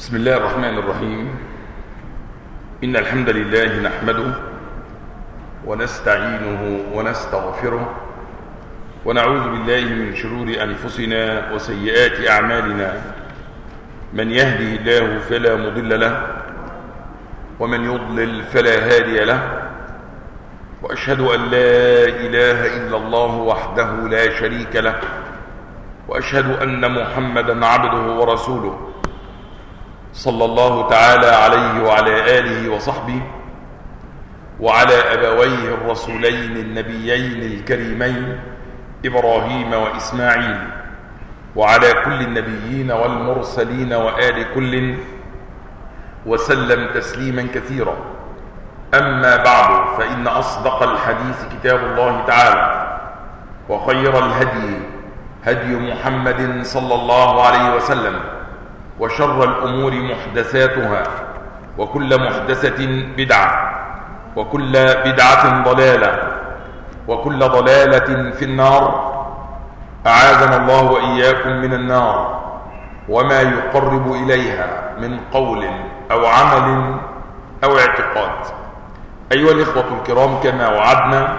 بسم الله الرحمن الرحيم. إن الحمد لله نحمده ونستعينه ونستغفره ونعوذ بالله من شرور أنفسنا وسيئات أعمالنا. من يهده الله فلا مضل له ومن يضلل فلا هادي له، وأشهد أن لا إله إلا الله وحده لا شريك له، وأشهد أن محمدا عبده ورسوله صلى الله تعالى عليه وعلى آله وصحبه وعلى أبويه الرسولين النبيين الكريمين إبراهيم وإسماعيل، وعلى كل النبيين والمرسلين وآل كل وسلم تسليما كثيرا. أما بعد، فإن أصدق الحديث كتاب الله تعالى، وخير الهدي هدي محمد صلى الله عليه وسلم، وشر الأمور محدثاتها، وكل محدثة بدعة، وكل بدعة ضلالة، وكل ضلالة في النار. أعاذنا الله وإياكم من النار وما يقرب إليها من قول أو عمل أو اعتقاد. أيها الإخوة الكرام، كما وعدنا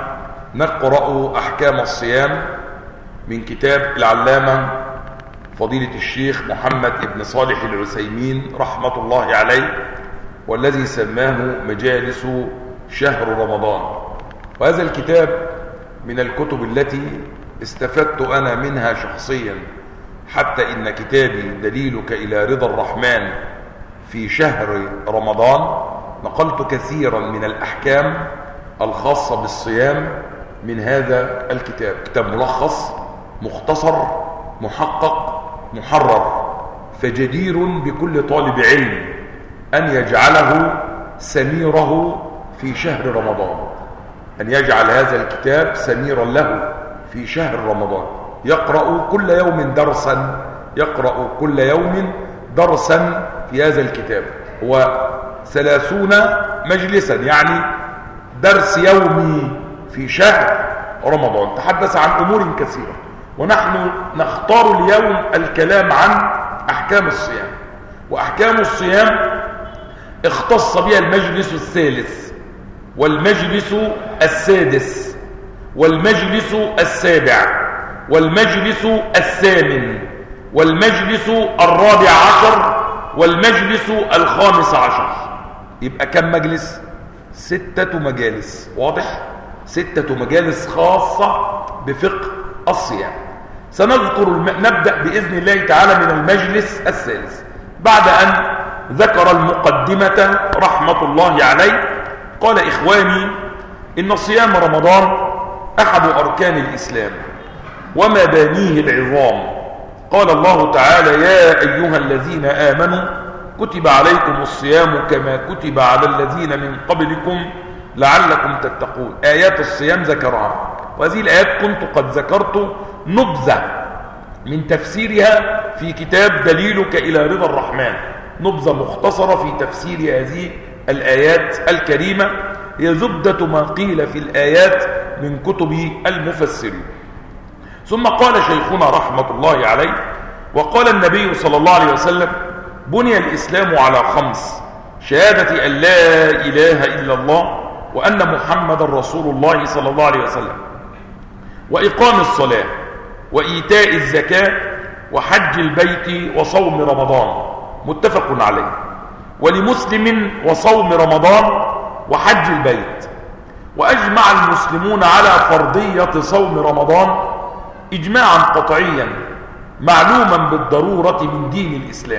نقرأ أحكام الصيام من كتاب العلامة فضيلة الشيخ محمد بن صالح العثيمين رحمة الله عليه، والذي سماه مجالس شهر رمضان. وهذا الكتاب من الكتب التي استفدت أنا منها شخصيا، حتى إن كتابي دليلك إلى رضا الرحمن في شهر رمضان نقلت كثيرا من الأحكام الخاصة بالصيام من هذا الكتاب. كتاب ملخص مختصر محقق محرر، فجدير بكل طالب علم أن يجعله سميره في شهر رمضان، أن يجعل هذا الكتاب سميرا له في شهر رمضان. يقرأ كل يوم درسا، يقرأ كل يوم درسا في هذا الكتاب. هو 30 مجلسا، يعني درس يومي في شهر رمضان. تحدث عن أمور كثيرة، ونحن نختار اليوم الكلام عن أحكام الصيام. وأحكام الصيام اختص بها المجلس الثالث والمجلس السادس والمجلس السابع والمجلس الثامن والمجلس الرابع عشر والمجلس الخامس عشر. يبقى كم مجلس؟ 6 مجالس. واضح؟ 6 مجالس خاصة بفقه الصيام. نبدأ بإذن الله تعالى من المجلس الثالث بعد أن ذكر المقدمة رحمة الله عليه. قال: إخواني، إن صيام رمضان أحد أركان الإسلام ومبانيه العظام. قال الله تعالى: يا أيها الذين آمنوا كتب عليكم الصيام كما كتب على الذين من قبلكم لعلكم تتقون. آيات الصيام ذكرها، وهذه الآيات كنت قد ذكرت نبذة من تفسيرها في كتاب دليلك إلى رضا الرحمن، نبذة مختصرة في تفسير هذه الآيات الكريمة، هي زبدة ما قيل في الآيات من كتب المفسرين. ثم قال شيخنا رحمة الله عليه: وقال النبي صلى الله عليه وسلم: بني الإسلام على 5: شهادة أن لا إله إلا الله وأن محمد رسول الله صلى الله عليه وسلم، وإقام الصلاة، وإيتاء الزكاة، وحج البيت، وصوم رمضان. متفق عليه. ولمسلم وصوم رمضان وحج البيت. وأجمع المسلمون على فرضية صوم رمضان إجماعا قطعيا معلوما بالضرورة من دين الإسلام،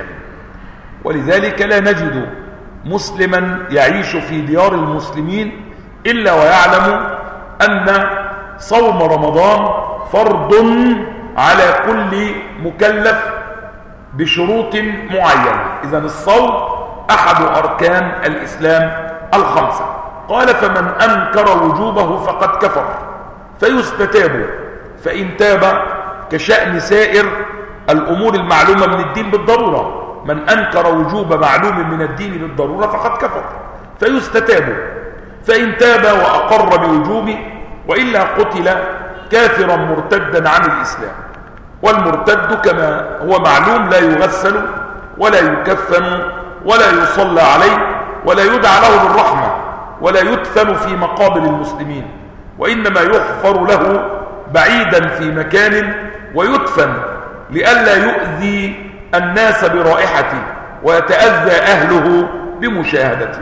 ولذلك لا نجد مسلما يعيش في ديار المسلمين إلا ويعلم أن صوم رمضان فرض على كل مكلف بشروط معينة. إذن الصوم أحد أركان الإسلام 5. قال: فمن أنكر وجوبه فقد كفر، فيستتاب، فإن تاب كشأن سائر الأمور المعلومة من الدين بالضرورة. من أنكر وجوب معلوم من الدين بالضرورة فقد كفر، فيستتاب، فإن تاب وأقر بوجوبه، وإلا قتل كافرا مرتدا عن الإسلام. والمرتد كما هو معلوم لا يغسل ولا يكفن ولا يصلى عليه ولا يدعى له بالرحمة ولا يدفن في مقابر المسلمين، وإنما يحفر له بعيدا في مكان ويدفن لئلا يؤذي الناس برائحته ويتأذى أهله بمشاهدته.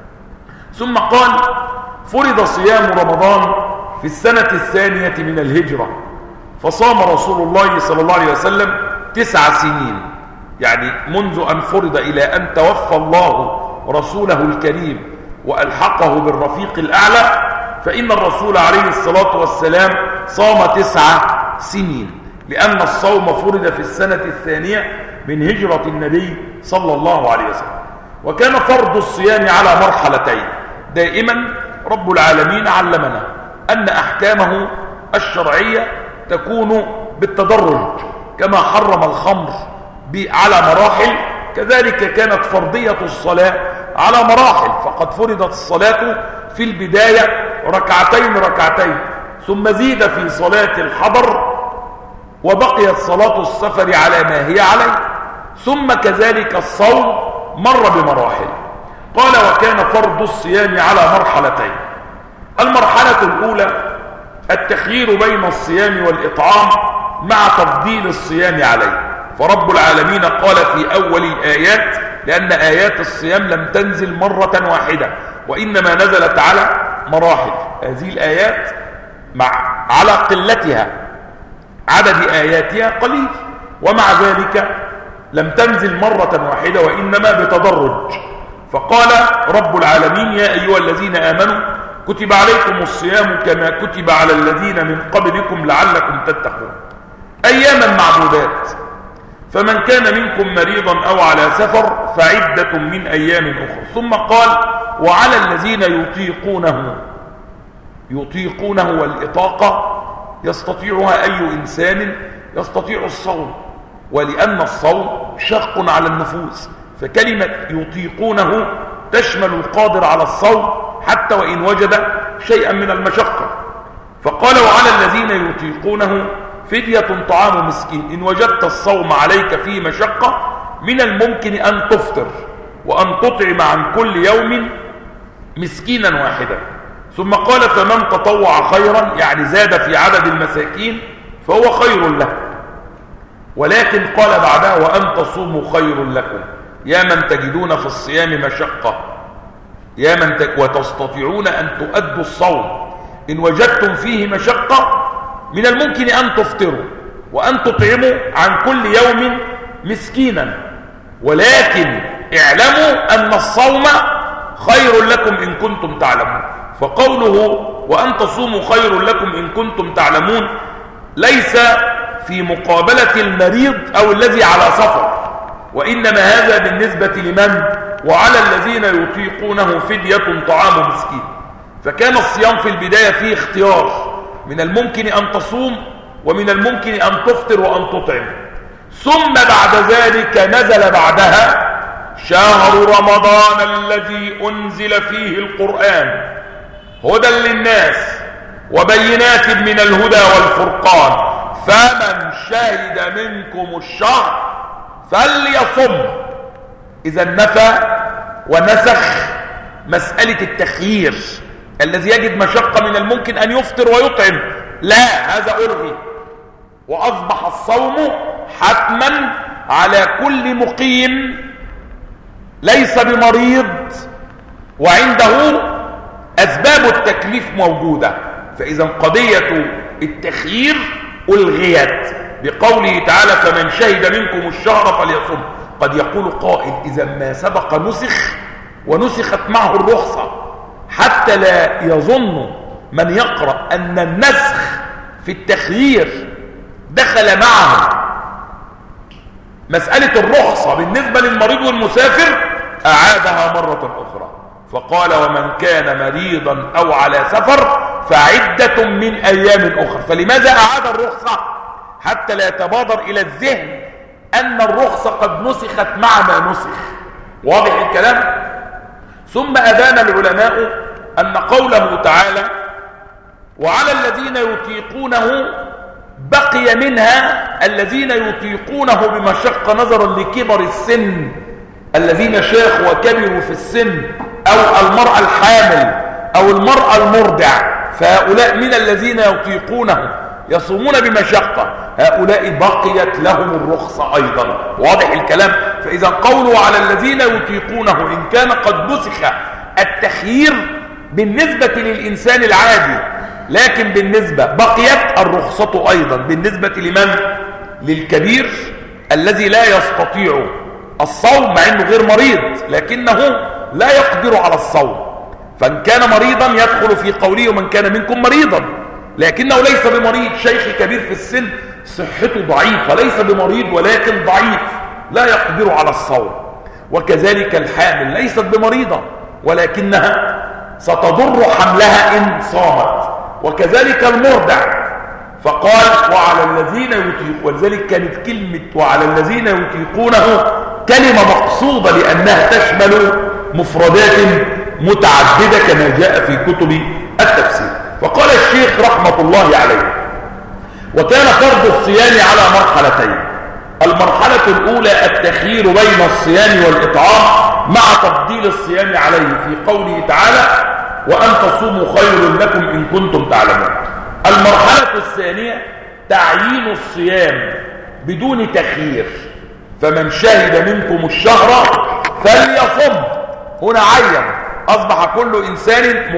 ثم قال: فرض صيام رمضان في السنة الثانية من الهجرة، فصام رسول الله صلى الله عليه وسلم 9 سنين، يعني منذ أن فرض إلى أن توفى الله رسوله الكريم وألحقه بالرفيق الأعلى، فإن الرسول عليه الصلاة والسلام صام 9 سنين، لأن الصوم فرض في السنة الثانية من هجرة النبي صلى الله عليه وسلم. وكان فرض الصيام على مرحلتين. دائما رب العالمين علمنا أن أحكامه الشرعية تكون بالتدرج، كما حرم الخمر على مراحل، كذلك كانت فرضية الصلاة على مراحل، فقد فرضت الصلاة في البداية ركعتين، ثم زيد في صلاة الحضر، وبقيت صلاة السفر على ما هي عليه، ثم كذلك الصوم مر بمراحل. قال: وكان فرض الصيام على مرحلتين. المرحلة الأولى التخيير بين الصيام والإطعام مع تفضيل الصيام عليه، فرب العالمين قال في أول الآيات، لأن آيات الصيام لم تنزل مرة واحدة وإنما نزلت على مراحل، هذه الآيات على قلتها، عدد آياتها قليل، ومع ذلك لم تنزل مرة واحدة وإنما بتدرج. فقال رب العالمين: يا أيها الذين آمنوا كتب عليكم الصيام كما كتب على الذين من قبلكم لعلكم تتقون، أياما معدودات، فمن كان منكم مريضا أو على سفر فعدة من أيام أخرى. ثم قال: وعلى الذين يطيقونه والإطاقة يستطيعها أي إنسان يستطيع الصوم، ولأن الصوم شق على النفوس، فكلمة يطيقونه تشمل القادر على الصوم حتى وإن وجد شيئا من المشقة. فقال: وعلى الذين يطيقونه فدية طعام مسكين، إن وجدت الصوم عليك فيه مشقة من الممكن أن تفطر وأن تطعم عن كل يوم مسكينا واحدا. ثم قال: فمن تطوع خيرا، يعني زاد في عدد المساكين، فهو خير له. ولكن قال بعدها: وأن تصوموا خير لكم، يا من تجدون في الصيام مشقة، يا من وتستطيعون أن تؤدوا الصوم، إن وجدتم فيه مشقة من الممكن أن تفطروا وأن تطعموا عن كل يوم مسكينا، ولكن اعلموا أن الصوم خير لكم إن كنتم تعلمون. فقوله وأن تصوموا خير لكم إن كنتم تعلمون ليس في مقابلة المريض أو الذي على سفر، وإنما هذا بالنسبة لمن؟ وعلى الذين يطيقونه فدية طعام مسكين. فكان الصيام في البداية فيه اختيار، من الممكن أن تصوم ومن الممكن أن تفطر وأن تطعم. ثم بعد ذلك نزل بعدها: شهر رمضان الذي أنزل فيه القرآن هدى للناس وبينات من الهدى والفرقان، فمن شهد منكم الشهر فليصم. إذا نفى ونسخ مسألة التخيير، الذي يجد مشقة من الممكن أن يفطر ويطعم، لا، هذا ألغي، وأصبح الصوم حتما على كل مقيم ليس بمريض وعنده أسباب التكليف موجودة. فإذا قضية التخيير ألغيت بقوله تعالى: فمن شهد منكم الشهر فليصم. قد يقول قائل: إذا ما سبق نسخ ونسخت معه الرخصة، حتى لا يظن من يقرأ أن النسخ في التخيير دخل معه مسألة الرخصة بالنسبة للمريض والمسافر، أعادها مرة أخرى. فقال: ومن كان مريضا أو على سفر فعدة من أيام أخرى. فلماذا أعاد الرخصة؟ حتى لا يتبادر إلى الذهن أن الرخصة قد نسخت مع ما نسخ. واضح الكلام؟ ثم أبان العلماء أن قوله تعالى: وعلى الذين يطيقونه بقي منها الذين يطيقونه بمشقة نظرا لكبر السن، الذين شاخوا وكبروا في السن، أو المرأة الحامل أو المرأة المرضع، فهؤلاء من الذين يطيقونه يصومون بمشقة، هؤلاء بقيت لهم الرخصة أيضا. واضح الكلام؟ فإذا قولوا على الذين يطيقونه إن كان قد نسخ التخيير بالنسبة للإنسان العادي، لكن بالنسبة بقيت الرخصة أيضا بالنسبة لمن؟ للكبير الذي لا يستطيع الصوم، مع أنه غير مريض لكنه لا يقدر على الصوم، فإن كان مريضا يدخل في قوله ومن كان منكم مريضا، لكنه ليس بمريض، شيخ كبير في السن صحته ضعيفة، ليس بمريض ولكن ضعيف لا يقدر على الصوم. وكذلك الحامل ليست بمريضة ولكنها ستضر حملها إن صامت، وكذلك المرضع. فقال وعلى الذين يطيقون، ولذلك كانت كلمة وعلى الذين يطيقونه كلمة مقصودة لأنها تشمل مفردات متعددة كما جاء في كتب التفسير. فقال الشيخ رحمة الله عليه: وكان فرض الصيام على مرحلتين. المرحلة الأولى التخيير بين الصيام والإطعام مع تفضيل الصيام عليه في قوله تعالى: وأن تصوموا خير لكم إن كنتم تعلمون. المرحلة الثانية تعيين الصيام بدون تخيير، فمن شهد منكم الشهر فليصم. هنا عين، أصبح كل إنسان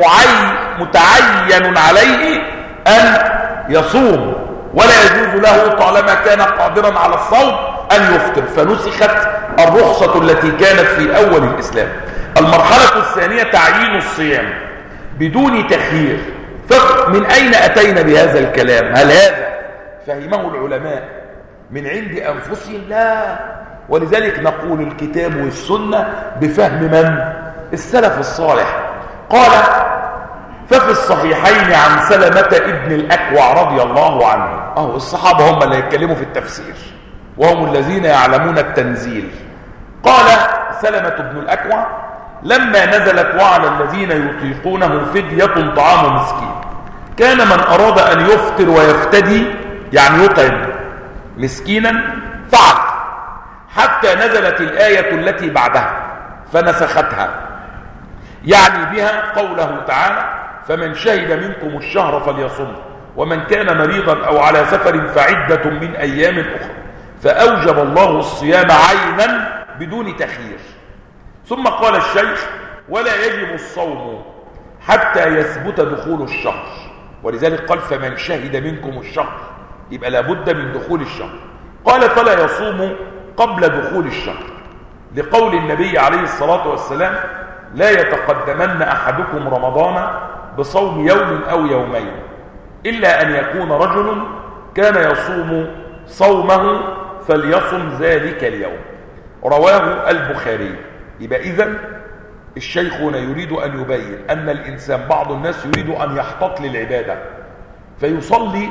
متعين عليه أن يصوم، ولا يجوز له طالما كان قادرا على الصوم أن يفطر، فنسخت الرخصة التي كانت في أول الإسلام. المرحلة الثانية تعيين الصيام بدون تخيير. من أين أتينا بهذا الكلام؟ هل هذا فهمه العلماء من عند أنفسهم؟ لا، ولذلك نقول الكتاب والسنة بفهم من؟ السلف الصالح. قال: ففي الصحيحين عن سلمة ابن الأكوع رضي الله عنه. الصحابة هم اللي يتكلموا في التفسير وهم الذين يعلمون التنزيل. قال سلمة ابن الأكوع: لما نزلت وعلى الذين يطيقونه فدية طعام مسكين، كان من أراد أن يفطر ويفتدي يعني يطعم مسكينا فعل، حتى نزلت الآية التي بعدها فنسختها، يعني بها قوله تعالى: فمن شهد منكم الشهر فليصم، ومن كان مريضا أو على سفر فعدة من أيام أخرى، فأوجب الله الصيام عينا بدون تخيير. ثم قال الشيخ: ولا يجب الصوم حتى يثبت دخول الشهر، ولذلك قال: فمن شهد منكم الشهر، يبقى لابد من دخول الشهر. قال: فلا يصوم قبل دخول الشهر، لقول النبي عليه الصلاة والسلام: لا يتقدمن أحدكم رمضان بصوم يوم أو يومين، إلا أن يكون رجل كان يصوم صومه فليصم ذلك اليوم. رواه البخاري. يبقى إذن الشيخ هنا يريد أن يبين أن الإنسان، بعض الناس يريد أن يحتط للعبادة فيصلي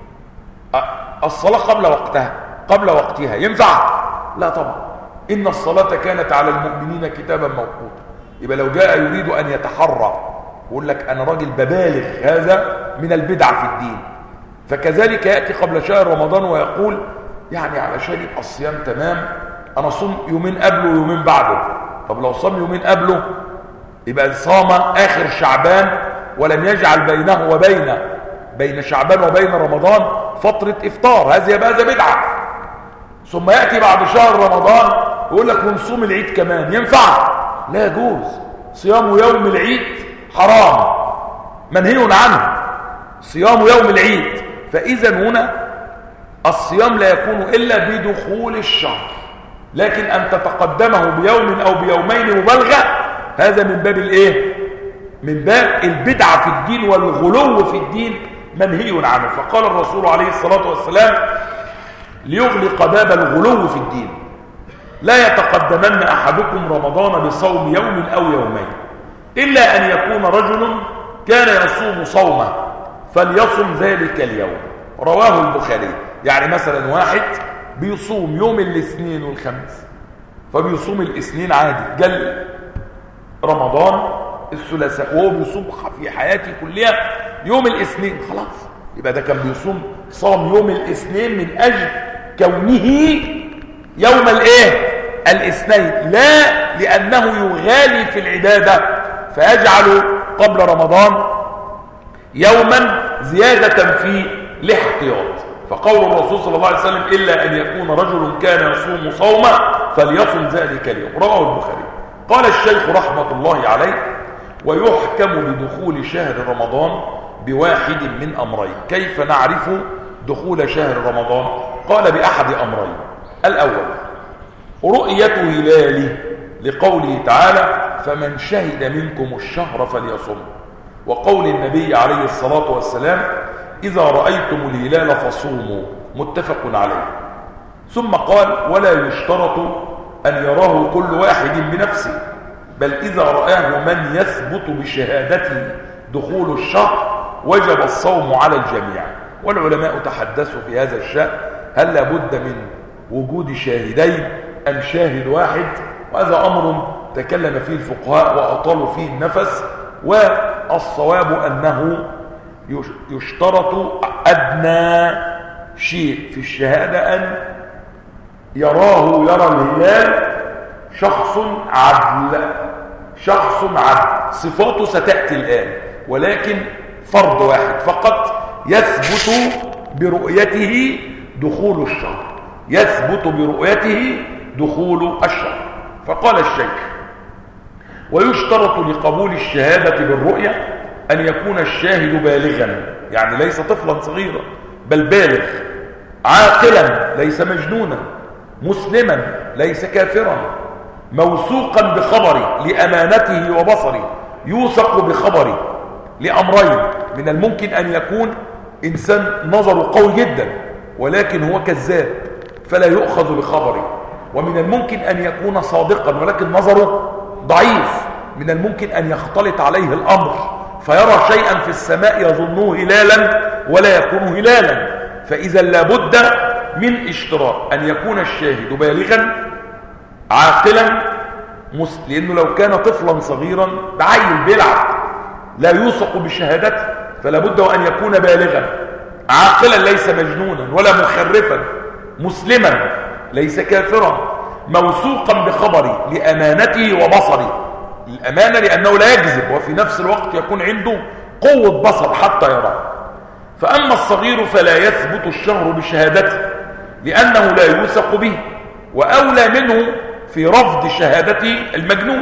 الصلاة قبل وقتها، ينفع؟ لا طبعا، إن الصلاة كانت على المؤمنين كتابا موقوتا. يبقى لو جاء يريد أن يتحرى يقول لك أنا راجل ببالغ، هذا من البدع في الدين. فكذلك يأتي قبل شهر رمضان ويقول يعني علشان يبقى الصيام تمام أنا صوم يومين قبله ويومين بعده. طب لو صام يومين قبله يبقى صام آخر شعبان ولم يجعل بينه بين شعبان وبين رمضان فترة إفطار، هذا بدعة. ثم يأتي بعد شهر رمضان يقول لك ونصوم العيد كمان، ينفع؟ لا يجوز. صيام يوم العيد حرام منهي عنه، صيام يوم العيد. فإذا هنا الصيام لا يكون إلا بدخول الشهر، لكن أن تتقدمه بيوم أو بيومين مبالغة، هذا من باب من باب البدعة في الدين والغلو في الدين، منهي عنه. فقال الرسول عليه الصلاة والسلام ليغلق باب الغلو في الدين: لا يتقدمن أحدكم رمضان بصوم يوم أو يومين، إلا أن يكون رجل كان يصوم صومه فليصم ذلك اليوم. رواه البخاري. يعني مثلا واحد بيصوم يوم الاثنين والخميس، فبيصوم الاثنين عادي، جل رمضان الثلاثاء وهو بيصوم في حياتي كلها يوم الاثنين، خلاص يبقى ده كان بيصوم، صام يوم الاثنين من أجل كونه يوم الاثنين، لا لأنه يغالي في العبادة فيجعل قبل رمضان يوما زيادة فيه لاحتياط. فقول الرسول صلى الله عليه وسلم إلا أن يكون رجل كان يصوم صوما فليصم ذلك اليوم، رواه البخاري. قال الشيخ رحمة الله عليه: ويحكم بدخول شهر رمضان بواحد من أمرين. كيف نعرف دخول شهر رمضان؟ قال: بأحد أمرين. الأول رؤية هلاله، لقوله تعالى: فمن شهد منكم الشهر فليصم، وقول النبي عليه الصلاة والسلام: إذا رأيتم الهلال فصوموا، متفق عليه. ثم قال: ولا يشترط أن يراه كل واحد بنفسه، بل إذا رآه من يثبت بشهادته دخول الشهر وجب الصوم على الجميع. والعلماء تحدثوا في هذا الشأن، هل لابد من وجود شاهدين أم شاهد واحد؟ وهذا أمر تكلم فيه الفقهاء وأطالوا فيه النفس، والصواب أنه يشترط أدنى شيء في الشهادة أن يرى الهلال شخص عدل، صفاته ستأتي الآن، ولكن فرد واحد فقط يثبت برؤيته دخول الشهر، فقال الشيخ: ويشترط لقبول الشهادة بالرؤية أن يكون الشاهد بالغا، يعني ليس طفلا صغيرا بل بالغ، عاقلا ليس مجنونا، مسلما ليس كافرا، موثوقا بخبره لأمانته وبصره، يوثق بخبره لأمرين: من الممكن أن يكون إنسان نظره قوي جدا ولكن هو كذاب فلا يؤخذ بخبره، ومن الممكن أن يكون صادقا ولكن نظره ضعيف، من الممكن أن يختلط عليه الأمر فيرى شيئا في السماء يظنه هلالا ولا يكون هلالا. فإذا لابد من اشتراط أن يكون الشاهد بالغا عاقلا، لأنه لو كان طفلا صغيرا ده عيل بيلعب لا يوثق بشهادته، فلا بد أن يكون بالغا عاقلا ليس مجنونا ولا مخرفا، مسلما ليس كافرا، موثوقا بخبره لأمانته وبصره. الأمانة لأنه لا يكذب، وفي نفس الوقت يكون عنده قوة بصر حتى يرى. فأما الصغير فلا يثبت الشهر بشهادته لأنه لا يوثق به، وأولى منه في رفض شهادة المجنون.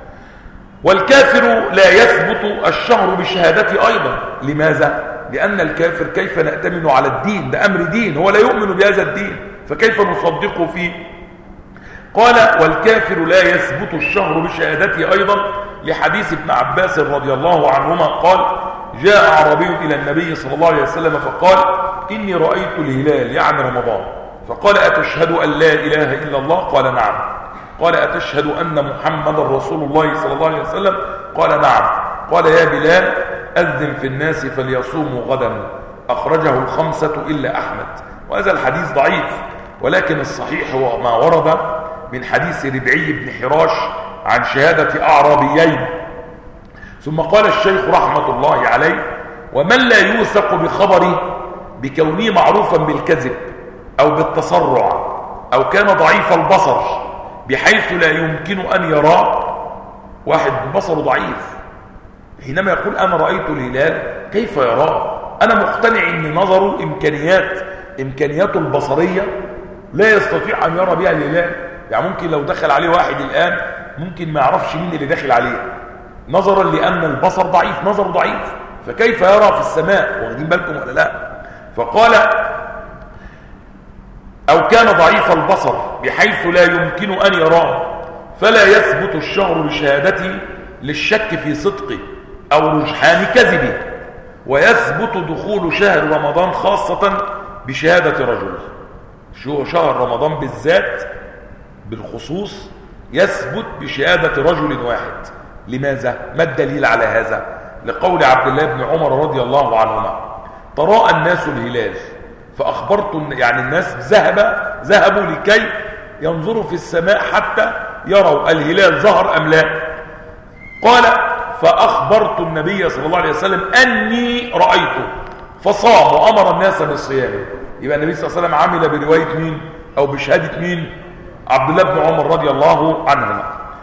والكافر لا يثبت الشهر بشهادته أيضا. لماذا؟ لأن الكافر كيف نأتمن على الدين؟ ده أمر دين، هو لا يؤمن بهذا الدين، فكيف نصدقه فيه؟ قال: والكافر لا يثبت الشهر بشهادته أيضا، لحديث ابن عباس رضي الله عنهما قال: جاء أعرابي إلى النبي صلى الله عليه وسلم فقال: إني رأيت الهلال، يعني رمضان، فقال: أتشهد أن لا إله إلا الله؟ قال: نعم. قال: أتشهد أن محمد رسول الله صلى الله عليه وسلم؟ قال: نعم. قال: يا بلال أذن في الناس فليصوموا غدا، أخرجه الخمسة إلا أحمد. وهذا الحديث ضعيف، ولكن الصحيح هو ما ورد من حديث ربعي بن حراش عن شهادة أعرابيين. ثم قال الشيخ رحمة الله عليه: ومن لا يوثق بخبره بكونه معروفا بالكذب أو بالتسرع أو كان ضعيف البصر بحيث لا يمكن أن يراه، واحد بصره ضعيف حينما يقول أنا رأيت الهلال كيف يراه؟ أنا مقتنع أن نظره إمكانياته البصرية لا يستطيع أن يرى بها الهلال. يعني ممكن لو دخل عليه واحد الآن ممكن ما يعرفش مين اللي داخل عليه، نظرا لأن البصر ضعيف، نظر ضعيف، فكيف يرى في السماء؟ واخدين بالكم ولا لا؟ فقال: أو كان ضعيف البصر بحيث لا يمكن أن يراه، فلا يثبت الشهر بشهادته للشك في صدقه أو رجحان كذبه، ويثبت دخول شهر رمضان خاصة بشهادة رجل. شهر رمضان بالذات بالخصوص يثبت بشهادة رجل واحد. لماذا؟ ما الدليل على هذا؟ لقول عبد الله بن عمر رضي الله عنهما: تراءى الناس الهلال فأخبرت، يعني الناس ذهبوا لكي ينظروا في السماء حتى يروا الهلال ظهر أم لا. قال: فأخبرت النبي صلى الله عليه وسلم أني رأيته، فصام وأمر الناس بالصيام. يبقى النبي صلى الله عليه وسلم عمل برواية مين أو بشهادة مين؟ عبد الله بن عمر رضي الله عنهما.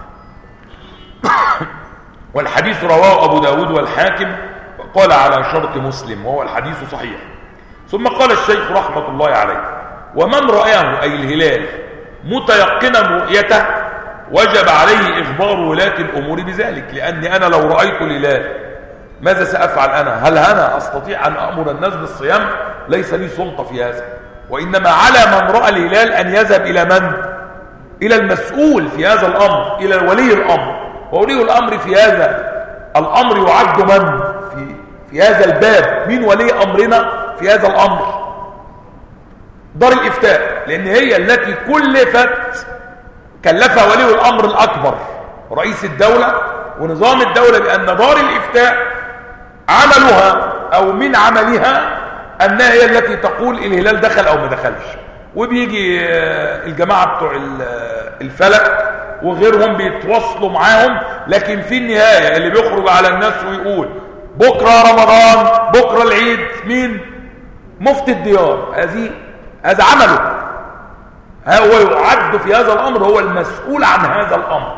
والحديث رواه أبو داود والحاكم قال على شرط مسلم، وهو الحديث صحيح. ثم قال الشيخ رحمة الله عليه: ومن رآه أي الهلال متيقنا رؤيته وجب عليه إخبار ولاة الأمور بذلك. لأني أنا لو رأيت الهلال ماذا سأفعل أنا؟ هل أنا أستطيع أن أمر الناس بالصيام؟ ليس لي سلطة في هذا، وإنما على من رأى الهلال أن يذهب إلى من؟ إلى المسؤول في هذا الأمر، إلى ولي الأمر. وولي الأمر في هذا الأمر يعد من؟ في هذا الباب مين ولي أمرنا في هذا الأمر؟ دار الإفتاء، لأن هي التي كلفها ولي الأمر الأكبر رئيس الدولة ونظام الدولة، بأن دار الإفتاء عملها أو من عملها أنها هي التي تقول الهلال دخل أو ما دخلش. وبيجي الجماعة بتوع الفلك وغيرهم بيتواصلوا معاهم، لكن في النهاية اللي بيخرج على الناس ويقول بكرة رمضان بكرة العيد مين؟ مفتي الديار. هذا عمله، هو يعد في هذا الأمر هو المسؤول عن هذا الأمر.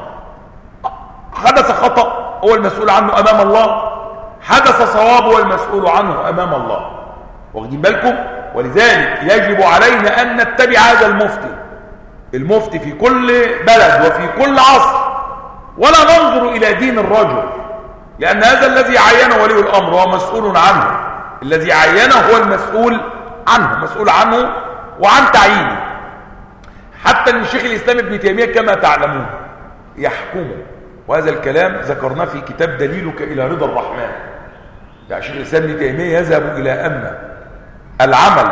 حدث خطأ هو المسؤول عنه أمام الله، حدث صواب هو المسؤول عنه أمام الله. واخدين بالكم؟ ولذلك يجب علينا أن نتبع هذا المفتي في كل بلد وفي كل عصر، ولا ننظر إلى دين الرجل، لأن هذا الذي عينه ولي الأمر هو مسؤول عنه. الذي عينه هو المسؤول عنه، مسؤول عنه وعن تعيينه. حتى أن الشيخ الإسلام ابن تيمية كما تعلمون يحكمه، وهذا الكلام ذكرناه في كتاب دليلك إلى رضا الرحمن. يعني الشيخ الإسلام ابن تيمية يذهب إلى أن العمل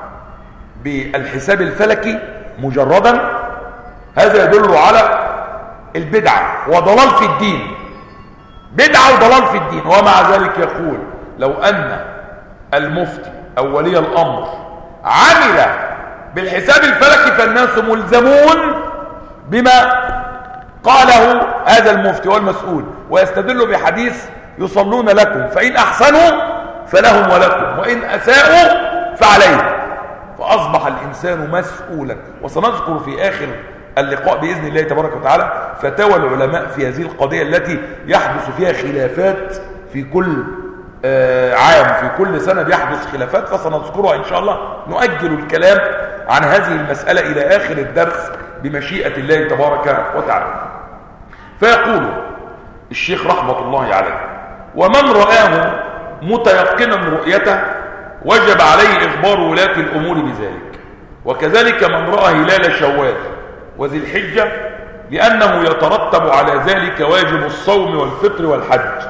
بالحساب الفلكي مجردا هذا يدل على البدعة وضلال في الدين، بدعة وضلال في الدين. ومع ذلك يقول لو أن المفتي أو ولي الأمر عمل بالحساب الفلكي فالناس ملزمون بما قاله هذا المفتي والمسؤول، ويستدل بحديث يصلون لكم فإن أحسنوا فلهم ولكم وإن أساءوا فعليهم. فأصبح الإنسان مسؤولا. وسنذكر في آخر اللقاء بإذن الله تبارك وتعالى فتاوى العلماء في هذه القضية التي يحدث فيها خلافات في كل عام، في كل سنة بيحدث خلافات، فسنذكرها إن شاء الله. نؤجل الكلام عن هذه المسألة إلى آخر الدرس بمشيئة الله تبارك وتعالى. فيقول الشيخ رحمة الله عليه: ومن رآه متيقنا رؤيته وجب عليه إخبار ولاة الأمور بذلك. وكذلك من رأى هلال شوال وذي الحجة، لأنه يترتب على ذلك واجب الصوم والفطر والحج،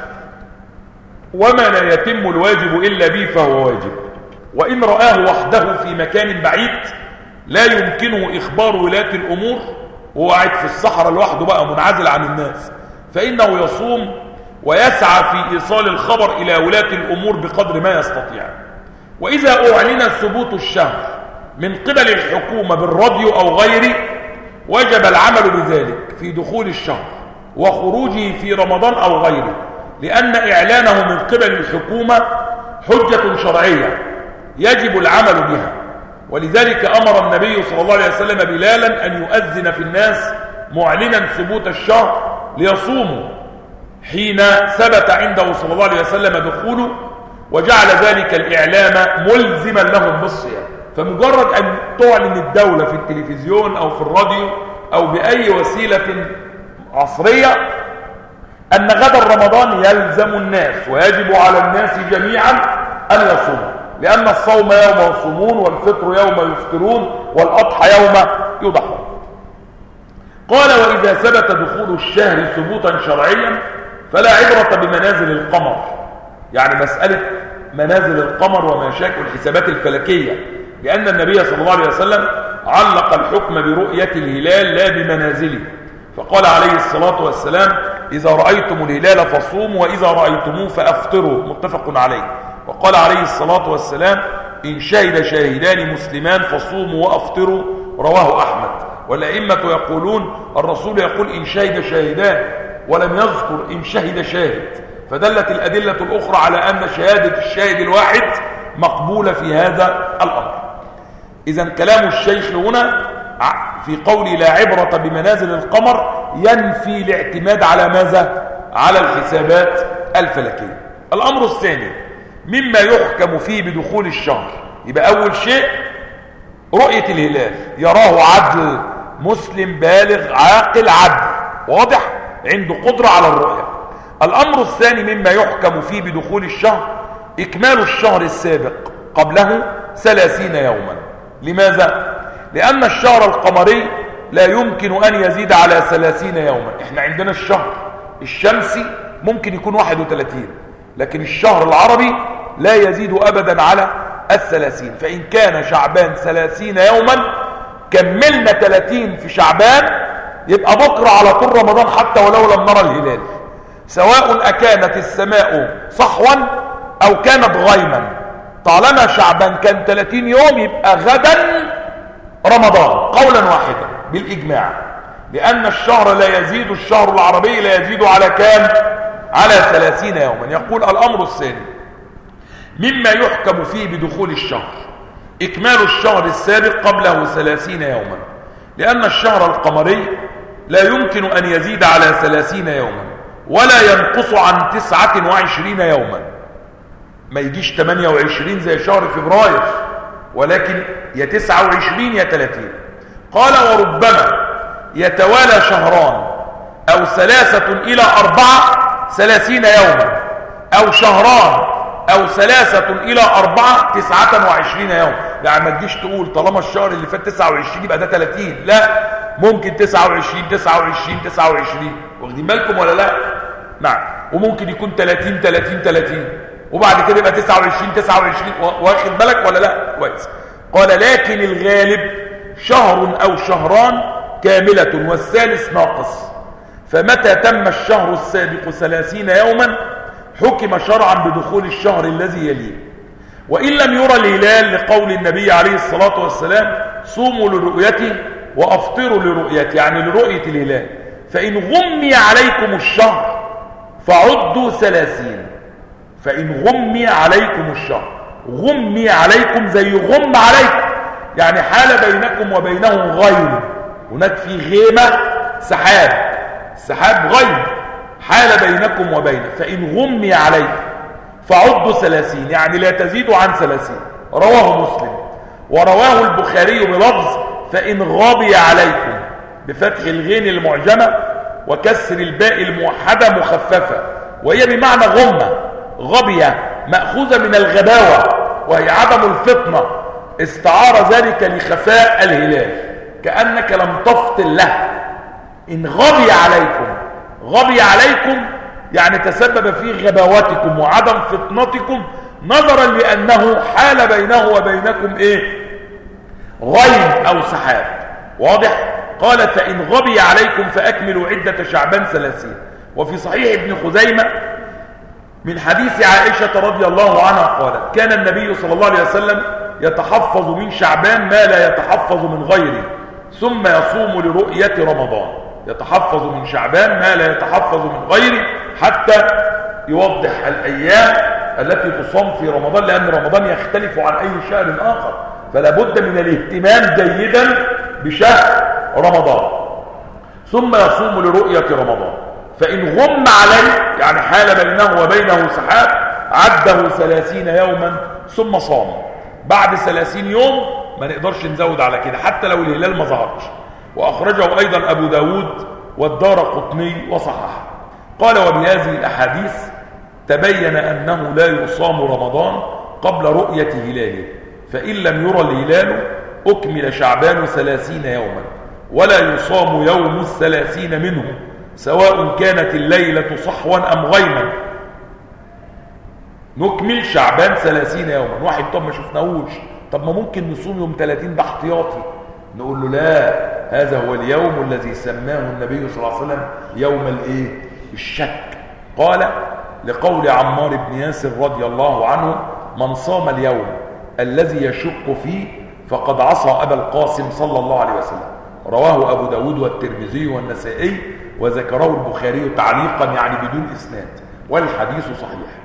وما لا يتم الواجب إلا به فهو واجب. وإن رآه وحده في مكان بعيد لا يمكنه إخبار ولاة الأمور، وهو قاعد في الصحراء لوحده بقى منعزل عن الناس، فإنه يصوم ويسعى في إيصال الخبر إلى ولاة الأمور بقدر ما يستطيع. وإذا أعلن ثبوت الشهر من قبل الحكومة بالراديو أو غيره وجب العمل بذلك في دخول الشهر وخروجه في رمضان أو غيره، لأن إعلانه من قبل الحكومة حجة شرعية يجب العمل بها. ولذلك أمر النبي صلى الله عليه وسلم بلالا أن يؤذن في الناس معلنا ثبوت الشهر ليصوموا حين ثبت عنده صلى الله عليه وسلم دخوله، وجعل ذلك الإعلام ملزما لهم بالصيام. فمجرد أن تعلن الدولة في التلفزيون أو في الراديو أو بأي وسيلة عصرية أن غدا رمضان يلزم الناس ويجب على الناس جميعا أن يصوموا، لأن الصوم يوم يصومون والفطر يوم يفطرون والأضحى يوم يضحون. قال: وإذا ثبت دخول الشهر ثبوتا شرعيا فلا عبرة بمنازل القمر. يعني مسألة منازل القمر ومشاكل الحسابات الفلكية، لأن النبي صلى الله عليه وسلم علق الحكم برؤية الهلال لا بمنازله، فقال عليه الصلاة والسلام: إذا رأيتم الهلال فصوموا وإذا رأيتموه فأفطروا، متفق عليه. وقال عليه الصلاة والسلام: إن شهد شاهدان مسلمان فصوموا وأفطروا، رواه أحمد. والأئمة يقولون الرسول يقول إن شهد شاهدان ولم يذكر إن شهد شاهد، فدلت الأدلة الأخرى على أن شهادة الشاهد الواحد مقبولة في هذا الأمر. إذا كلام الشيخ هنا في قول لا عبرة بمنازل القمر ينفي الاعتماد على ماذا؟ على الحسابات الفلكية. الأمر الثاني مما يحكم فيه بدخول الشهر، يبقى أول شيء رؤية الهلال يراه عدل مسلم بالغ عاقل عدل واضح عنده قدرة على الرؤية. الأمر الثاني مما يحكم فيه بدخول الشهر إكمال الشهر السابق قبله 30 يوما. لماذا؟ لأن الشهر القمري لا يمكن أن يزيد على 30 يوما. احنا عندنا الشهر الشمسي ممكن يكون 31، لكن الشهر العربي لا يزيد أبدا على 30. فإن كان شعبان 30 يوما كملنا 30 في شعبان، يبقى بكرة على طول رمضان حتى ولو لم نرى الهلال، سواء أكانت السماء صحوا أو كانت غيما. طالما شعبان كان 30 يوم يبقى غدا رمضان قولا واحدا بالإجماع، لأن الشهر لا يزيد، الشهر العربي لا يزيد على كام؟ على 30 يوما. يقول الأمر الثاني مما يحكم فيه بدخول الشهر إكمال الشهر السابق قبله 30 يوما، لأن الشهر القمري لا يمكن أن يزيد على 30 يوما ولا ينقص عن 29 يوما. ما يجيش 28 زي شهر فبراير، ولكن يا 29 يا 30. قال وربما يتوالى شهران أو 3 إلى 4 30 يوما، أو شهران أو 3 إلى 4 29 يوم. يعني ما تجيش تقول طالما الشهر اللي فات 29 يبقى ده 30، لا، ممكن 29 29 29. واخدين بالكم ولا لا؟ نعم. وممكن يكون 30 30 30 وبعد كده يبقى 29 29. واخد بالك ولا لا؟ كويس. قال لكن الغالب شهر أو شهران كاملة والثالث ناقص. فمتى تم الشهر السابق 30 يوما حكم شرعا بدخول الشهر الذي يليه. وإن لم يرى الهلال لقول النبي عليه الصلاة والسلام صوموا لرؤيته وأفطروا لرؤيته، يعني لرؤية الهلال. فإن غمي عليكم الشهر فعدوا 30. فإن غمي عليكم الشهر، غمي عليكم زي غم عليكم، يعني حال بينكم وبينه غيم. هناك في غيمة سحاب، سحاب غيم حال بينكم وبينه. فإن غمي عليكم فعدوا 30، يعني لا تزيدوا عن 30. رواه مسلم. ورواه البخاري بلفظ فإن غبي عليكم بفتح الغين المعجمة وكسر الباء الموحدة مخففة، وهي بمعنى غمة. غبية مأخوذة من الغباوة وهي عدم الفطنة، استعار ذلك لخفاء الهلال كأنك لم تفطن له. إن غبي عليكم، غبي عليكم يعني تسبب في غباوتكم وعدم فطنتكم نظرا لأنه حال بينه وبينكم غيم أو سحاب. واضح؟ قال فإن غبي عليكم فأكملوا عدة شعبان 30. وفي صحيح ابن خزيمة من حديث عائشة رضي الله عنها قالت كان النبي صلى الله عليه وسلم يتحفظ من شعبان ما لا يتحفظ من غيره ثم يصوم لرؤية رمضان. يتحفظ من شعبان ما لا يتحفظ من غيره حتى يوضح الأيام التي تصوم في رمضان، لأن رمضان يختلف عن أي شهر آخر، فلا بد من الاهتمام جيدا بشهر رمضان. ثم يصوم لرؤية رمضان. فإن غم عليه يعني حال بينه وبينه سحاب عده 30 يوما ثم صام. بعد 30 يوم ما نقدرش نزود على كده حتى لو الهلال ما ظهرش. وأخرجه أيضا أبو داود والدارقطني وصححه. قال وبهذه الأحاديث تبين أنه لا يصام رمضان قبل رؤية هلاله، فإن لم يرى الهلال أكمل شعبان 30 يوما ولا يصام يوم 30 منه سواء كانت الليلة صحوا أم غيما. نكمل شعبان 30 يوما. واحد طب ما شفناهوش، طب ما ممكن نصوم يوم 30 ده احتياطي. نقول له لا، هذا هو اليوم الذي سماه النبي صلى الله عليه وسلم يوم الشك. قال لقول عمار بن ياسر رضي الله عنه من صام اليوم الذي يشك فيه فقد عصى أبا القاسم صلى الله عليه وسلم. رواه أبو داود والترمذي والنسائي وذكره البخاري تعليقا يعني بدون إسناد، والحديث صحيح.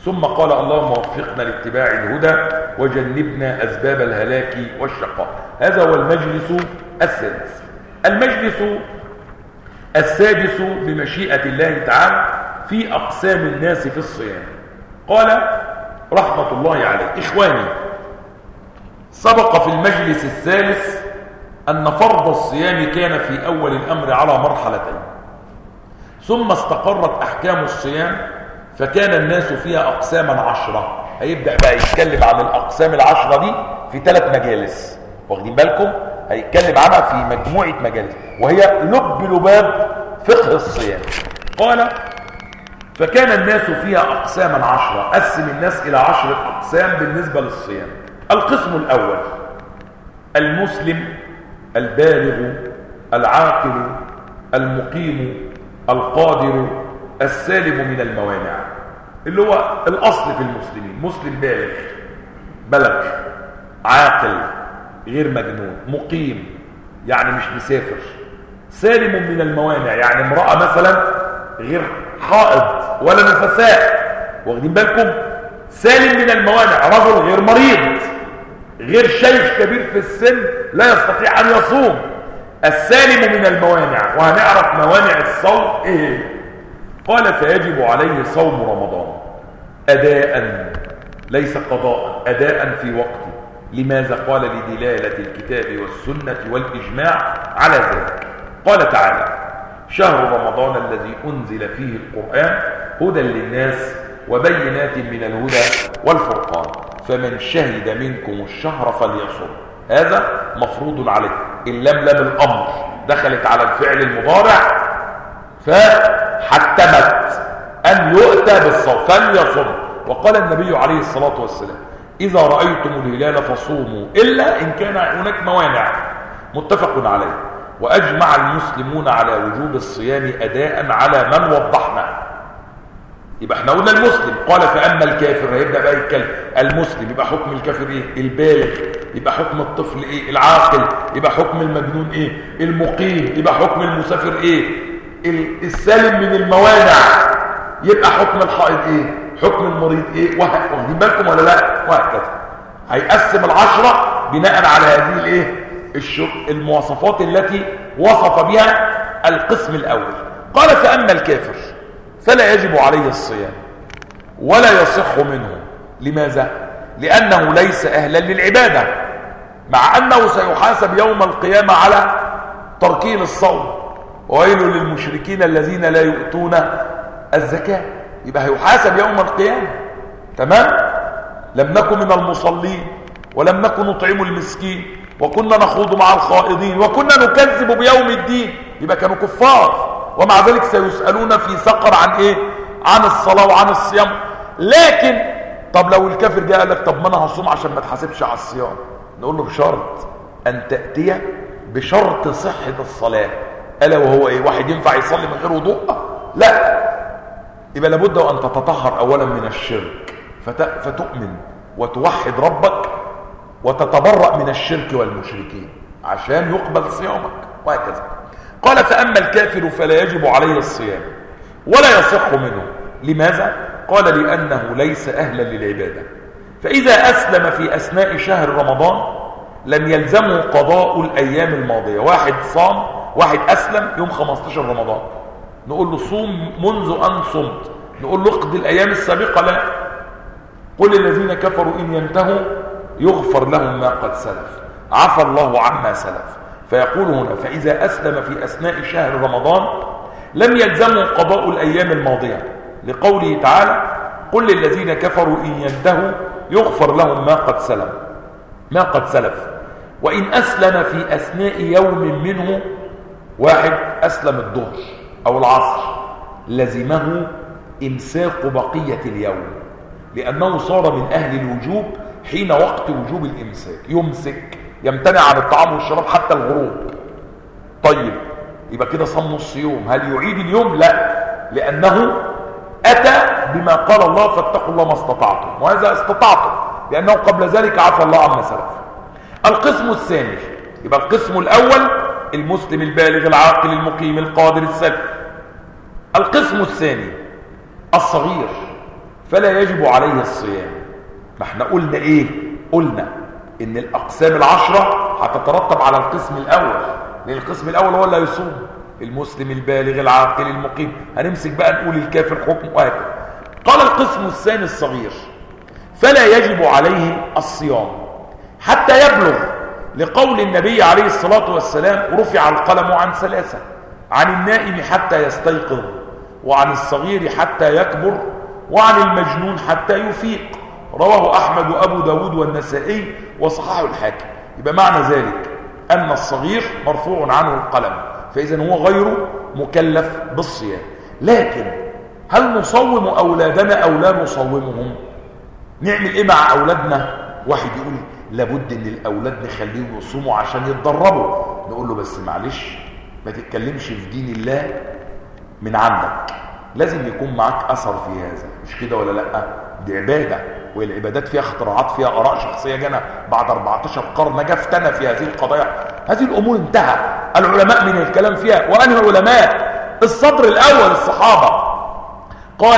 ثم قال اللهم وفقنا لاتباع الهدى وجنبنا أسباب الهلاك والشقاء. هذا هو المجلس السادس. المجلس السادس بمشيئة الله تعالى في أقسام الناس في الصيام. قال رحمة الله عليه: إخواني، سبق في المجلس الثالث أن فرض الصيام كان في أول الأمر على مرحلتين، ثم استقرت أحكام الصيام فكان الناس فيها أقساما 10. هيبدأ بقى يتكلم عن الأقسام 10 دي في 3 مجالس، واخدين بالكم؟ هيتكلم عنها في مجموعة مجالس، وهي لباب فقه الصيام. قال فكان الناس فيها أقساما 10. قسم الناس إلى 10 أقسام بالنسبة للصيام. القسم الأول: المسلم البالغ العاقل المقيم القادر السالم من الموانع، اللي هو الأصل في المسلمين. مسلم بلغ عاقل غير مجنون، مقيم يعني مش مسافر، سالم من الموانع يعني امرأة مثلا غير حائض ولا نفساء، واخدين بالكم؟ سالم من الموانع، رجل غير مريض، غير شيخ كبير في السن لا يستطيع أن يصوم، السالم من الموانع. وهنعرف موانع الصوم ايه. قال فيجب عليه صوم رمضان أداء ليس قضاء، أداء في وقته. لماذا؟ قال لدلالة الكتاب والسنة والإجماع على ذلك. قال تعالى: شهر رمضان الذي أنزل فيه القرآن هدى للناس وبينات من الهدى والفرقان فمن شهد منكم الشهر فليصم. هذا مفروض عليه. اللام لام الأمر دخلت على الفعل المضارع فحتمت أن يؤتى بالصوم فليصم. وقال النبي عليه الصلاة والسلام: إذا رأيتم الهلال فصوموا إلا إن كان هناك موانع. متفق عليه. وأجمع المسلمون على وجوب الصيام أداء على من وضحنا. يبقى احنا قلنا المسلم. قال فأما الكافر، هيبدأ بقى يتكلم. المسلم يبقى حكم الكافر ايه؟ البالغ. يبقى حكم الطفل ايه؟ العاقل. يبقى حكم المجنون ايه؟ المقيم. يبقى حكم المسافر ايه؟ السالم من الموانع. يبقى حكم الحائض ايه؟ حكم المريض ايه؟ واخدين بالكم ولا لا؟ وهكذا. هيقسم 10 بناء على هذه الايه؟ المواصفات التي وصف بها القسم الأول. قال فأما الكافر فلا يجب عليه الصيام ولا يصح منه. لماذا؟ لأنه ليس أهلا للعبادة، مع أنه سيحاسب يوم القيامة على تركين الصوم. وويل للمشركين الذين لا يؤتون الزكاة. يبقى هيحاسب يوم القيامة. تمام؟ لم نكن من المصلين ولم نكن نطعم المسكين وكنا نخوض مع الخائضين وكنا نكذب بيوم الدين. يبقى كانوا كفار، ومع ذلك سيسألون في سقر عن ايه؟ عن الصلاة وعن الصيام. لكن طب لو الكافر جاء قال لك طب ما انا هصوم عشان ما تحاسبش على الصيام، نقول له بشرط ان تأتي بشرط صحة الصلاة. ألا وهو ايه؟ واحد ينفع يصلي من غير وضوء؟ لا. يبقى لابد ان تتطهر اولا من الشرك فتؤمن وتوحد ربك وتتبرأ من الشرك والمشركين عشان يقبل صيامك، وهكذا. قال فأما الكافر فلا يجب عليه الصيام ولا يصح منه. لماذا؟ قال لأنه ليس أهلا للعبادة. فإذا أسلم في أثناء شهر رمضان لم يلزمه قضاء الأيام الماضية. واحد صام، واحد أسلم يوم 15 رمضان، نقول له صوم منذ أن صمت. نقول له اقضي الأيام السابقة؟ لا. قل الذين كفروا إن ينتهوا يغفر لهم ما قد سلف، عفى الله عما سلف. فيقول هنا فإذا أسلم في أثناء شهر رمضان لم يلزمه قضاء الأيام الماضية، لقوله تعالى: قل للذين كفروا إن ينتهوا يغفر لهم ما قد سلف. وإن أسلم في أثناء يوم منه، واحد أسلم الظهر أو العصر، لزمه إمساك بقية اليوم، لأنه صار من أهل الوجوب حين وقت وجوب الإمساك. يمسك، يمتنع عن الطعام والشراب حتى الغروب. طيب يبقى كده صام نص يوم. هل يعيد اليوم؟ لا، لأنه أتى بما قال الله فاتقوا الله ما استطعتم، وهذا استطعتم، لأنه قبل ذلك عفى الله عما سلف. القسم الثاني، يبقى القسم الأول المسلم البالغ العاقل المقيم القادر السلف. القسم الثاني الصغير فلا يجب عليه الصيام. ما احنا قلنا ايه؟ قلنا ان الاقسام العشرة هتترتب على القسم الاول، لان القسم الاول هو اللي هيصوم، المسلم البالغ العاقل المقيم. هنمسك بقى نقول الكافر حكم وهكذا. قال القسم الثاني الصغير فلا يجب عليه الصيام حتى يبلغ، لقول النبي عليه الصلاة والسلام رفع القلم عن ثلاثة: عن النائم حتى يستيقظ، وعن الصغير حتى يكبر، وعن المجنون حتى يفيق. رواه أحمد وأبو داود والنسائي وصححه الحاكم. يبقى معنى ذلك أن الصغير مرفوع عنه القلم، فإذا هو غير مكلف بالصيام. لكن هل نصوم أولادنا أو لا نصومهم؟ نعمل إيه مع أولادنا؟ واحد يقول لابد أن الأولاد نخليهم يصوموا عشان يتدربوا. نقول له بس معلش، ما تتكلمش في دين الله من عندك، لازم يكون معاك أثر في هذا، مش كده ولا لأ؟ دي عبادة، والعبادات فيها اختراعات، فيها آراء شخصية جانا بعد 14 قرن جفتنا في هذه القضايا. هذه الأمور انتهى العلماء من الكلام فيها. وأنهي علماء؟ الصدر الأول الصحابة. قال: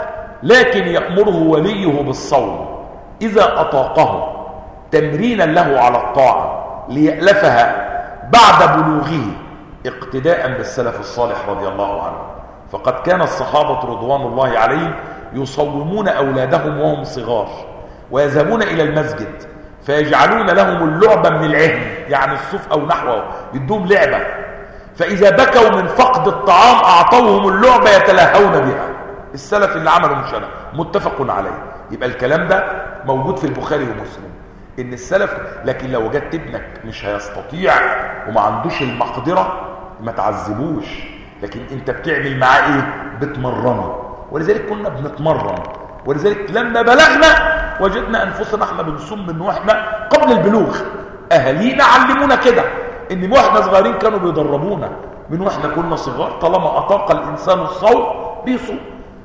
لكن يأمره وليه بالصوم إذا أطاقه تمرينا له على الطاعة ليألفها بعد بلوغه، اقتداء بالسلف الصالح رضي الله عنه. فقد كان الصحابة رضوان الله عليهم يصومون أولادهم وهم صغار، ويذهبون إلى المسجد فيجعلون لهم اللعبة من العهن، يعني الصوف أو نحوه، يدوم لعبة، فإذا بكوا من فقد الطعام أعطوهم اللعبة يتلهون بها. السلف اللي عملوا مش أنا، متفق عليه. يبقى الكلام ده موجود في البخاري ومسلم إن السلف. لكن لو وجدت ابنك مش هيستطيع وما عندوش المقدرة ما تعذبوش، لكن انت بتعمل معاه ايه؟ بتمرنه. ولذلك كنا بنتمرن، ولذلك لما بلغنا وجدنا انفسنا احنا بنصوم من واحنا قبل البلوغ. اهالينا علمونا كده، ان واحنا صغيرين كانوا بيدربونا من واحنا كنا صغار، طالما اطاق الانسان الصوم بيصوم.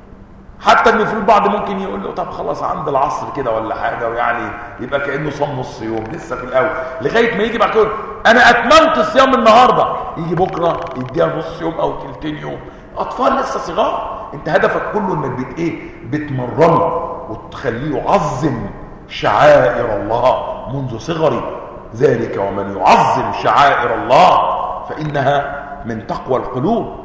حتى ان في البعض ممكن يقول له طب خلاص عند العصر كده ولا حاجه، ويعني يبقى كانه صام نص يوم لسه في الاول، لغايه ما يجي بعد كده انا اتممت الصيام النهارده، يجي بكره يديها نص يوم او تلتين يوم. اطفال لسه صغار، انت هدفك كله انك بتمرنه وتخليه يعظم شعائر الله منذ صغره. ذلك ومن يعظم شعائر الله فانها من تقوى القلوب.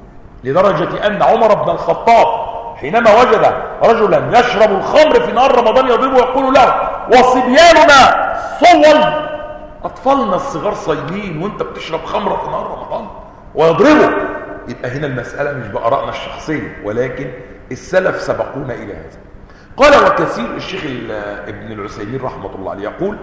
لدرجه ان عمر بن الخطاب حينما وجد رجلا يشرب الخمر في نهار رمضان يضربه ويقول له: وصبياننا صوم، اطفالنا الصغار صايمين وانت بتشرب خمره في نهار رمضان، ويضربه. يبقى هنا المساله مش بارائنا الشخصيه، ولكن السلف سبقونا الى هذا. قال وكثير، الشيخ ابن العثيمين رحمه الله عليه يقول: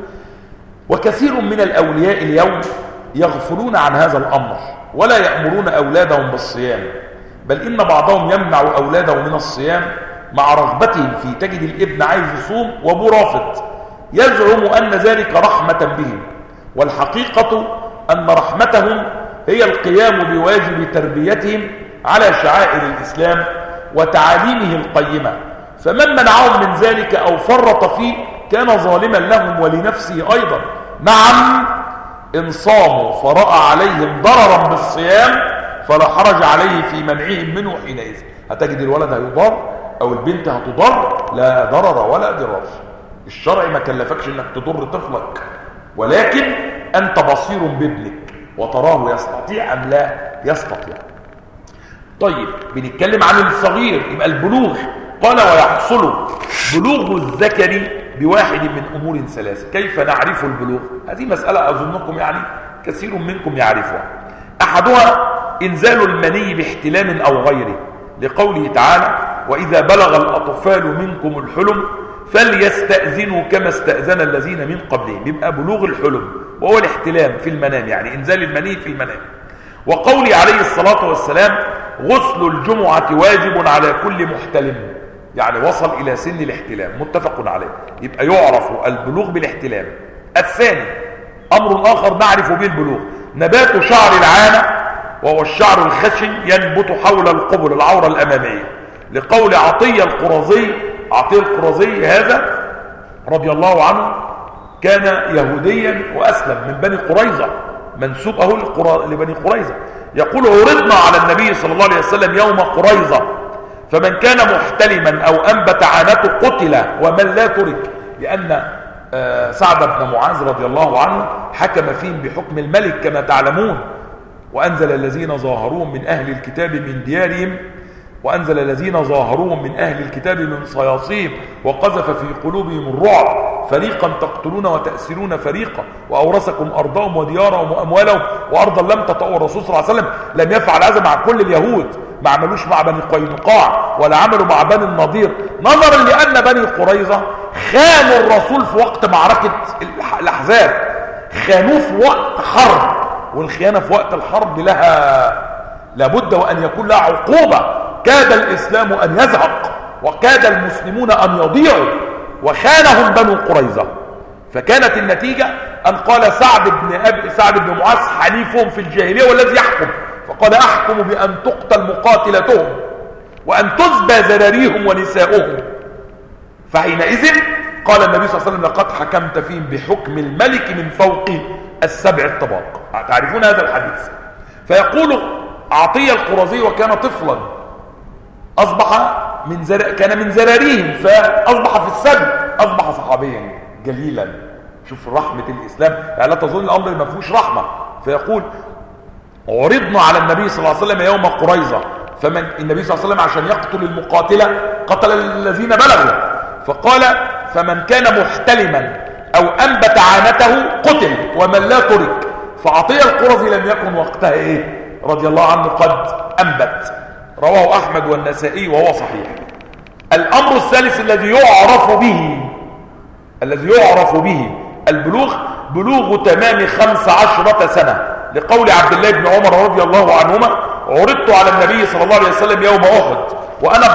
وكثير من الاولياء اليوم يغفلون عن هذا الامر ولا يامرون اولادهم بالصيام، بل إن بعضهم يمنع أولاده من الصيام مع رغبتهم فيه. تجد الابن عايز يصوم وابوه رافض، يزعم أن ذلك رحمة بهم، والحقيقة أن رحمتهم هي القيام بواجب تربيتهم على شعائر الإسلام وتعاليمه القيمة. فمن منعهم من ذلك أو فرط فيه كان ظالما لهم ولنفسه أيضا. نعم، إن صاموا فرأى عليهم ضررا بالصيام فلا حرج عليه في منعهم منه حينئذ. هتجد الولد هيضر او البنت هتضر، لا ضرر ولا ضرار. الشرع ما كلفكش انك تضر طفلك، ولكن انت بصير بابنك وتراه يستطيع ام لا يستطيع. طيب بنتكلم عن الصغير، يبقى البلوغ. قال: ويحصل بلوغ الذكر بواحد من امور ثلاثه. كيف نعرف البلوغ؟ هذه مساله اظنكم يعني كثير منكم يعرفها. احدها إنزال المني باحتلام أو غيره، لقوله تعالى: وإذا بلغ الأطفال منكم الحلم فليستأذنوا كما استأذن الذين من قبلهم. يبقى بلوغ الحلم وهو الاحتلام في المنام، يعني إنزال المني في المنام. وقوله عليه الصلاة والسلام: غسل الجمعة واجب على كل محتلم، يعني وصل إلى سن الاحتلام، متفق عليه. يبقى يعرف البلوغ بالاحتلام. الثاني أمر آخر نعرف به البلوغ: نبات شعر العانة، وهو الشعر الخشن ينبت حول القبل العورة الأمامية، لقول عطية القرظي هذا رضي الله عنه كان يهوديا وأسلم من بني قريظة، منسوب لبني قريظة. يقول: عرضنا على النبي صلى الله عليه وسلم يوم قريظة فمن كان محتلما أو أنبت عانته قتل ومن لا ترك، لأن سعد بن معاذ رضي الله عنه حكم فيهم بحكم الملك كما تعلمون، وأنزل الذين ظاهروهم من أهل الكتاب من ديارهم وأنزل الذين ظاهروهم من أهل الكتاب من صياصيهم وقذف في قلوبهم الرعب فريقا تقتلون وتأسرون فريقا وأورثكم أرضهم وديارهم وأموالهم وأرضا لم تطئوا. الرسول صلى الله عليه وسلم لم يفعل هذا مع كل اليهود، ما عملوش مع بني قينقاع ولا عملوا مع بني النضير، نظرا لأن بني قريظة خانوا الرسول في وقت معركة الأحزاب، خانوه في وقت حرب، والخيانة في وقت الحرب لابد وأن يكون لها عقوبة. كاد الإسلام أن يزهق وكاد المسلمون أن يضيعوا وخانهم بنو قريظة. فكانت النتيجة أن قال سعد بن معاذ حليفهم في الجاهلية والذي يحكم، فقال أحكم بأن تقتل مقاتلتهم وأن تزبى ذراريهم ونساؤهم. فحينئذ قال النبي صلى الله عليه وسلم لقد حكمت فيهم بحكم الملك من فوق السبع الطباق. تعرفون هذا الحديث. فيقول عطية القرظي وكان طفلا أصبح كان من زراريهم فأصبح في السجن، أصبح صحابيا جليلا. شوف رحمة الإسلام، يعني لا تظن الأمر ما فيهوش رحمة. فيقول عرضنا على النبي صلى الله عليه وسلم يوم قريظة، فمن النبي صلى الله عليه وسلم عشان يقتل المقاتلة قتل الذين بلغوا، فقال فمن كان محتلما أو أنبت عانته قتل ومن لا ترك. فعطية القرظي لم يكن وقتها رضي الله عنه قد أنبت. رواه أحمد والنسائي وهو صحيح. الأمر الثالث الذي يعرف به البلوغ، بلوغ تمام 15 سنة، لقول عبد الله بن عمر رضي الله عنهما عرضت على النبي صلى الله عليه وسلم يوم أحد وأنا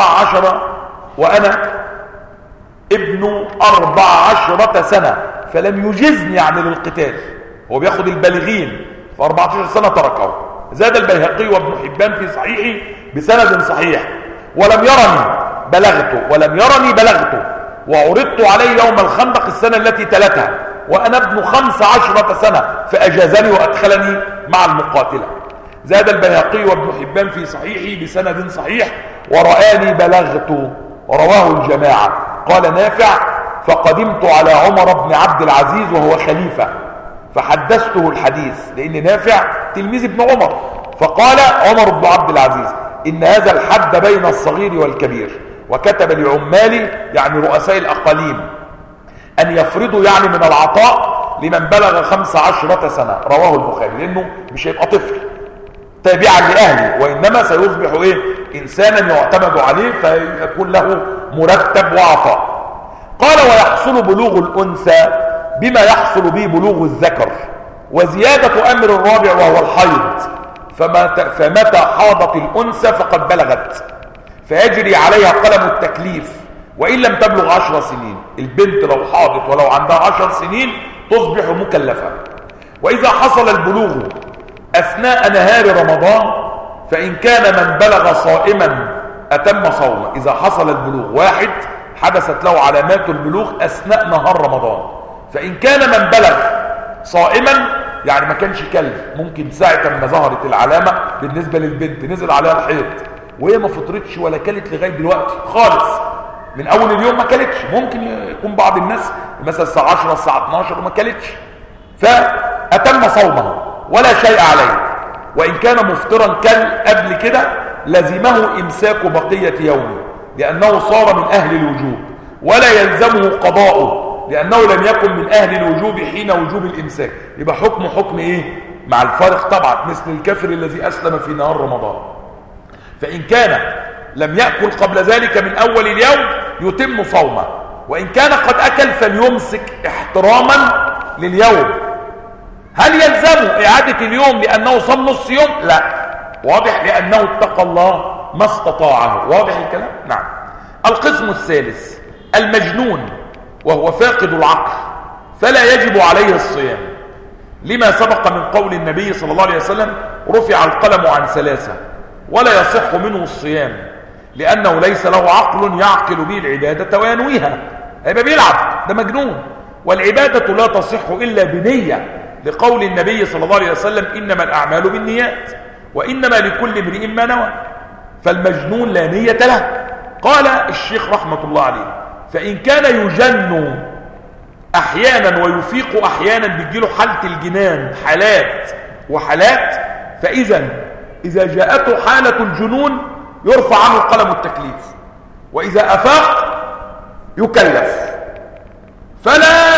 ابن 14 سنة فلم يجزني عن القتال. هو بياخد البالغين، ف 14 سنة تركه. زاد البيهقي وابن حبان في صحيحه بسند صحيح ولم يرني بلغته وعرضت عليه يوم الخندق السنة التي تلتها وأنا ابن 15 سنة فأجازني وأدخلني مع المقاتلة. زاد البيهقي وابن حبان في صحيحه بسند صحيح ورآني بلغت، ورواه الجماعة. قال نافع فقدمت على عمر بن عبد العزيز وهو خليفة فحدثته الحديث، لأن نافع تلميذ ابن عمر، فقال عمر بن عبد العزيز إن هذا الحد بين الصغير والكبير، وكتب لعمالي يعني رؤساء الأقاليم أن يفرضوا يعني من العطاء لمن بلغ 15 سنة. رواه البخاري، لأنه مش هيبقى طفل تابعا لأهله، وإنما سيصبح إنسانا يعتمد عليه فيكون له مرتب وعطاء. قال ويحصل بلوغ الأنثى بما يحصل به بلوغ الذكر، وزيادة أمر الرابع وهو الحيض، فمتى حاضت الأنثى فقد بلغت فيجري عليها قلم التكليف وإن لم تبلغ 10 سنين. البنت لو حاضت ولو عندها 10 سنين تصبح مكلفة. وإذا حصل البلوغ أثناء نهار رمضان فإن كان من بلغ صائما أتم صومه. إذا حصل البلوغ، واحد حدثت له علامات البلوغ أثناء نهار رمضان، فإن كان من بلغ صائما يعني ما كانش كلب، ممكن ساعة ما ظهرت العلامة بالنسبة للبنت نزل عليها الحيض وهي ما فطرتش ولا كلت لغاية دلوقتي خالص، من أول اليوم ما كلتش، ممكن يكون بعض الناس مثلا الساعة 10 الساعة 12 وما كلتش، فأتم صومه ولا شيء عليه. وإن كان مفطرا قبل كده لزمه إمساك بقية يومه لأنه صار من أهل الوجوب، ولا يلزمه قضاؤه لأنه لم يكن من أهل الوجوب حين وجوب الإمساك. يبقى حكم مع الفارق طبعا، مثل الكافر الذي أسلم في نهار رمضان. فإن كان لم يأكل قبل ذلك من أول اليوم يتم صومه، وإن كان قد أكل فليمسك احتراما لليوم. هل يلزمه إعادة اليوم لأنه صام نص يوم؟ لا، واضح، لأنه اتقى الله ما استطاعه. واضح الكلام؟ نعم. القسم الثالث المجنون وهو فاقد العقل، فلا يجب عليه الصيام لما سبق من قول النبي صلى الله عليه وسلم رفع القلم عن 3 ولا يصح منه الصيام لأنه ليس له عقل يعقل به العبادة وينويها. هيبقى بيلعب، ده مجنون. والعبادة لا تصح إلا بنية، لقول النبي صلى الله عليه وسلم إنما الأعمال بالنيات وإنما لكل امرئ ما نوى. فالمجنون لا نية له. قال الشيخ رحمة الله عليه: فإن كان يجن أحيانا ويفيق أحيانا، بيجيله حالة الجنان حالات وحالات، إذا جاءته حالة الجنون يرفع عنه قلم التكليف، وإذا أفاق يكلف، فلا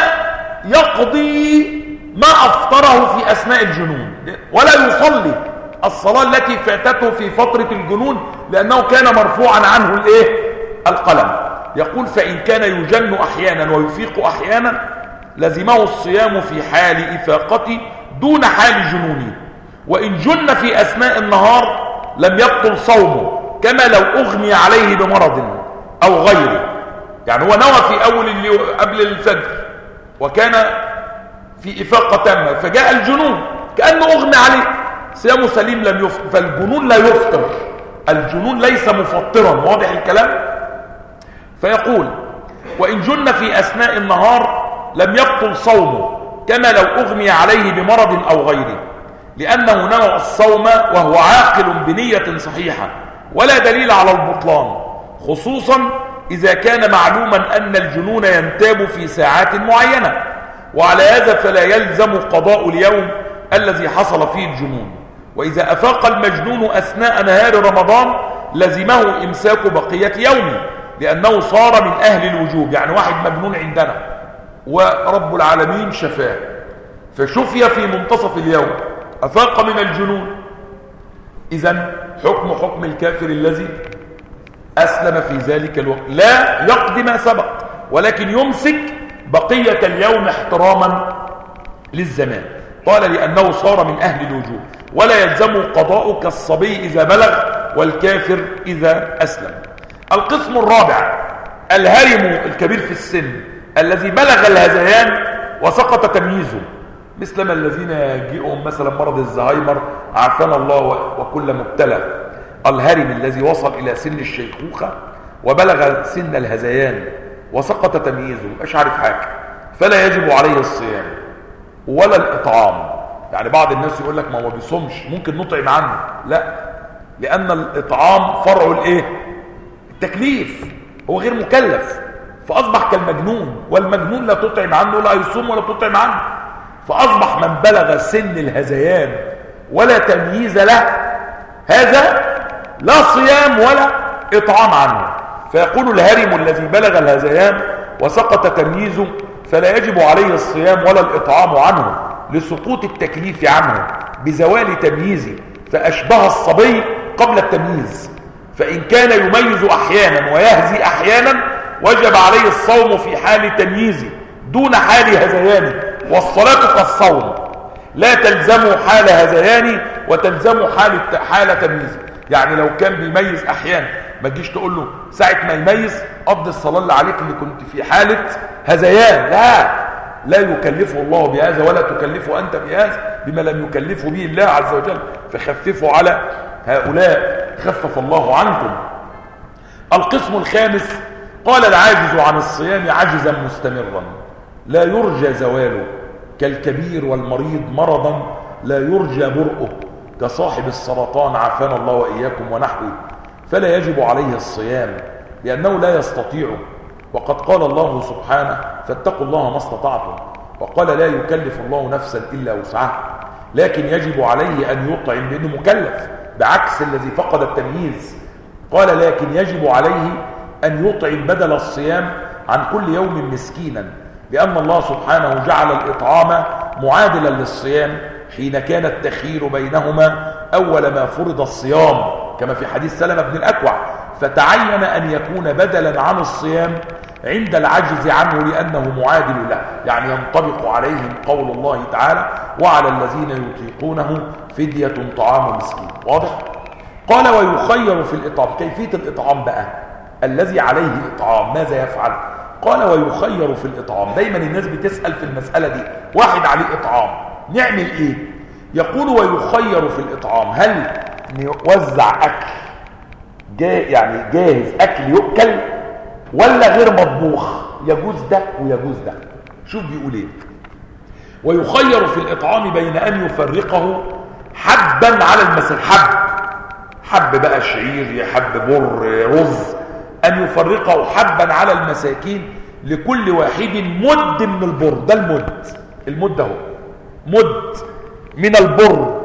يقضي ما أفطره في أثناء الجنون، ولا يصلي الصلاة التي فاتته في فترة الجنون، لأنه كان مرفوعا عنه القلم. يقول: فإن كان يجن أحيانا ويفيق أحيانا لزمه الصيام في حال إفاقته دون حال جنونه، وإن جن في أثناء النهار لم يبطل صومه، كما لو أغمي عليه بمرض أو غيره. يعني هو نوى في أول قبل الفجر وكان في إفاقة تامة، فجاء الجنون كأنه أغمي عليه، صيامه سليم لم يفطر. فالجنون لا يفطر، الجنون ليس مفطرا، واضح الكلام؟ فيقول: وإن جن في أثناء النهار لم يبطل صومه، كما لو أغمي عليه بمرض أو غيره، لأنه نوى الصوم وهو عاقل بنية صحيحة، ولا دليل على البطلان، خصوصا إذا كان معلوما أن الجنون ينتاب في ساعات معينة، وعلى هذا فلا يلزم قضاء اليوم الذي حصل فيه الجنون. وإذا أفاق المجنون أثناء نهار رمضان لزمه إمساك بقية يومه، لأنه صار من أهل الوجوب. يعني واحد مجنون عندنا ورب العالمين شفاه، فشفي في منتصف اليوم، أفاق من الجنون، إذن حكم الكافر الذي أسلم في ذلك الوقت، لا يقضي ما سبق، ولكن يمسك بقية اليوم احتراما للزمان. قال: لأنه صار من أهل الوجوب، ولا يلزم قضاء كالصبي إذا بلغ والكافر إذا أسلم. القسم الرابع: الهرم الكبير في السن الذي بلغ الهذيان وسقط تمييزه، مثل ما الذين يجيئهم مثلا مرض الزهايمر، عافانا الله وكل مبتلى. الهرم الذي وصل إلى سن الشيخوخة وبلغ سن الهذيان وسقط تمييزه، مش عارف حاجة، فلا يجب عليه الصيام ولا الإطعام. يعني بعض الناس يقول لك: ما هو بيصومش، ممكن نطعم عنه. لا، لأن الإطعام فرع التكليف، هو غير مكلف، فأصبح كالمجنون، والمجنون لا تطعم عنه ولا يصوم ولا تطعم عنه. فأصبح من بلغ سن الهذيان ولا تمييز له، هذا لا صيام ولا إطعام عنه. فيقول: الهرم الذي بلغ الهذيان وسقط تمييزه فلا يجب عليه الصيام ولا الإطعام عنه، لسقوط التكليف عنه بزوال تمييزه، فأشبه الصبي قبل التمييز. فإن كان يميز أحيانا ويهزي أحيانا وجب عليه الصوم في حال تمييزه دون حال هذيانه، والصلاة كالصوم لا تلزم حال هذيانه وتلزم حال تمييزه. يعني لو كان بيميز أحيانا ما تجيش تقول له ساعة ما يميز قضي الصلاة اللي عليك اللي كنت في حالة هذيان، لا يكلفه الله بهذا ولا تكلفه أنت بهذا بما لم يكلفه به الله عز وجل، فخففوا على هؤلاء خفف الله عنكم. القسم الخامس: قال: العاجز عن الصيام عجزا مستمرا لا يرجى زواله، كالكبير والمريض مرضا لا يرجى برؤه، كصاحب السرطان عافانا الله وإياكم ونحوه، فلا يجب عليه الصيام لأنه لا يستطيعه. وقد قال الله سبحانه: فاتقوا الله ما استطعتم، وقال: لا يكلف الله نفسا إلا وسعها، لكن يجب عليه أن يطعم لأنه مكلف، بعكس الذي فقد التمييز. قال: لكن يجب عليه أن يطعم بدل الصيام عن كل يوم مسكينا، لأن الله سبحانه جعل الإطعام معادلا للصيام حين كان التخيير بينهما أول ما فرض الصيام، كما في حديث سلمة بن الأكوع، فتعين أن يكون بدلا عن الصيام عند العجز عنه لأنه معادل له. يعني ينطبق عليهم قول الله تعالى: وعلى الذين يطيقونه فدية طعام مسكين. واضح؟ قال: ويخير في الإطعام. كيفية الإطعام بقى الذي عليه إطعام ماذا يفعل؟ قال: ويخير في الإطعام. دايما الناس بتسأل في المسألة دي، واحد عليه إطعام نعمل إيه؟ يقول: ويخير في الإطعام، هل نوزع أكل يعني جاهز أكل يؤكل ولا غير مطبوخ؟ يجوز ده ويجوز ده. شوف بيقول ايه: ويخير في الإطعام بين أن يفرقه حبا على المساكين، حب بقى شعير، حب بر، رز، أن يفرقه حبا على المساكين، لكل واحد مد من البر. ده المد اهو، مد من البر،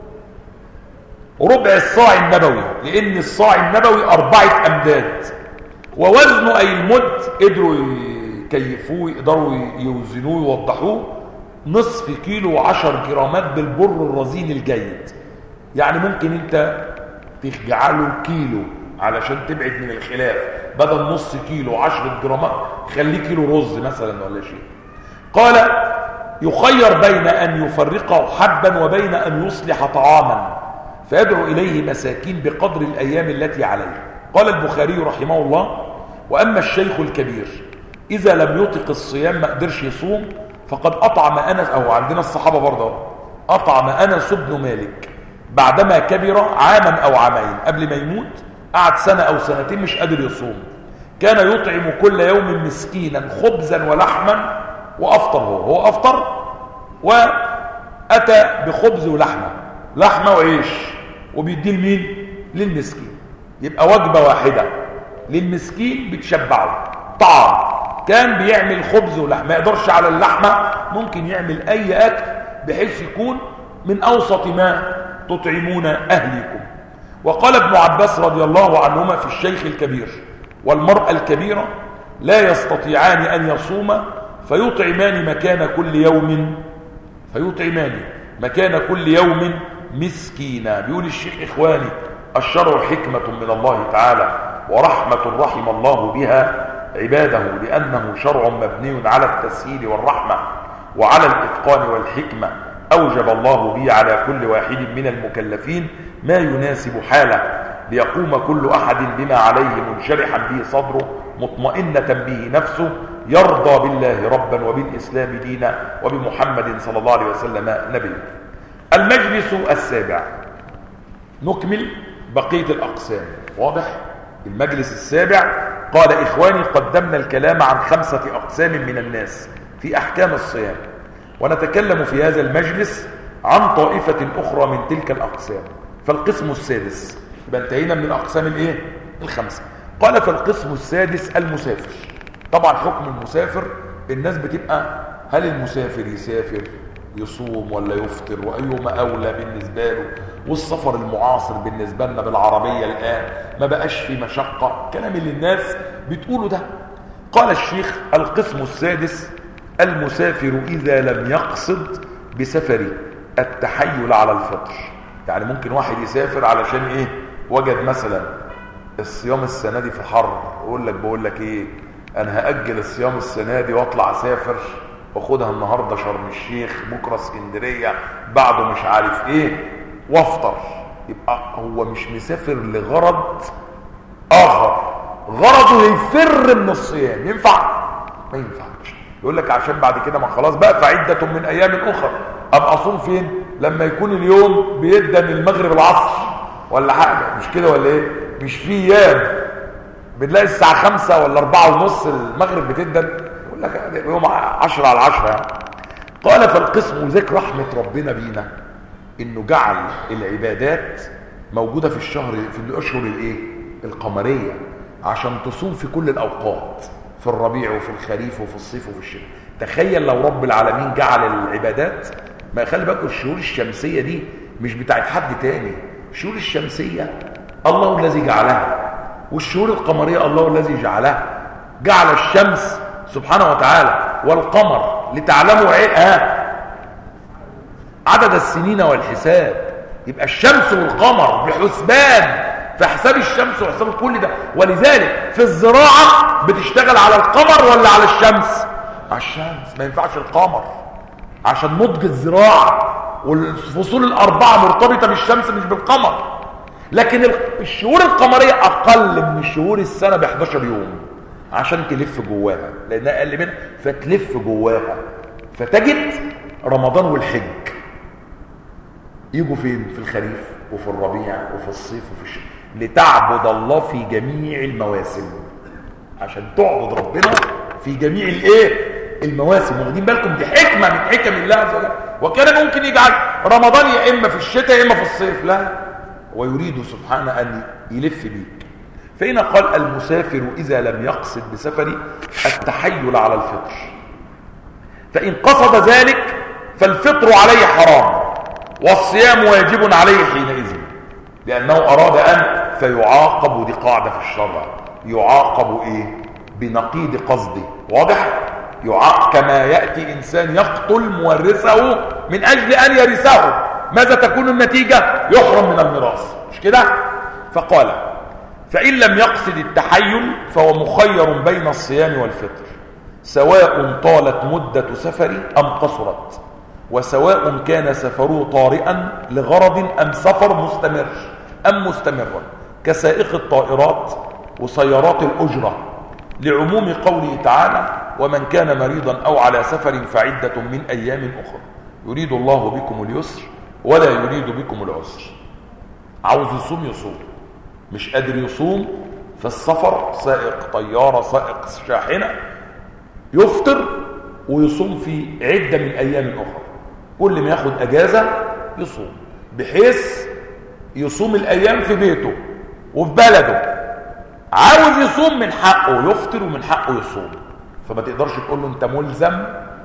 ربع الصاع النبوي، لأن الصاع النبوي 4 أمداد، ووزنه أي المد قدروا يكيفوه، يقدروا يوزنوه يوضحوه، نصف كيلو و10 جرامات بالبر الرزين الجيد. يعني ممكن انت تجعله كيلو علشان تبعد من الخلاف، بدل نص كيلو 10 جرامات خليه كيلو رز مثلا ولا شيء. قال يخير بين أن يفرقه حبا وبين أن يصلح طعاما، فيدعو إليه مساكين بقدر الأيام التي عليه. قال البخاري رحمه الله: وأما الشيخ الكبير إذا لم يطق الصيام، ما قدرش يصوم، فقد أطعم أنس، أو عندنا الصحابة برضه، أطعم أنس بن مالك بعدما كبر عاما أو عامين، قبل ما يموت قعد سنة أو سنتين مش قادر يصوم، كان يطعم كل يوم مسكينا خبزا ولحما، وأفطر هو أفطر وأتى بخبز ولحمة، لحمة وعيش، وبيديه لمين؟ للمسكين. يبقى وجبة واحدة للمسكين بتشبعه طعام. كان بيعمل خبز ولحمة، ما يقدرش على اللحمة، ممكن يعمل أي أكل بحيث يكون من أوسط ما تطعمون أهليكم. وقال ابن عباس رضي الله عنهما في الشيخ الكبير والمرأة الكبيرة: لا يستطيعان أن يصوما فيطعمان مكان كل يوم مسكينا. بيقول الشيخ: إخواني، الشرع حكمة من الله تعالى ورحمة رحم الله بها عباده، لأنه شرع مبني على التسهيل والرحمة وعلى الإتقان والحكمة. أوجب الله به على كل واحد من المكلفين ما يناسب حاله، ليقوم كل أحد بما عليه منشرحا به صدره، مطمئنة به نفسه، يرضى بالله ربا وبالإسلام دينا وبمحمد صلى الله عليه وسلم نبيا. المجلس السابع، نكمل بقية الأقسام. واضح؟ المجلس السابع قال: إخواني، قدمنا الكلام عن 5 أقسام من الناس في أحكام الصيام، ونتكلم في هذا المجلس عن طائفة أخرى من تلك الأقسام. فالقسم السادس، يبقى انتهينا من الأقسام ال5. قال: فالقسم السادس المسافر. طبعا حكم المسافر الناس بتبقى، هل المسافر يسافر يصوم ولا يفطر، وأيهما أولى بالنسبة له، والسفر المعاصر بالنسبة لنا بالعربية الآن ما بقاش في مشقة، كلام اللي الناس بتقوله ده. قال الشيخ: القسم السادس المسافر إذا لم يقصد بسفره التحيل على الفطر. يعني ممكن واحد يسافر علشان إيه؟ وجد مثلا الصيام السنة دي في حر، بقول لك إيه، أنا هأجل الصيام السنة دي وأطلع أسافر وأخدها النهاردة شرم الشيخ، بكرة اسكندرية، بعده مش عارف إيه، وافطر. يبقى هو مش مسافر لغرض آخر، غرضه يفر من الصيام. ينفع؟ ما ينفعش. يقول لك عشان بعد كده ما خلاص بقى فعدة من أيام أخرى، أبقى أصوم فين؟ لما يكون اليوم بيدن المغرب العصر ولا حاجة، مش كده ولا إيه؟ مش في أيام بنلاقي الساعة 5 ولا 4:30 المغرب بتدن، يقول لك يوم 10 على 10 يعني. قال: فالقسم، ذكر رحمة ربنا بينا إنه جعل العبادات موجودة في الأشهر القمرية، عشان تصوم في كل الأوقات، في الربيع وفي الخريف وفي الصيف وفي الشتاء. تخيل لو رب العالمين جعل العبادات، ما خلي بالكم الشهور الشمسية دي مش بتاعت حد تاني، الشهور الشمسية الله الذي جعلها، والشهور القمرية الله الذي جعلها. جعل الشمس سبحانه وتعالى والقمر لتعلموا عدد السنين والحساب. يبقى الشمس والقمر بحسبان، في حساب الشمس وحساب كل ده. ولذلك في الزراعة بتشتغل على القمر ولا على الشمس؟ على الشمس. ما ينفعش القمر، عشان نضج الزراعة والفصول ال4 مرتبطة بالشمس مش بالقمر. لكن الشهور القمرية أقل من الشهور السنة ب11 يوم، عشان تلف جواها، لأنها أقل منها فتلف جواها. فتجد رمضان والحج يجوا فين؟ في الخريف وفي الربيع وفي الصيف وفي الشتاء، لتعبد الله في جميع المواسم، عشان تعبد ربنا في جميع المواسم. واخدين بالكم؟ دي حكمة من حكم الله عز وجل. وكان ممكن يجعل رمضان يا إما في الشتاء يا إما في الصيف، لا، ويريد سبحانه أن يلف بيك. فهنا قال المسافر إذا لم يقصد بسفره التحيل على الفطر، فإن قصد ذلك فالفطر عليه حرام والصيام واجب عليه حينئذ، لأنه أراد أن فيعاقب. دي قاعدة في الشرع، يعاقب إيه؟ بنقيض قصده. واضح؟ يعاقب كما يأتي إنسان يقتل مورثه من أجل أن يرثه، ماذا تكون النتيجة؟ يحرم من الميراث، مش كده؟ فقال فإن لم يقصد التحيل فهو مخير بين الصيام والفطر، سواء طالت مدة سفره أم قصرت، وسواء كان سفره طارئا لغرض أم سفر مستمر أم مستمرا، كسائق الطائرات وسيارات الأجرة، لعموم قوله تعالى ومن كان مريضا أو على سفر فعدة من أيام أخرى يريد الله بكم اليسر ولا يريد بكم العسر. عاوز يصوم يصوم، مش قادر يصوم في السفر، سائق طيارة سائق شاحنة، يفطر ويصوم في عدة من أيام أخرى، كل ما ياخد أجازة يصوم، بحيث يصوم الأيام في بيته وفي بلده. عاوز يصوم من حقه يفطر ومن حقه يصوم، فما تقدرش تقول له أنت ملزم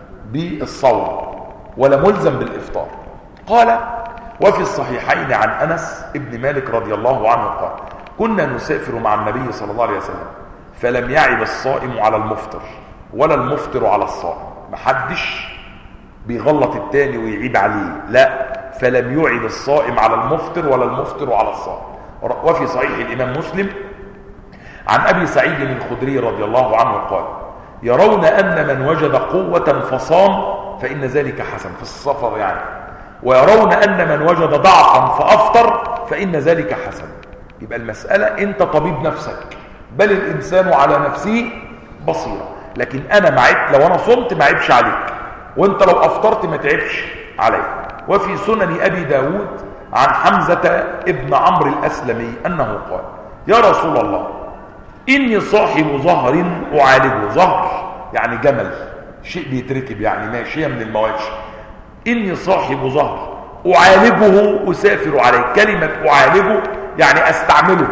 بالصوم ولا ملزم بالإفطار. قال وفي الصحيحين عن أنس ابن مالك رضي الله عنه قال كنا نسافر مع النبي صلى الله عليه وسلم فلم يعب الصائم على المفطر ولا المفطر على الصائم. محدش بيغلط التاني ويعيب عليه، لا، فلم يعب الصائم على المفطر ولا المفطر على الصائم. وفي صحيح الإمام مسلم عن أبي سعيد الخدري رضي الله عنه قال يرون أن من وجد قوة فصام فإن ذلك حسن، في السفر يعني، ويرون أن من وجد ضعفا فأفطر فإن ذلك حسن. يبقى المسألة أنت طبيب نفسك، بل الإنسان على نفسه بصيرة، لكن أنا معيب، لو أنا صمت ما عيبش عليك، وأنت لو أفطرت ما تعبش عليك. وفي سنن أبي داود عن حمزة ابن عمرو الأسلمي أنه قال يا رسول الله إني صاحب ظهر أعالجه، ظهر يعني جمل، شيء بيتركب يعني ماشية من المواشي، إني صاحب ظهر أعالجه أسافر عليه. كلمة أعالجه يعني أستعمله،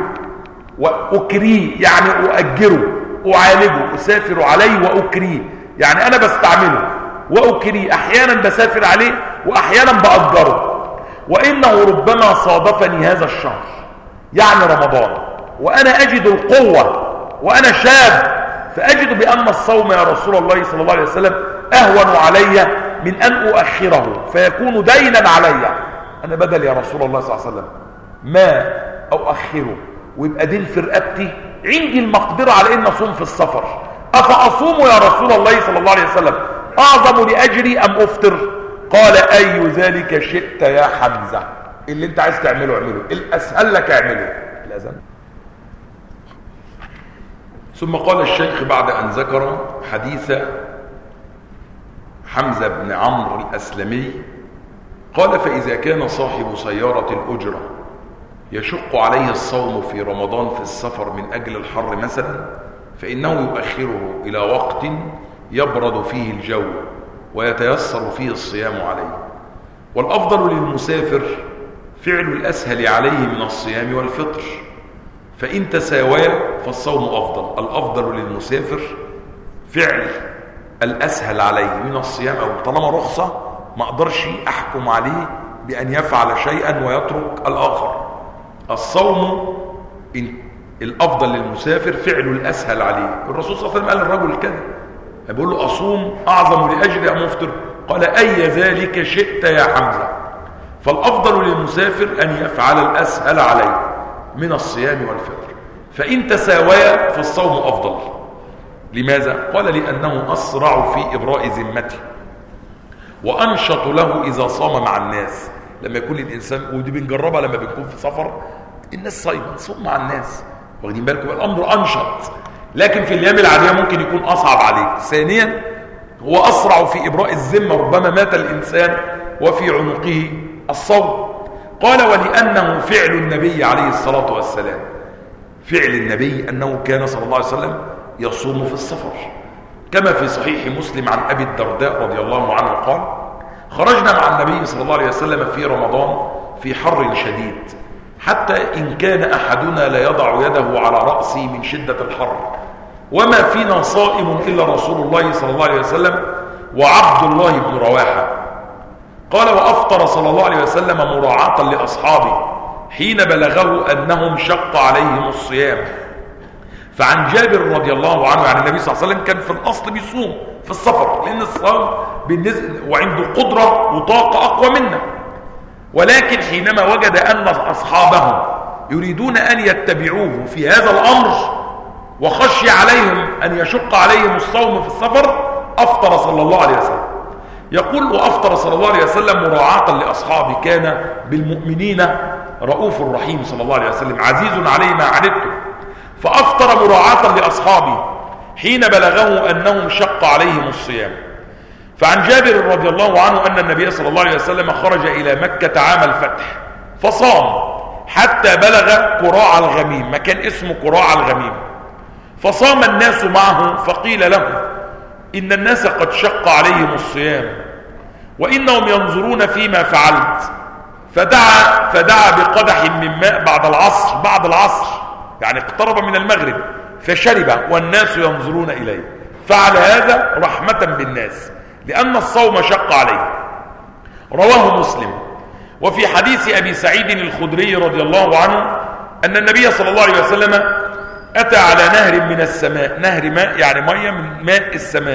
وأكريه يعني أؤجره، أعالجه أسافر عليه وأكريه يعني أنا بستعمله وأكريه، أحيانا بسافر عليه وأحيانا بأجره. وإنه ربما صادفني هذا الشهر يعني رمضان وأنا أجد القوة وأنا شاب، فأجد بأن الصوم يا رسول الله صلى الله عليه وسلم أهون علي من أن أؤخره فيكون دينا علي. أنا بدل يا رسول الله صلى الله عليه وسلم ما أؤخره ويبقى دين في رقبتي، عندي المقدرة على أن أصوم في السفر، أفأصوم يا رسول الله صلى الله عليه وسلم أعظم لأجري أم أفطر؟ قال أي ذلك شئت يا حمزة، اللي انت عايز تعمله اعمله، الأسهل لك اعمله. الأذان. ثم قال الشيخ بعد أن ذكر حديث حمزة بن عمرو الأسلمي قال فإذا كان صاحب سيارة الأجرة يشق عليه الصوم في رمضان في السفر من أجل الحر مثلا، فإنه يؤخره إلى وقت يبرد فيه الجو ويتيسر فيه الصيام عليه. والأفضل للمسافر فعل الأسهل عليه من الصيام والفطر، فإن تساويا فالصوم أفضل. الأفضل للمسافر فعل الأسهل عليه من الصيام، أو طالما رخصة ما أقدرش أحكم عليه بأن يفعل شيئا ويترك الآخر. الصوم الأفضل للمسافر فعل الأسهل عليه. الرسول صلى الله عليه وسلم قال الرجل كده، بيقول له أصوم أعظم لأجل أم أفطر؟ قال أي ذلك شئت يا حمزة. فالأفضل للمسافر أن يفعل الأسهل عليه من الصيام والفطر، فإن تساويا فالصوم أفضل. لماذا؟ قال لأنه أسرع في إبراء ذمته وأنشط له إذا صام مع الناس. لما يكون الإنسان، ودي بنجربها لما بنكون في سفر، الناس صايمة نصوم مع الناس، واخدين بالكم؟ الأمر أنشط، لكن في الأيام العادية ممكن يكون أصعب عليك. ثانيا هو أسرع في إبراء الذمة، ربما مات الإنسان وفي عنقه الصوم. قال ولأنه فعل النبي عليه الصلاة والسلام، فعل النبي أنه كان صلى الله عليه وسلم يصوم في السفر، كما في صحيح مسلم عن أبي الدرداء رضي الله عنه قال خرجنا مع النبي صلى الله عليه وسلم في رمضان في حر شديد حتى إن كان أحدنا لا يضع يده على رأسه من شدة الحر، وما فينا صائم إلا رسول الله صلى الله عليه وسلم وعبد الله بن رواحة. قال وأفطر صلى الله عليه وسلم مراعاة لأصحابه حين بلغه أنهم شق عليهم الصيام. فعن جابر رضي الله عنه عن النبي صلى الله عليه وسلم كان في الأصل بيصوم في السفر، لأن الصوم وعنده قدرة وطاقة أقوى منا، ولكن حينما وجد أن أصحابه يريدون أن يتبعوه في هذا الأمر وخشي عليهم أن يشق عليهم الصوم في السفر أفطر صلى الله عليه وسلم. يقول وأفطر صلى الله عليه وسلم مراعاة لأصحابه كان بالمؤمنين رؤوف رحيم صلى الله عليه وسلم عزيز عليه ما عنتم، فأفطر مراعاة لأصحابه حين بلغه أنهم شق عليهم الصيام. فعن جابر رضي الله عنه أن النبي صلى الله عليه وسلم خرج إلى مكة عام الفتح فصام حتى بلغ قراع الغميم، مكان اسمه قراع الغميم، فصام الناس معه، فقيل لهم إن الناس قد شق عليهم الصيام وإنهم ينظرون فيما فعلت، فدعا بقدح من ماء بعد العصر يعني اقترب من المغرب، فشرب والناس ينظرون إليه، فعل هذا رحمة بالناس لأن الصوم شق عليه. رواه مسلم. وفي حديث أبي سعيد الخدري رضي الله عنه أن النبي صلى الله عليه وسلم أتى على نهر من السماء، نهر ماء يعني مية من ماء السماء،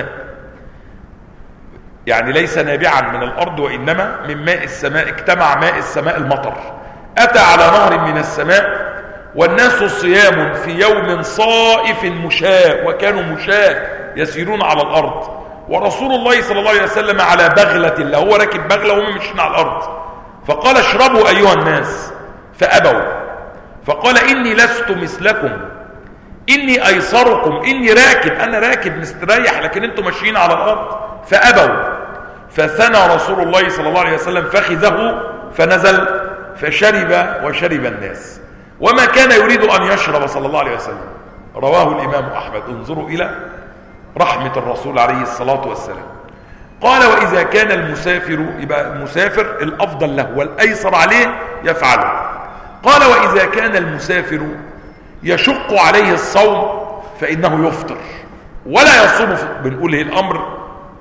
يعني ليس نابعا من الأرض وإنما من ماء السماء، اجتمع ماء السماء المطر. أتى على نهر من السماء والناس صيام في يوم صائف مشاة، وكانوا مشاة يسيرون على الأرض، ورسول الله صلى الله عليه وسلم على بغلة له، هو راكب بغلة وهم مشين على الأرض، فقال اشربوا أيها الناس، فأبوا، فقال إني لست مثلكم، إني أيسركم، إني راكب، أنا راكب مستريح لكن أنتم ماشيين على الأرض، فأبوا، فثنى رسول الله صلى الله عليه وسلم فخذه فنزل فشرب وشرب الناس، وما كان يريد أن يشرب صلى الله عليه وسلم. رواه الإمام أحمد. انظروا إلى رحمة الرسول عليه الصلاة والسلام. قال وإذا كان المسافر، يبقى المسافر الأفضل له والأيسر عليه يفعله. قال وإذا كان المسافر يشق عليه الصوم فإنه يفطر ولا يصوم. بنقول الأمر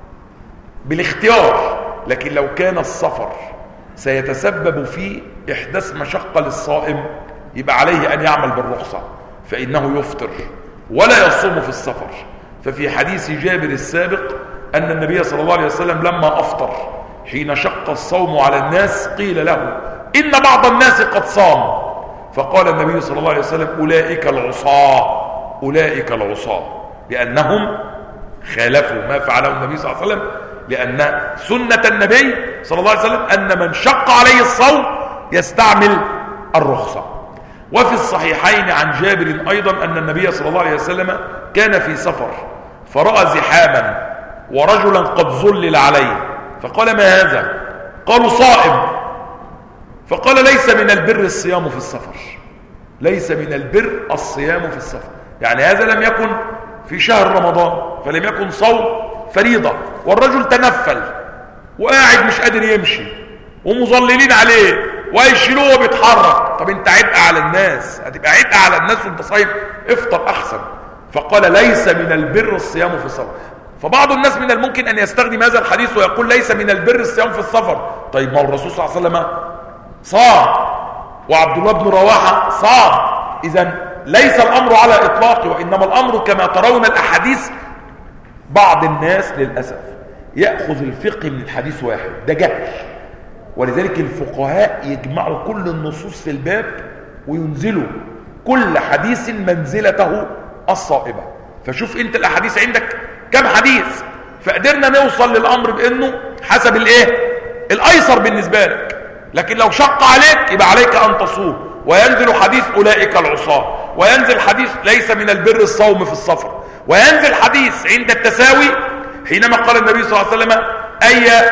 بالاختيار، لكن لو كان السفر سيتسبب في إحداث مشقة للصائم يبقى عليه أن يعمل بالرخصة، فإنه يفطر ولا يصوم في السفر. ففي حديث جابر السابق أن النبي صلى الله عليه وسلم لما أفطر حين شق الصوم على الناس قيل له إن بعض الناس قد صام، فقال النبي صلى الله عليه وسلم أولئك العصاة، أولئك العصاة، لأنهم خالفوا ما فعله النبي صلى الله عليه وسلم، لأن سنة النبي صلى الله عليه وسلم أن من شق عليه الصوم يستعمل الرخصة. وفي الصحيحين عن جابر أيضا أن النبي صلى الله عليه وسلم كان في سفر فرأى زحاما ورجلا قد ظلل عليه، فقال ما هذا؟ قالوا صائم، فقال ليس من البر الصيام في السفر، ليس من البر الصيام في السفر، يعني هذا لم يكن في شهر رمضان فلم يكن صوم فريضة، والرجل تنفل وقاعد مش قادر يمشي ومظللين عليه ويشيلوه وبيتحرك، طب انت عبء على الناس، هتبقى عبء على الناس وانت صايم، افطر احسن. فقال ليس من البر الصيام في السفر. فبعض الناس من الممكن ان يستخدم هذا الحديث ويقول ليس من البر الصيام في السفر، طيب ما هو الرسول صلى الله عليه وسلم صام وعبد الله بن رواحة صام، اذا ليس الامر على اطلاقه، وانما الامر كما ترون الاحاديث. بعض الناس للاسف ياخذ الفقه من الحديث واحد، ده جهل، ولذلك الفقهاء يجمعوا كل النصوص في الباب وينزلوا كل حديث منزلته الصائبة. فشوف انت الاحاديث عندك كم حديث، فقدرنا نوصل للامر بانه حسب الايه الايسر بالنسبة لك، لكن لو شق عليك يبقى عليك ان تصوم، وينزل حديث اولئك العصاة، وينزل حديث ليس من البر الصوم في السفر، وينزل حديث عند التساوي حينما قال النبي صلى الله عليه وسلم اي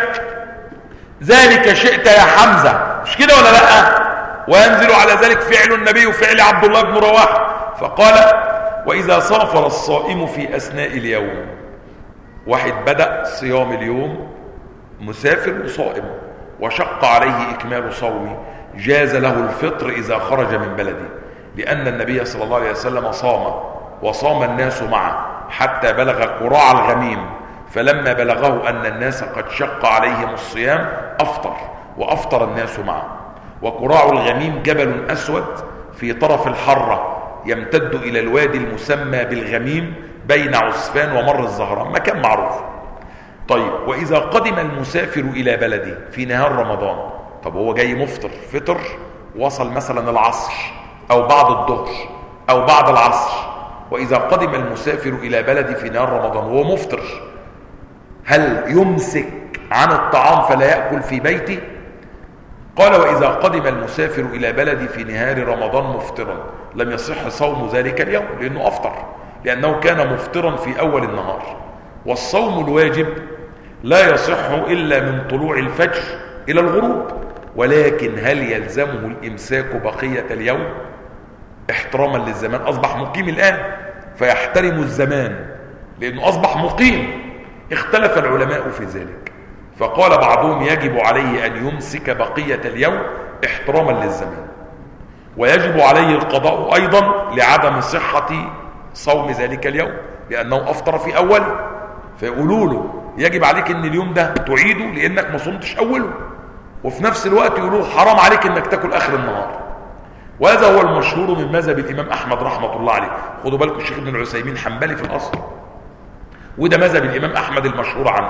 ذلك شئت يا حمزة، مش كده ولا لا؟ وينزل على ذلك فعل النبي وفعل عبد الله بن رواحة، فقال وإذا سافر الصائم في أثناء اليوم، واحد بدأ صيام اليوم مسافر وصائم وشق عليه إكمال صومه، جاز له الفطر إذا خرج من بلده، لأن النبي صلى الله عليه وسلم صام وصام الناس معه حتى بلغ قراع الغميم، فلما بلغه أن الناس قد شق عليهم الصيام أفطر، وأفطر الناس معه. وقراع الغميم جبل أسود في طرف الحرة يمتد إلى الوادي المسمى بالغميم بين عسفان ومر الزهران، مكان معروف. طيب، وإذا قدم المسافر إلى بلده في نهار رمضان، طب هو جاي مفطر، فطر وصل مثلا العصر أو بعد الظهر أو بعد العصر، وإذا قدم المسافر إلى بلده في نهار رمضان وهو مفطر، هل يمسك عن الطعام فلا يأكل في بيته؟ قال: وإذا قدم المسافر إلى بلده في نهار رمضان مفطرا لم يصح صوم ذلك اليوم، لأنه أفطر، لأنه كان مفطرا في أول النهار. والصوم الواجب لا يصح إلا من طلوع الفجر إلى الغروب، ولكن هل يلزمه الإمساك بقية اليوم احتراما للزمان؟ أصبح مقيم الآن فيحترم الزمان لأنه أصبح مقيم. اختلف العلماء في ذلك، فقال بعضهم يجب عليه أن يمسك بقية اليوم احتراما للزمان، ويجب عليه القضاء أيضا لعدم صحة صوم ذلك اليوم لأنه أفطر في أوله، فيقولوا له يجب عليك أن اليوم ده تعيده لأنك ما صمتش أوله، وفي نفس الوقت يقولوا له حرام عليك أنك تاكل آخر النهار. وهذا هو المشهور من مذهب الإمام أحمد رحمة الله عليه. خدوا بالكم، الشيخ ابن العثيمين حنبلي في الأصل، وده مذهب الإمام أحمد المشهور عنه.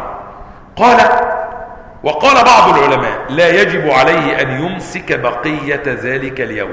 وقال بعض العلماء لا يجب عليه أن يمسك بقية ذلك اليوم.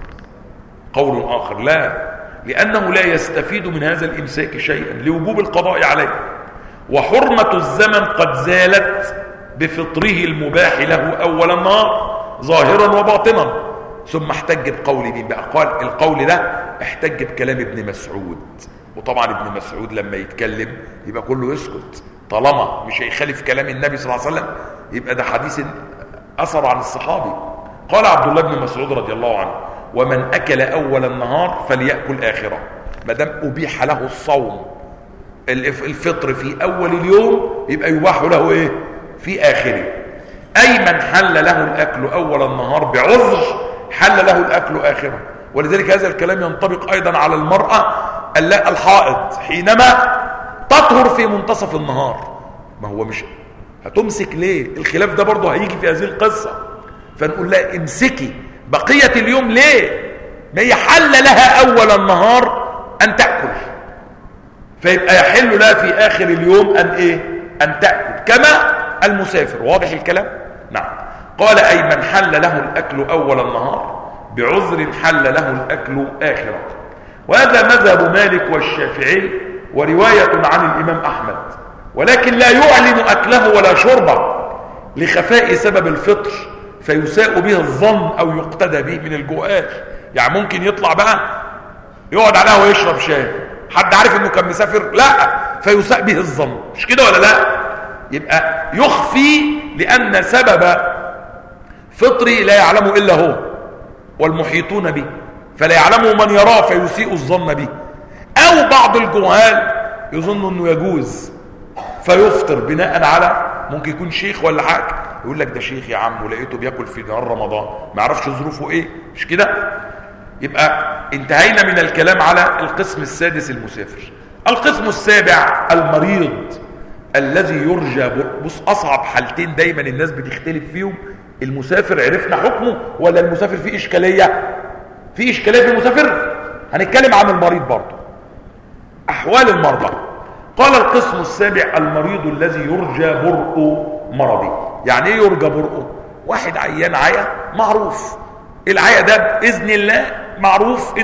قول آخر لا، لأنه لا يستفيد من هذا الإمساك شيئا لوجوب القضاء عليه، وحرمة الزمن قد زالت بفطره المباح له أول النهار ظاهرا وباطنا. ثم احتج بقول مين بقى؟ قال القول ده احتج بكلام ابن مسعود، وطبعا ابن مسعود لما يتكلم يبقى كله يسكت، طالما مش هيخالف كلام النبي صلى الله عليه وسلم يبقى ده حديث أثر عن الصحابي. قال عبد الله بن مسعود رضي الله عنه: ومن أكل أول النهار فليأكل آخره. ما دام أبيح له الصوم الفطر في أول اليوم يبقى يباح له إيه؟ في آخره. أي من حل له الأكل أول النهار بعذر حل له الأكل آخره. ولذلك هذا الكلام ينطبق أيضا على المرأة الحائض حينما تطهر في منتصف النهار. ما هو مش هتمسك ليه؟ الخلاف ده برضه هيجي في هذه القصة، فنقول لها امسكي بقية اليوم ليه؟ ما هي حل لها أول النهار أن تأكل، فيبقى يحل لها في آخر اليوم أن تأكل كما المسافر. واضح الكلام؟ نعم. قال: أي من حل له الأكل أول النهار بعذر حل له الأكل آخره. وهذا مذهب مالك والشافعي ورواية عن الإمام أحمد، ولكن لا يعلن أكله ولا شربه لخفاء سبب الفطر فيساء به الظن أو يقتدى به من الجؤاش. يعني ممكن يطلع بقى يقعد على قهوة ويشرب شاي، حد عارف انه كان مسافر؟ لا، فيساء به الظن، مش كده ولا لا؟ يبقى يخفي لأن سبب فطري لا يعلمه إلا هو والمحيطون به، فلا يعلمه من يراه فيسيء الظن به. أو بعض الجهال يظن أنه يجوز فيفطر بناء على ممكن يكون شيخ ولا حاجة، يقول لك ده شيخ يا عم ولقيته بياكل في نهار رمضان، ما يعرفش ظروفه ايه، مش كده؟ يبقى انتهينا من الكلام على القسم السادس المسافر. القسم السابع المريض الذي يرجى. بص، أصعب حالتين دايما الناس بتختلف فيهم، المسافر عرفنا حكمه ولا المسافر فيه إشكالية؟ في إشكالية في المسافر. هنتكلم عن المريض برضه، أحوال المرضى. قال القسم السابع المريض الذي يرجى برء مرضه. يعني ايه يرجى برءه؟ واحد عيان عيا معروف، العيا ده بإذن الله معروف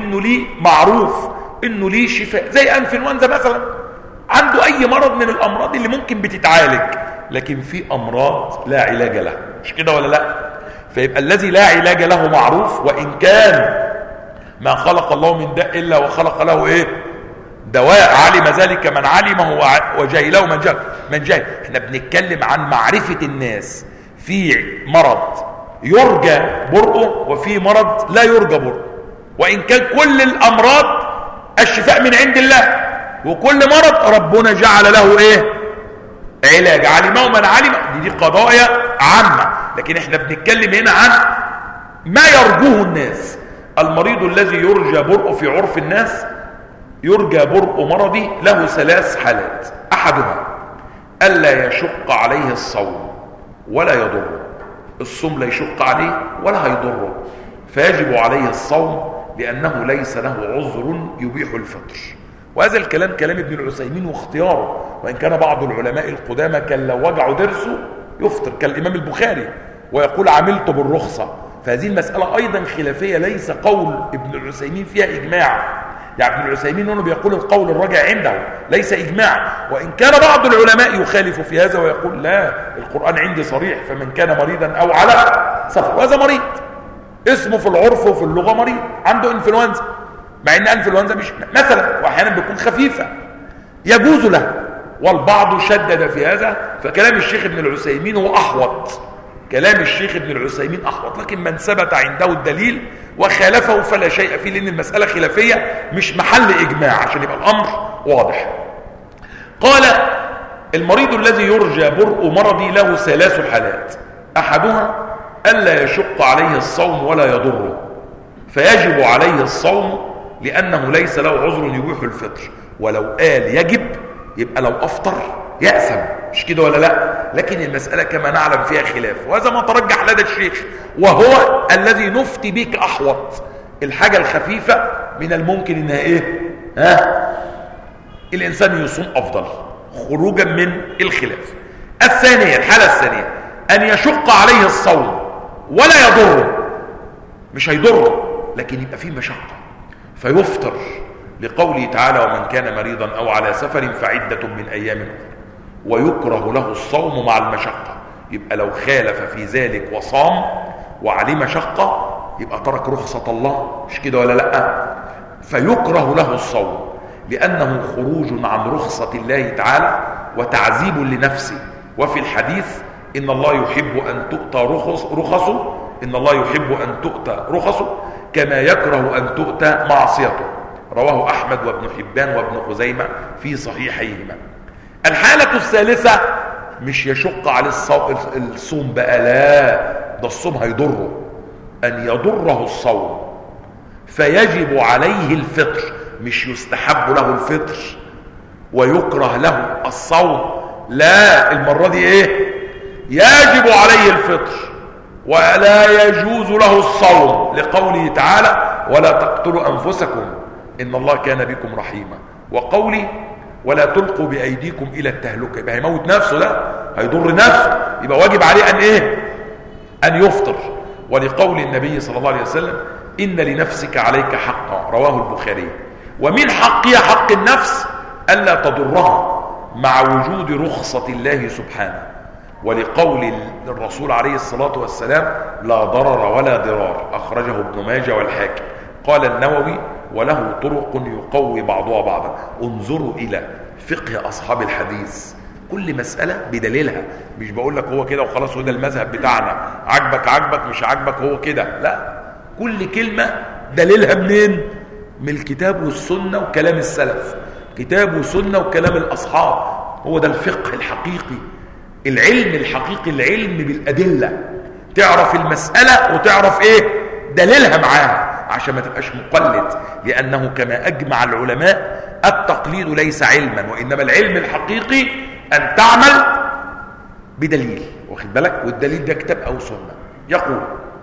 انه ليه شفاء، زي انفلونزا مثلا، عنده اي مرض من الامراض اللي ممكن بتتعالج، لكن في امراض لا علاج لها، مش كده ولا لا؟ فيبقى الذي لا علاج له معروف، وان كان ما خلق الله من داء الا وخلق له ايه؟ دواء. علم ذلك من علمه وجهله من جهل. احنا بنتكلم عن معرفة الناس في مرض يرجى برؤه وفي مرض لا يرجى برؤه، وإن كان كل الأمراض الشفاء من عند الله، وكل مرض ربنا جعل له ايه؟ علاج. علمه من علم. دي قضايا عامة، لكن احنا بنتكلم هنا عن ما يرجوه الناس. المريض الذي يرجى برؤه في عرف الناس، يرجى برؤ مرضي له 3 حالات. أحدها ألا يشق عليه الصوم ولا يضره، الصوم لا يشق عليه ولا هيضره، فيجب عليه الصوم لأنه ليس له عذر يبيح الفطر. وهذا الكلام كلام ابن العثيمين واختياره، وإن كان بعض العلماء القدامى كان لو وجعوا درسه يفطر كالإمام البخاري ويقول عملت بالرخصة. فهذه المسألة أيضا خلافية، ليس قول ابن العثيمين فيها إجماع. يعني ابن العثيمين هنا بيقول القول الراجع عنده ليس إجماع، وإن كان بعض العلماء يخالف في هذا ويقول لا، القرآن عندي صريح فمن كان مريضا أو على سفر. وهذا مريض اسمه في العرف وفي اللغة مريض، عنده انفلونزا، مع ان انفلونزا مش مثلا واحيانا بيكون خفيفة يجوز له، والبعض شدد في هذا. فكلام الشيخ ابن العثيمين هو أحوط، كلام الشيخ ابن العثيمين أحوط، لكن من ثبت عنده الدليل وخالفه فلا شيء فيه، لأن المسألة خلافية مش محل إجماع، عشان يبقى الأمر واضح. قال المريض الذي يرجى برء مرضي له 3 حالات. أحدها ألا يشق عليه الصوم ولا يضره، فيجب عليه الصوم لأنه ليس له عذر يبيح الفطر. ولو قال يجب يبقى لو أفطر يأثم، مش كده ولا لا؟ لكن المسألة كما نعلم فيها خلاف، وهذا ما ترجح لدى الشيخ، وهو الذي نفتي بك أحوط. الحاجة الخفيفة من الممكن إنها إيه؟ الإنسان يصوم أفضل خروجا من الخلاف. الثانية، الحالة الثانية أن يشق عليه الصوم ولا يضره، مش هيضره لكن يبقى فيه مشقة فيفطر، لقوله تعالى ومن كان مريضا أو على سفر فعدة من أيام أخرى، ويكره له الصوم مع المشقة. يبقى لو خالف في ذلك وصام وعليه مشقة يبقى ترك رخصة الله، مش كده ولا لا؟ فيكره له الصوم لأنه خروج عن رخصة الله تعالى وتعذيب لنفسه. وفي الحديث إن الله يحب أن تؤتى رخصه، إن الله يحب أن تؤتى رخصه كما يكره أن تؤتى معصيته، رواه أحمد وابن حبان وابن خزيمة في صحيحيهما. الحالة الثالثة مش يشق على الصوم بقى، لا، ده الصوم هيضره، أن يضره الصوم فيجب عليه الفطر، مش يستحب له الفطر ويكره له الصوم، لا، المرة دي ايه؟ يجب عليه الفطر ولا يجوز له الصوم، لقوله تعالى ولا تقتلوا أنفسكم إن الله كان بكم رحيما، وقولي ولا تلقوا بأيديكم إلى التهلكة. يبقى هيموت نفسه، لا، هيضر نفسه، يبقى واجب عليه أن ايه؟ أن يفطر. ولقول النبي صلى الله عليه وسلم إن لنفسك عليك حقا، رواه البخاري. ومن حقها حق النفس ألا تضرها مع وجود رخصة الله سبحانه، ولقول الرسول عليه الصلاة والسلام لا ضرر ولا ضرار، أخرجه ابن ماجه والحاكم. قال النووي وله طرق يقوي بعضها بعضا. انظروا إلى فقه أصحاب الحديث، كل مسألة بدليلها، مش بقول لك هو كده وخلاص وده المذهب بتاعنا، عجبك مش عجبك هو كده، لا، كل كلمة دليلها منين؟ من الكتاب والسنة وكلام السلف، كتاب وسنة وكلام الأصحاب. هو ده الفقه الحقيقي، العلم الحقيقي، العلم بالأدلة، تعرف المسألة وتعرف ايه دليلها معاها عشان ما تبقاش مقلد، لأنه كما أجمع العلماء التقليد ليس علما، وإنما العلم الحقيقي أن تعمل بدليل، واخد بالك؟ والدليل ده كتاب أو سنة. يقول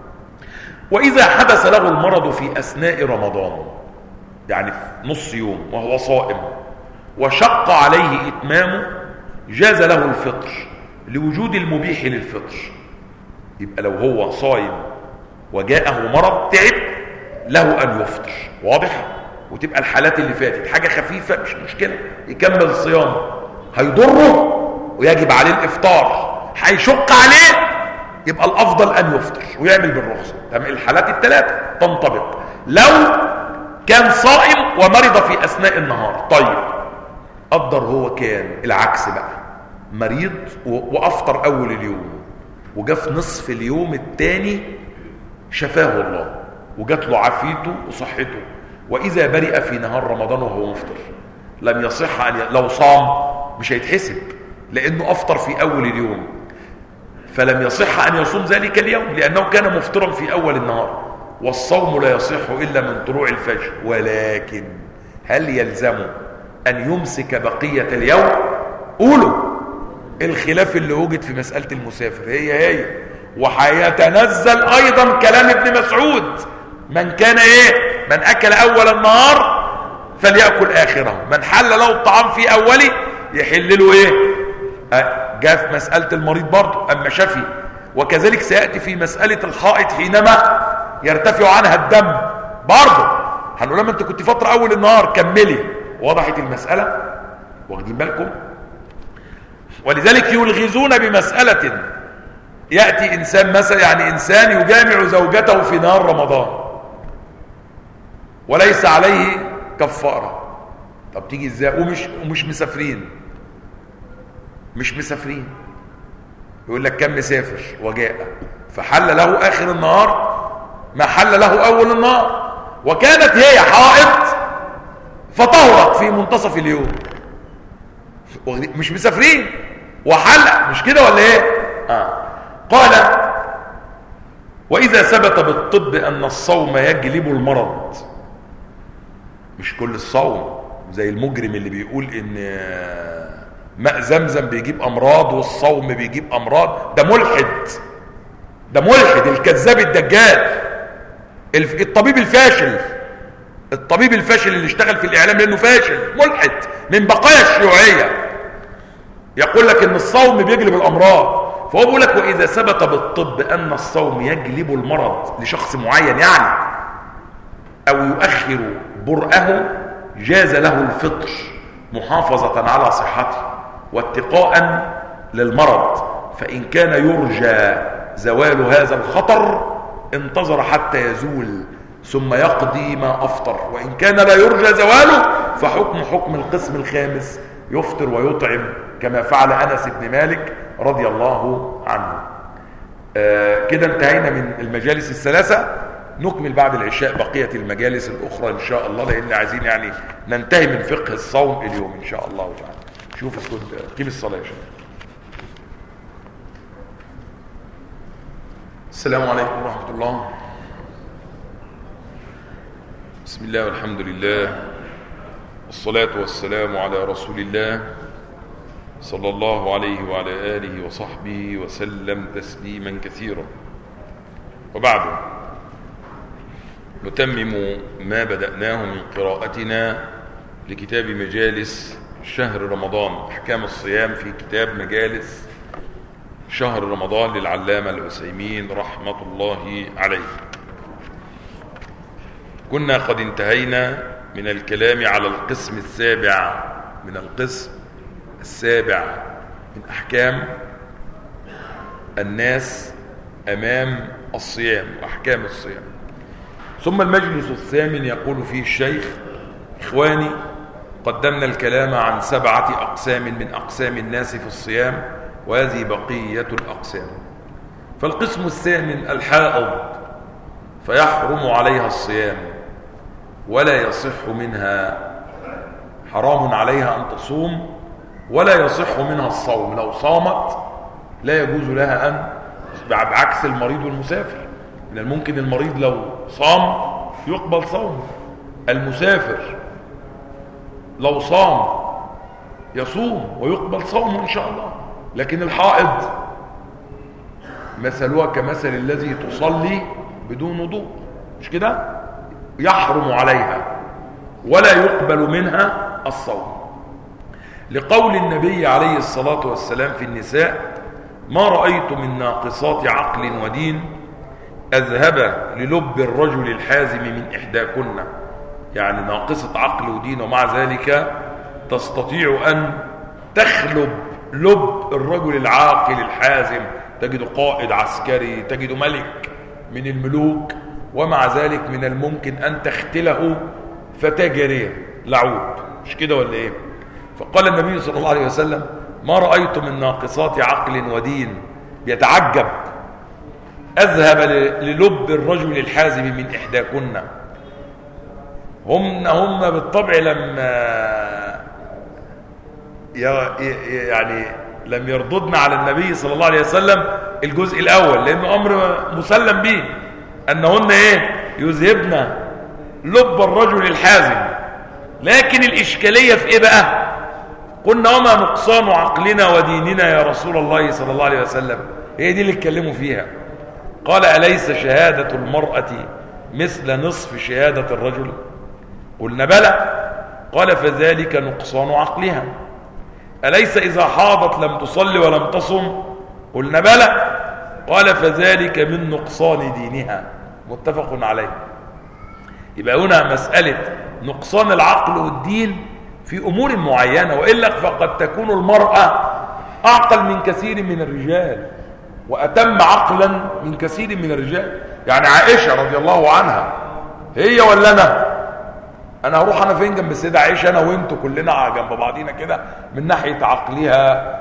وإذا حدث له المرض في أثناء رمضان، يعني في نص يوم وهو صائم، وشق عليه إتمامه، جاز له الفطر لوجود المبيح للفطر. يبقى لو هو صائم وجاءه مرض تعب له أن يفطر، واضح؟ وتبقى الحالات اللي فاتت حاجة خفيفة مش مشكلة، يكمل الصيام. هيضره ويجب عليه الإفطار، هيشق عليه يبقى الأفضل أن يفطر ويعمل بالرخصة. تمام؟ الحالات الثلاثة تنطبق. لو كان صائم ومرض في أثناء النهار، طيب قدر هو كان العكس بقى، مريض وأفطر أول اليوم، وجاء في نصف اليوم الثاني شفاه الله وجات له عافيته وصحته، وإذا برئ في نهار رمضان وهو مفطر، لم يصح أن لو صام مش هيتحسب لأنه أفطر في أول اليوم. فلم يصح أن يصوم ذلك اليوم لأنه كان مفطرا في أول النهار، والصوم لا يصح إلا من طلوع الفجر. ولكن هل يلزم أن يمسك بقية اليوم؟ قولوا الخلاف اللي وجد في مسألة المسافر هي وحيتنزل أيضا كلام ابن مسعود: من كان من أكل أول النهار فليأكل آخره، من حل له الطعام في أوله يحل له جاء في مسألة المريض برضه أما شفي. وكذلك سيأتي في مسألة الحائط حينما يرتفع عنها الدم برضه هنقول لما انت كنت فترة أول النهار كملي. وضحت المسألة؟ واخدين بالكم؟ ولذلك يلغزون بمسألة: يأتي إنسان مثلا، يعني إنسان يجامع زوجته في نهار رمضان وليس عليه كفارة. طب تيجي ازاي؟ ومش مسافرين، مش مسافرين. يقول لك كم مسافر وجاء فحل له آخر النهار ما حل له أول النهار، وكانت هي حائض فطهرت في منتصف اليوم، مش مسافرين وحل، مش كده ولا قال: وإذا ثبت بالطب أن الصوم يجلب المرض. مش كل الصوم زي المجرم اللي بيقول إن ماء زمزم بيجيب أمراض والصوم بيجيب أمراض. ده ملحد، ده ملحد الكذاب الدجال، الطبيب الفاشل، الطبيب الفاشل اللي اشتغل في الإعلام لأنه فاشل ملحد من بقايا الشيوعية، يقول لك إن الصوم بيجلب الأمراض. فهو بيقول لك: وإذا ثبت بالطب أن الصوم يجلب المرض لشخص معين يعني أو يؤخر برأه جاز له الفطر محافظة على صحته واتقاء للمرض. فإن كان يرجى زوال هذا الخطر انتظر حتى يزول ثم يقضي ما أفطر، وإن كان لا يرجى زواله فحكم القسم الخامس، يفطر ويطعم كما فعل أنس بن مالك رضي الله عنه. كده انتهينا من المجالس الثلاثة. نكمل بعد العشاء بقية المجالس الأخرى إن شاء الله، لأن عايزين يعني ننتهي من فقه الصوم اليوم إن شاء الله تعالى. شوف قيم الصلاة يا شباب. السلام عليكم ورحمة الله. بسم الله والحمد لله والصلاة والسلام على رسول الله صلى الله عليه وعلى آله وصحبه وسلم تسليما كثيرا. وبعد، نتمم ما بدأناه من قراءتنا لكتاب مجالس شهر رمضان، أحكام الصيام في كتاب مجالس شهر رمضان للعلامة العثيمين رحمة الله عليه. كنا قد انتهينا من الكلام على القسم السابع من أحكام الناس أمام الصيام وأحكام الصيام. ثم المجلس الثامن يقول فيه الشيخ: إخواني، قدمنا الكلام عن 7 أقسام من أقسام الناس في الصيام، وهذه بقية الأقسام. فالقسم الثامن: الحائض، فيحرم عليها الصيام ولا يصح منها، حرام عليها أن تصوم ولا يصح منها الصوم. لو صامت لا يجوز لها أن، بعكس المريض والمسافر. من الممكن المريض لو صام يقبل صوم، المسافر لو صام يصوم ويقبل صومه إن شاء الله. لكن الحائض مثلها كمثل الذي تصلي بدون وضوء، مش كده؟ يحرم عليها ولا يقبل منها الصوم، لقول النبي عليه الصلاة والسلام في النساء: ما رأيت من ناقصات عقل ودين أذهب للب الرجل الحازم من إحداكن. يعني ناقصة عقل ودين ومع ذلك تستطيع أن تخلب لب الرجل العاقل الحازم. تجد قائد عسكري، تجد ملك من الملوك، ومع ذلك من الممكن أن تختله فتاة جارية لعوب، مش كده ولا إيه؟ فقال النبي صلى الله عليه وسلم: ما رأيت من ناقصات عقل ودين، يتعجب، أذهب للب الرجل الحازم من إحداكن. هم بالطبع يعني لم يرددن على النبي صلى الله عليه وسلم الجزء الاول لانه امر مسلم به انهن ايه يذهبن لب الرجل الحازم. لكن الاشكاليه في ايه بقى؟ قلنا وما نقصان عقلنا وديننا يا رسول الله صلى الله عليه وسلم، هي دي اللي اتكلموا فيها. قال أليس شهادة المرأة مثل نصف شهادة الرجل؟ قلنا بلى. قال فذلك نقصان عقلها. أليس إذا حاضت لم تصلي ولم تصم؟ قلنا بلى. قال فذلك من نقصان دينها. متفق عليه. يبقى هنا مسألة نقصان العقل والدين في أمور معينة، وإلا فقد تكون المرأة أعقل من كثير من الرجال وأتم عقلا من كثير من الرجال. يعني عائشة رضي الله عنها هي ولا أنا هروح أنا فين جنب السيدة عائشة؟ أنا وإنتوا كلنا جنب بعضينا كده من ناحية عقلها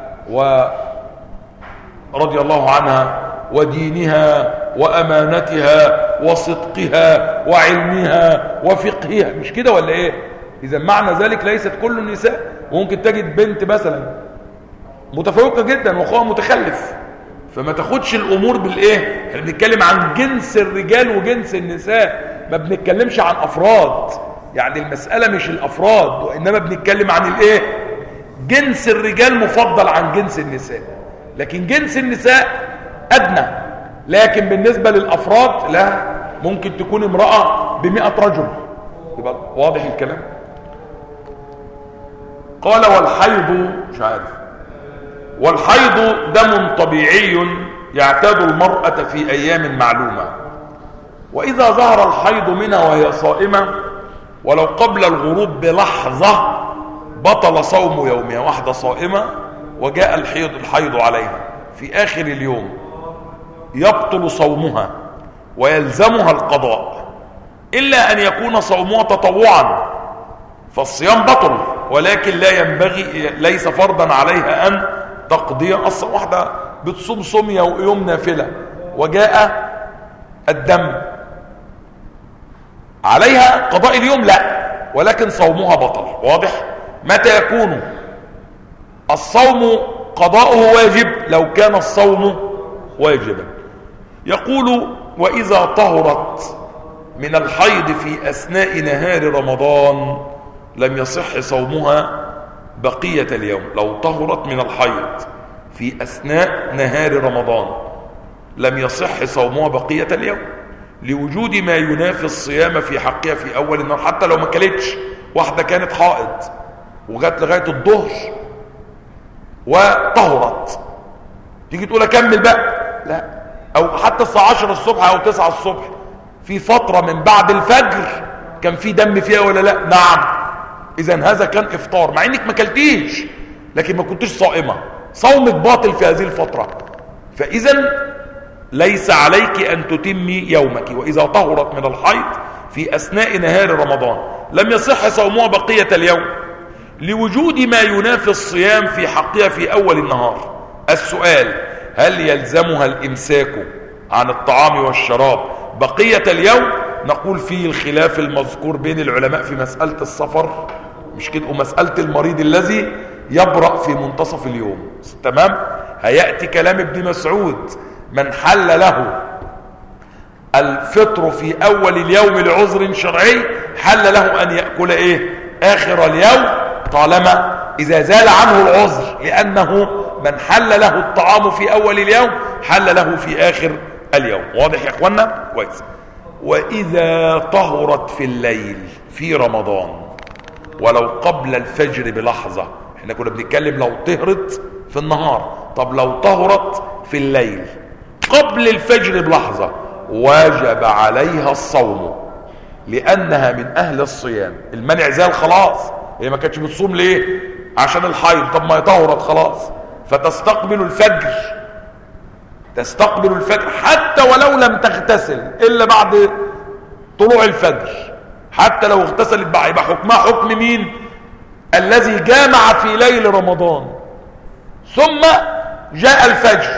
ورضي الله عنها ودينها وأمانتها وصدقها وعلمها وفقهها، مش كده ولا إيه؟ إذا معنى ذلك ليست كل النساء. وممكن تجد بنت مثلا متفوقة جدا واخوها متخلف، فما تاخدش الامور بالايه. احنا بنتكلم عن جنس الرجال وجنس النساء، ما بنتكلمش عن افراد. يعني المسألة مش الافراد، وانما بنتكلم عن الايه، جنس الرجال مفضل عن جنس النساء، لكن جنس النساء ادنى. لكن بالنسبة للافراد لا، ممكن تكون امرأة ب100 رجل. يبقى واضح الكلام. قال والحيض، مش عارف، والحيض دم طبيعي يعتاد المرأة في أيام معلومة، وإذا ظهر الحيض منها وهي صائمة ولو قبل الغروب بلحظة بطل صوم يومها. واحدة صائمة وجاء الحيض عليها في آخر اليوم يبطل صومها ويلزمها القضاء، إلا أن يكون صومها تطوعا فالصيام بطل، ولكن لا ينبغي، ليس فرضا عليها أن تقضي. أصلا واحدة بتصوم صوم يوم نافلة وجاء الدم عليها قضاء اليوم لا، ولكن صومها بطل. واضح؟ متى يكون الصوم قضاؤه واجب؟ لو كان الصوم واجبا. يقول وإذا طهرت من الحيض في أثناء نهار رمضان لم يصح صومها بقية اليوم. لو طهرت من الحيض في أثناء نهار رمضان لم يصح صومها بقية اليوم، لوجود ما ينافي الصيام في حقها في أول النهار. حتى لو ما كلتش، واحدة كانت حائض وجات لغاية الظهر وطهرت، تيجي تقول أكمل بقى؟ لا. أو حتى الساعة 10 الصبح أو 9 الصبح، في فترة من بعد الفجر كان في دم فيها ولا لا؟ نعم. إذن هذا كان إفطار، مع إنك ما كلتيش لكن ما كنتش صائمة، صومك باطل في هذه الفترة. فإذن ليس عليك أن تتمي يومك. وإذا طهرت من الحيض في أثناء نهار رمضان لم يصح صومها بقية اليوم، لوجود ما ينافي الصيام في حقها في أول النهار. السؤال: هل يلزمها الإمساك عن الطعام والشراب بقية اليوم؟ نقول فيه الخلاف المذكور بين العلماء في مسألة السفر، مش كده، ومسألة المريض الذي يبرأ في منتصف اليوم. تمام؟ هيأتي كلام ابن مسعود: من حل له الفطر في أول اليوم لعذر شرعي حل له أن يأكل إيه؟ آخر اليوم، طالما إذا زال عنه العذر، لأنه من حل له الطعام في أول اليوم حل له في آخر اليوم. واضح يا أخوانا؟ كويس. وإذا طهرت في الليل في رمضان ولو قبل الفجر بلحظة، احنا كنا بنتكلم لو طهرت في النهار، طب لو طهرت في الليل قبل الفجر بلحظة واجب عليها الصوم، لأنها من أهل الصيام. المنع زال خلاص، هي ما كانتش بتصوم ليه؟ عشان الحيض. طب ما هي طهرت خلاص، فتستقبل الفجر، تستقبل الفجر حتى ولو لم تغتسل إلا بعد طلوع الفجر. حتى لو اغتسلت بقى يبقى حكمها حكم مين؟ الذي جامع في ليل رمضان ثم جاء الفجر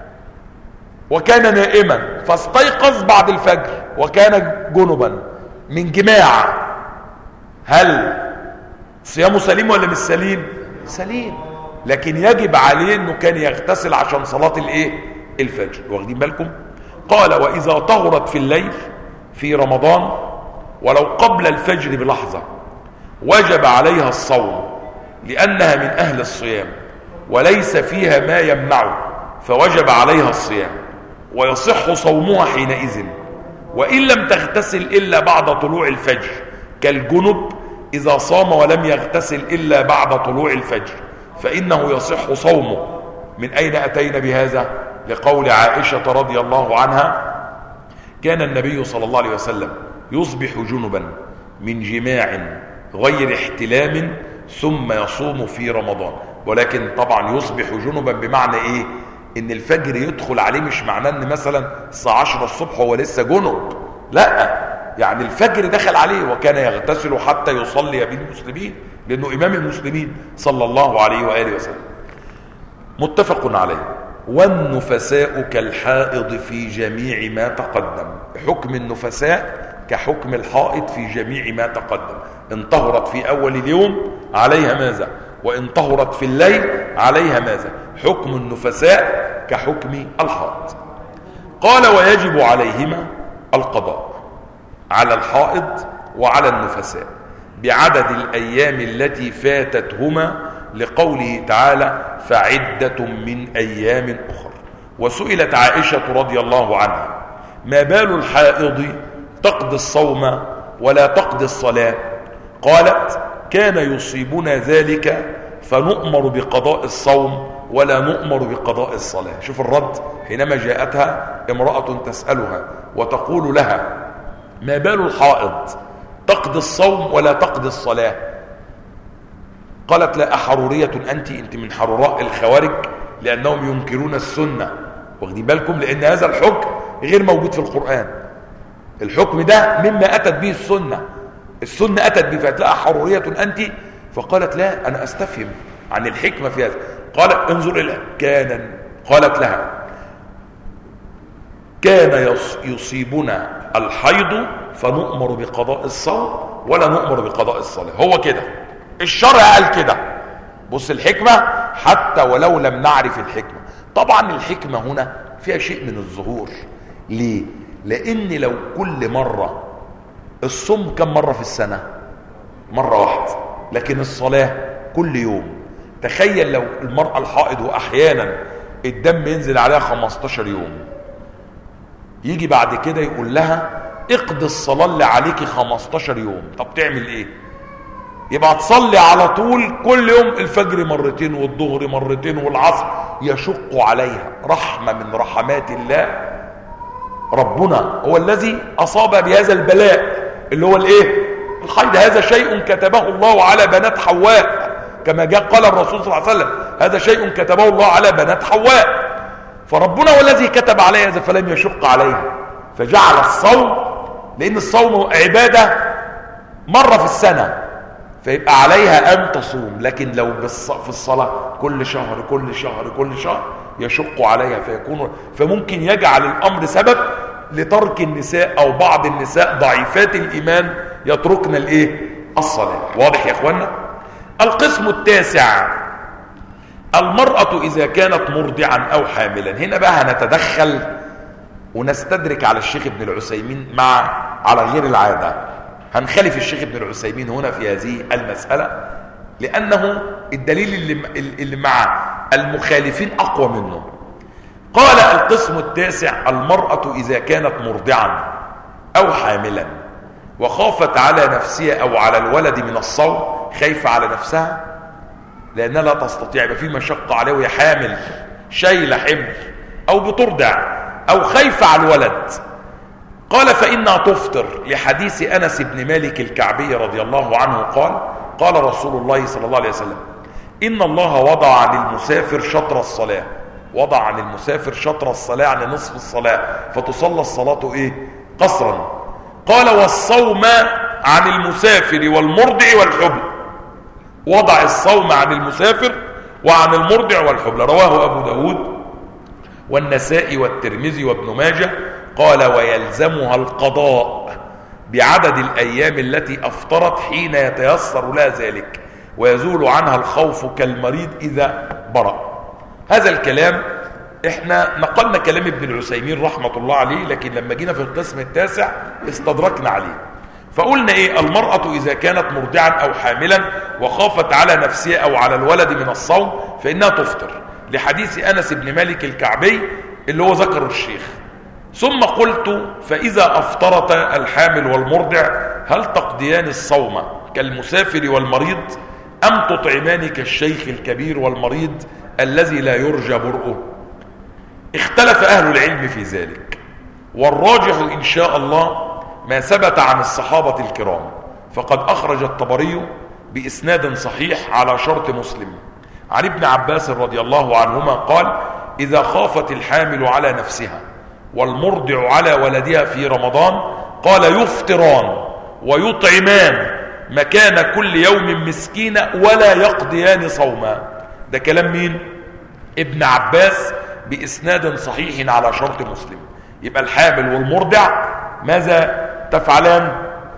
وكان نائما فاستيقظ بعد الفجر وكان جنبا من جماع، هل صيامه سليم ولا مش سليم؟ سليم. لكن يجب عليه انه كان يغتسل عشان صلاة الايه؟ الفجر. واخدين بالكم؟ قال وإذا طهرت في الليل في رمضان ولو قبل الفجر بلحظة وجب عليها الصوم لأنها من أهل الصيام وليس فيها ما يمنعه فوجب عليها الصيام ويصح صومها حينئذ. وإن لم تغتسل إلا بعد طلوع الفجر كالجنب إذا صام ولم يغتسل إلا بعد طلوع الفجر فإنه يصح صومه. من أين أتينا بهذا؟ لقول عائشة رضي الله عنها كان النبي صلى الله عليه وسلم يصبح جنبا من جماع غير احتلام ثم يصوم في رمضان. ولكن طبعا يصبح جنبا بمعنى ايه؟ ان الفجر يدخل عليه، مش معناه ان مثلا الساعة 10 الصبح هو لسه جنب، لا، يعني الفجر دخل عليه وكان يغتسل حتى يصلي بالمسلمين لانه امام المسلمين صلى الله عليه وآله وسلم. متفق عليه. والنفساء كالحائض في جميع ما تقدم. حكم النفساء كحكم الحائض في جميع ما تقدم. ان طهرت في اول اليوم عليها ماذا؟ وان طهرت في الليل عليها ماذا؟ حكم النفساء كحكم الحائض. قال ويجب عليهما القضاء على الحائض وعلى النفساء بعدد الايام التي فاتتهما لقوله تعالى فعدة من ايام اخر. وسئلت عائشة رضي الله عنها ما بال الحائض تقضي الصوم ولا تقضي الصلاة؟ قالت كان يصيبنا ذلك فنؤمر بقضاء الصوم ولا نؤمر بقضاء الصلاة. شوف الرد حينما جاءتها امرأة تسألها وتقول لها ما بال الحائض تقضي الصوم ولا تقضي الصلاة؟ قالت لا أحرورية أنت من حروراء الخوارج لأنهم ينكرون السنة. واخدين بالكم؟ لأن هذا الحكم غير موجود في القرآن. الحكم ده مما أتت به السنة أتت به، فتلاقى حرورية أنت. فقالت لا أنا أستفهم عن الحكمة في هذا. قالت انظر إلى قالت لها كان يصيبنا الحيض فنؤمر بقضاء الصوم ولا نؤمر بقضاء الصلاة. هو كده الشرع قال كده. بص الحكمة حتى ولو لم نعرف الحكمة. طبعا الحكمة هنا فيها شيء من الظهور. ليه؟ لأن لو كل مرة الصوم كم مرة في السنة؟ مرة واحدة. لكن الصلاة كل يوم. تخيل لو المرأة الحائض وأحيانا الدم ينزل عليها 15 يوم، يجي بعد كده يقول لها اقضي الصلاة اللي عليكي 15 يوم. طب تعمل ايه؟ يبقى تصلي على طول كل يوم الفجر مرتين والظهر مرتين والعصر. يشق عليها. رحمة من رحمات الله. ربنا هو الذي أصاب بهذا البلاء اللي هو الايه؟ الحيض. هذا شيء كتبه الله على بنات حواء كما جاء قال الرسول صلى الله عليه وسلم هذا شيء كتبه الله على بنات حواء. فربنا هو الذي كتب عليها هذا فلم يشق عليها فجعل الصوم، لأن الصوم عبادة مرة في السنة فيبقى عليها أن تصوم. لكن لو في الصلاة كل شهر يشق عليها فممكن يجعل الأمر سبب لترك النساء أو بعض النساء ضعيفات الإيمان يتركن الايه؟ الصلاة. واضح يا اخوانا؟ القسم التاسع المرأة إذا كانت مرضعا أو حاملا. هنا بقى هنتدخل ونستدرك على الشيخ ابن العثيمين على غير العادة. هنخالف الشيخ ابن العثيمين هنا في هذه المسألة لأنه الدليل اللي مع المخالفين أقوى منه. قال القسم التاسع المرأة إذا كانت مرضعا أو حاملا وخافت على نفسها أو على الولد من الصوم، خايفة على نفسها لأنها لا تستطيع، يبقى في مشقة عليه وهي حامل شايلة حمل أو بترضع أو خايفة على الولد. قال فإنها تفطر لحديث أنس بن مالك الكعبي رضي الله عنه قال رسول الله صلى الله عليه وسلم إن الله وضع عن المسافر شطر الصلاة. وضع عن المسافر شطر الصلاة يعني نصف الصلاة، فتصلى الصلاة إيه؟ قصرا. قال والصوم عن المسافر والمرضع والحبل. وضع الصوم عن المسافر وعن المرضع والحبل. رواه أبو داود والنسائي والترمذي وابن ماجه. قال ويلزمها القضاء بعدد الأيام التي أفطرت حين يتيسر لها ذلك ويزول عنها الخوف كالمريض إذا برأ. هذا الكلام احنا نقلنا كلام ابن العثيمين رحمة الله عليه، لكن لما جينا في القسم التاسع استدركنا عليه. فقلنا ايه؟ المرأة اذا كانت مرضعا او حاملا وخافت على نفسها او على الولد من الصوم فانها تفطر، لحديث انس بن مالك الكعبي اللي هو ذكره الشيخ. ثم قلت فاذا افطرت الحامل والمرضع هل تقضيان الصوم كالمسافر والمريض ام تطعمان كالشيخ الكبير والمريض الذي لا يرجى برؤه؟ اختلف اهل العلم في ذلك، والراجح ان شاء الله ما ثبت عن الصحابة الكرام، فقد اخرج الطبري باسناد صحيح على شرط مسلم عن ابن عباس رضي الله عنهما قال: اذا خافت الحامل على نفسها والمرضع على ولدها في رمضان قال يفطران ويطعمان مكان كل يوم مسكينة ولا يقضيان صوما. ده كلام مين؟ ابن عباس بإسناد صحيح على شرط مسلم. يبقى الحامل والمرضع ماذا تفعلان؟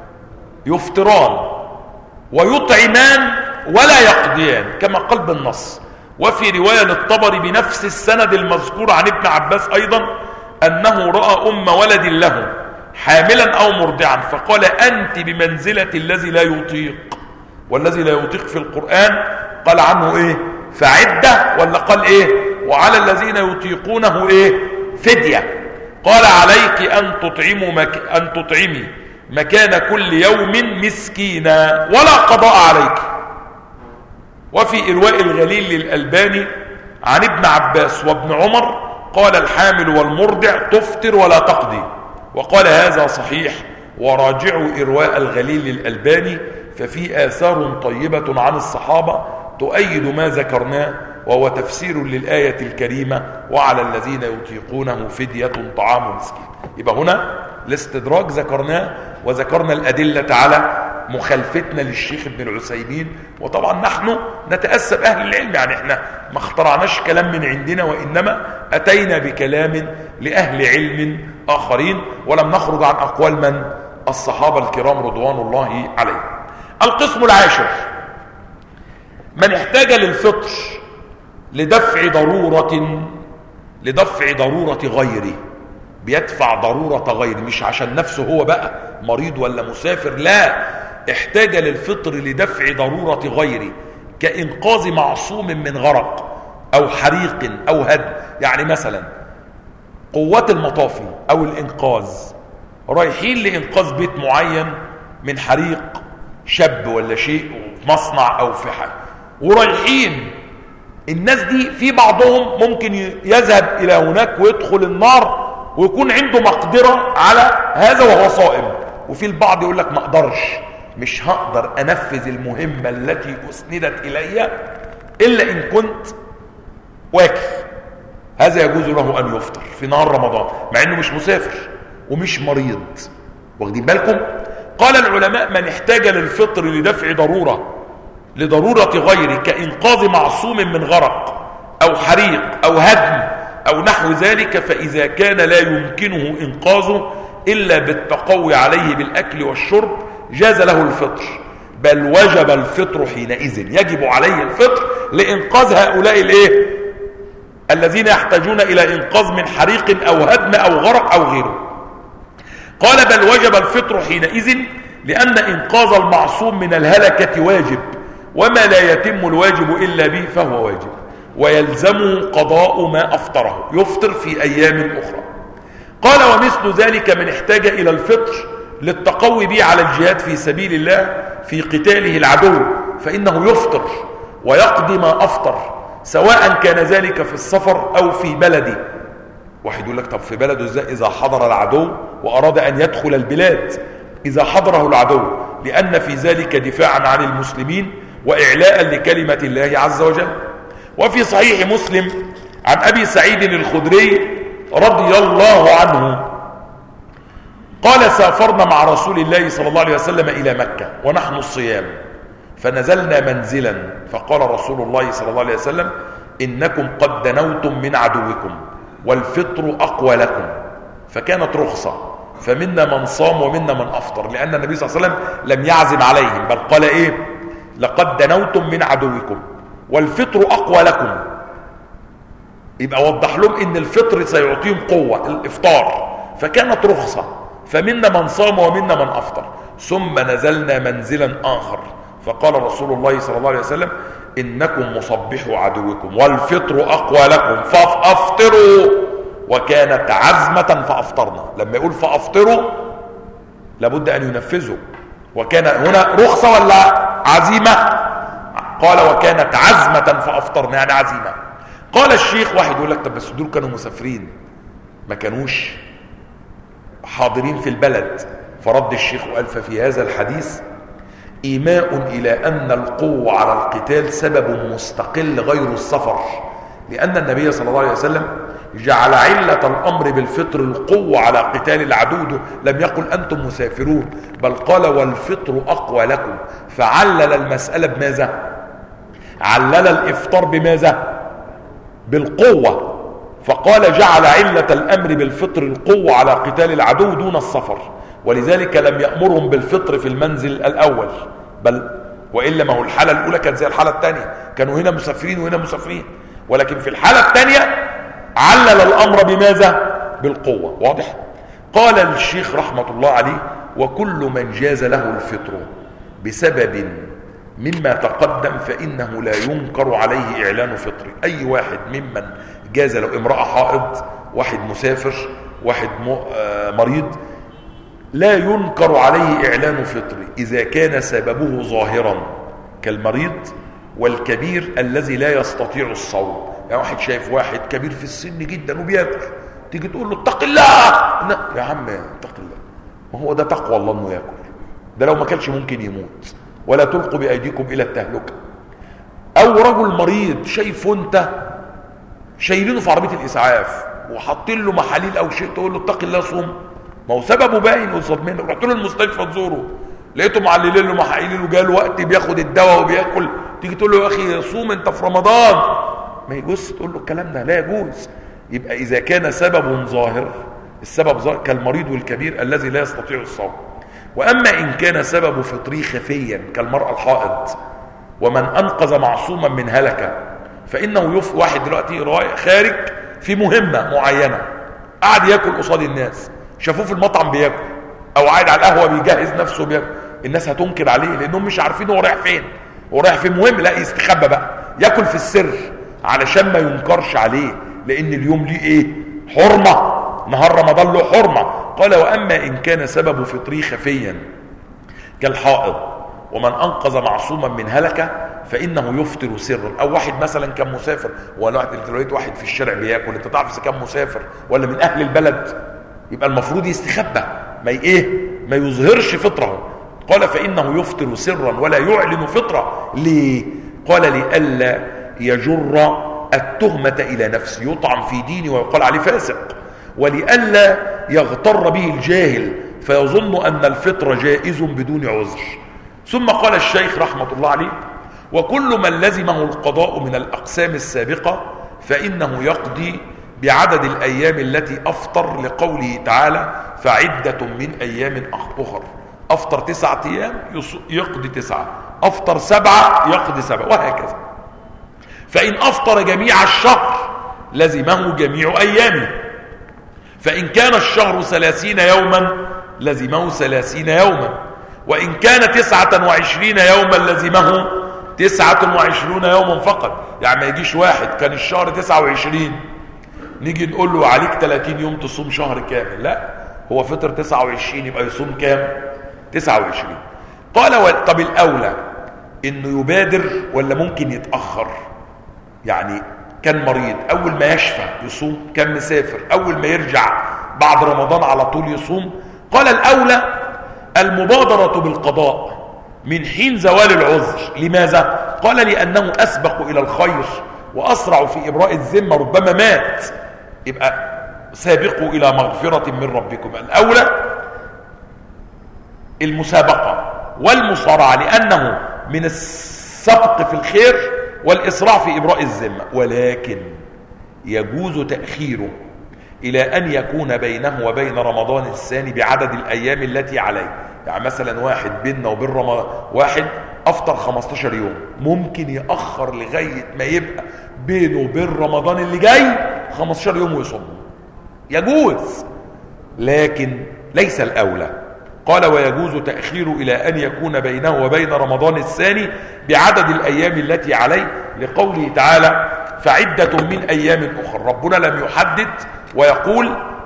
يفطران ويطعمان ولا يقضيان كما قال بالنص. وفي رواية للطبري بنفس السند المذكور عن ابن عباس أيضا أنه رأى أم ولد له حاملا أو مرضعا فقال أنت بمنزلة الذي لا يطيق، والذي لا يطيق في القرآن قال عنه إيه؟ فعدة، ولا قال إيه؟ وعلى الذين يطيقونه إيه؟ فدية. قال عليك أن تطعمي مكان كل يوم مسكينا ولا قضاء عليك. وفي إرواء الغليل للألباني عن ابن عباس وابن عمر قال الحامل والمرضع تفطر ولا تقضي، وقال هذا صحيح، وراجعوا إرواء الغليل للألباني ففي آثار طيبة عن الصحابة تؤيد ما ذكرناه، وهو تفسير للآية الكريمة وعلى الذين يطيقونه فدية طعام مسكين. يبقى هنا الاستدراك ذكرناه، وذكرنا الأدلة على مخالفتنا للشيخ ابن العثيمين. وطبعا نحن نتأسى بأهل العلم، يعني احنا ما اخترعناش كلام من عندنا، وإنما أتينا بكلام لأهل علم آخرين، ولم نخرج عن أقوال من؟ الصحابة الكرام رضوان الله عليهم. القسم العاشر: من احتاج للفطر لدفع ضرورة غيره، بيدفع ضرورة غيره، مش عشان نفسه هو بقى مريض ولا مسافر، لا، احتاج للفطر لدفع ضرورة غيره كإنقاذ معصوم من غرق أو حريق أو هدم. يعني مثلا قوات المطافي أو الإنقاذ رايحين لإنقاذ بيت معين من حريق، شاب ولا شيء في مصنع أو في حاجة، ورايحين الناس دي في بعضهم ممكن يذهب إلى هناك ويدخل النار ويكون عنده مقدرة على هذا وهو صائم، وفي البعض يقول لك ما اقدرش، مش هقدر انفذ المهمة التي اسندت الي الا ان كنت واكل. هذا يجوز له ان يفطر في نهار رمضان مع انه مش مسافر ومش مريض. واخدين بالكم؟ قال العلماء: من احتاج للفطر لدفع لضرورة غيره كإنقاذ معصوم من غرق أو حريق أو هدم أو نحو ذلك، فإذا كان لا يمكنه إنقاذه إلا بالتقوي عليه بالأكل والشرب جاز له الفطر، بل وجب الفطر حينئذ، يجب عليه الفطر لإنقاذ هؤلاء الذين يحتاجون إلى إنقاذ من حريق أو هدم أو غرق أو غيره. قال: بل وجب الفطر حينئذ لأن إنقاذ المعصوم من الهلكة واجب، وما لا يتم الواجب إلا به فهو واجب، ويلزمه قضاء ما أفطره، يفطر في أيام أخرى. قال: ومثل ذلك من احتاج إلى الفطر للتقوي به على الجهاد في سبيل الله في قتاله العدو فإنه يفطر ويقضي ما أفطر، سواء كان ذلك في السفر أو في بلده. واحد يقول لك: طب في بلده ازاي؟ إذا حضر العدو وأراد أن يدخل البلاد، إذا حضره العدو، لأن في ذلك دفاعا عن المسلمين وإعلاء لكلمة الله عز وجل. وفي صحيح مسلم عن أبي سعيد الخدري رضي الله عنه قال: سافرنا مع رسول الله صلى الله عليه وسلم إلى مكة ونحن الصيام، فنزلنا منزلا، فقال رسول الله صلى الله عليه وسلم: إنكم قد دنوتم من عدوكم والفطر أقوى لكم. فكانت رخصة، فمنا من صام ومنا من أفطر، لأن النبي صلى الله عليه وسلم لم يعزم عليهم، بل قال إيه؟ لقد دنوتم من عدوكم والفطر أقوى لكم. يبقى وضح لهم ان الفطر سيعطيهم قوة الافطار، فكانت رخصة، فمنا من صام ومنا من افطر. ثم نزلنا منزلا اخر فقال رسول الله صلى الله عليه وسلم انكم مصبحوا عدوكم والفطر اقوى لكم فافطروا، وكانت عزمة فافطرنا. لما يقول فافطروا لابد ان ينفذوا، وكان هنا رخصة ولا عزيمة؟ قال وكانت عزمة فافطرنا، يعني عزيمة. قال الشيخ، واحد يقول لك طب بس دول كانوا مسافرين ما كانوش حاضرين في البلد، فرد الشيخ وقال ففي هذا الحديث إيماء إلى أن القوة على القتال سبب مستقل غير السفر، لأن النبي صلى الله عليه وسلم جعل علة الأمر بالفطر القوة على قتال العدو، لم يقل أنتم مسافرون، بل قال والفطر أقوى لكم، فعلل المسألة بماذا؟ علل الإفطار بماذا؟ بالقوة، فقال جعل علة الأمر بالفطر القوة على قتال العدو دون السفر، ولذلك لم يأمرهم بالفطر في المنزل الأول، بل وإلا ما هو الحالة الأولى كان زي الحالة الثانية، كانوا هنا مسافرين وهنا مسافرين، ولكن في الحالة الثانية علل الأمر بماذا؟ بالقوة. واضح؟ قال الشيخ رحمة الله عليه وكل من جاز له الفطر بسبب مما تقدم فإنه لا ينكر عليه إعلان فطره. أي واحد ممن جاز له، امرأة حائض، واحد مسافر، واحد مريض، لا ينكر عليه إعلان فطره إذا كان سببه ظاهرا كالمريض والكبير الذي لا يستطيع الصوم. يعني واحد شايف واحد كبير في السن جدا وبياكل، تيجي تقول له اتق الله، لا يا عم اتق الله، ما هو ده تقوى الله انه ياكل، ده لو ما كلش ممكن يموت، ولا تلقوا بأيديكم إلى التهلكة. أو رجل مريض شايفه أنت شايلينه في عربية الإسعاف وحاطين له محاليل أو شيء، تقول له اتق الله صوم، ما هو سببه باين قصاد منك. رحت له المستشفى تزوره لقيته معللين له محاليل وجاء الوقت بياخد الدواء وبياكل، تيجي تقول له يا أخي صوم أنت في رمضان، ما يجوز تقول له الكلام ده، لا يجوز. يبقى إذا كان سبب ظاهر، السبب ظاهر كالمريض والكبير الذي لا يستطيع الصوم. وأما إن كان سبب فطري خفيا كالمرأة الحائض ومن أنقذ معصوما من هلكة فإنه واحد دلوقتي خارج في مهمة معينة، قاعد ياكل قصاد الناس، شافوه في المطعم بياكل أو قاعد على القهوة بيجهز نفسه بياكل، الناس هتنكر عليه لأنهم مش عارفين هو رايح فين، هو رايح في مهم، لا يستخبى بقى ياكل في السر علشان ما ينكرش عليه، لأن اليوم ليه إيه؟ حرمة، نهار رمضان له حرمة. قال وأما إن كان سبب فطري خفيا كالحائض ومن أنقذ معصوما من هلكة فإنه يفطر سرا. أو واحد مثلا كان مسافر، ولا لقيت واحد في الشارع بياكل، أنت تعرف إذا كان مسافر ولا من أهل البلد، يبقى المفروض يستخبى، ما يظهرش فطره. قال فإنه يفطر سرا ولا يعلن فطره. ليه؟ قال لئلا يجر التهمة إلى نفسه، يطعن في دينه ويقال عليه فاسق، ولئلا يغتر به الجاهل فيظن أن الفطر جائز بدون عذر. ثم قال الشيخ رحمة الله عليه وكل من لزمه القضاء من الأقسام السابقة فإنه يقضي بعدد الأيام التي أفطر، لقوله تعالى فعدة من أيام أخر. أفطر 9 أيام يقضي 9، أفطر 7 يقضي 7، وهكذا. فإن أفطر جميع الشهر لزمه جميع أيامه، فإن كان الشهر 30 يوما لزمه 30 يوما، وإن كان 29 يوما لزمه 29 يوما فقط. يعني ما يجيش واحد كان الشهر 29 نيجي نقول له عليك 30 يوم تصوم شهر كامل، لا، هو فطر 29 يبقى يصوم كام؟ 29. قال طب الأولى إنه يبادر ولا ممكن يتأخر؟ يعني كان مريض أول ما يشفى يصوم، كان مسافر أول ما يرجع بعد رمضان على طول يصوم. قال الأولى المبادرة بالقضاء من حين زوال العذر. لماذا؟ قال لأنه أسبق إلى الخير وأسرع في إبراء الذمة، ربما مات، يبقى سابقوا إلى مغفرة من ربكم. الأولى المسابقة والمصارعة، لأنه من السبق في الخير والإسراع في إبراء الذمة، ولكن يجوز تأخيره إلى أن يكون بينه وبين رمضان الثاني بعدد الأيام التي عليه. يعني مثلا واحد بيننا وبين رمضان، واحد افطر 15 يوم، ممكن يأخر لغاية ما يبقى بينه وبين رمضان اللي جاي 15 يوم ويصوم، يجوز، لكن ليس الأولى. قال ويجوز تأخير إلى أن يكون بينه وبين رمضان الثاني بعدد الأيام التي عليه، لقوله تعالى فعدة من أيام أخرى. ربنا لم يحدد ويقول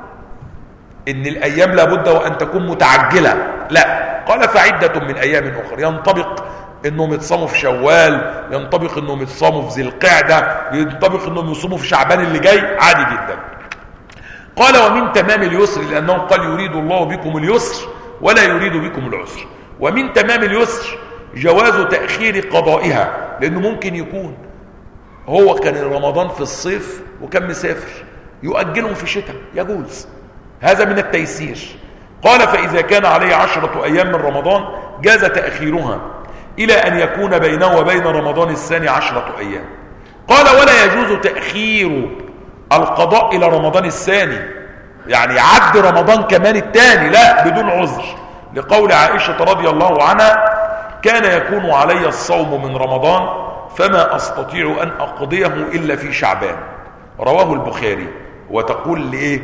إن الأيام لابد وأن تكون متعجلة، لا، قال فعدة من أيام أخرى، ينطبق إنهم يتصاموا في شوال، ينطبق إنهم يتصاموا في ذي القعدة، ينطبق إنهم يصوموا في شعبان اللي جاي، عادي جدا. قال ومن تمام اليسر، لأنه قال يريد الله بكم اليسر ولا يريد بكم العسر، ومن تمام اليسر جواز تأخير قضائها، لأنه ممكن يكون هو كان رمضان في الصيف وكان مسافر، يؤجلهم في الشتاء، يجوز، هذا من التيسير. قال فإذا كان عليه 10 أيام من رمضان جاز تأخيرها إلى أن يكون بينه وبين رمضان الثاني 10 أيام. قال ولا يجوز تأخير القضاء إلى رمضان الثاني، يعني عد رمضان كمان الثاني، لا، بدون عذر، لقول عائشة رضي الله عنها كان يكون علي الصوم من رمضان فما أستطيع أن أقضيه إلا في شعبان، رواه البخاري. وتقول لإيه؟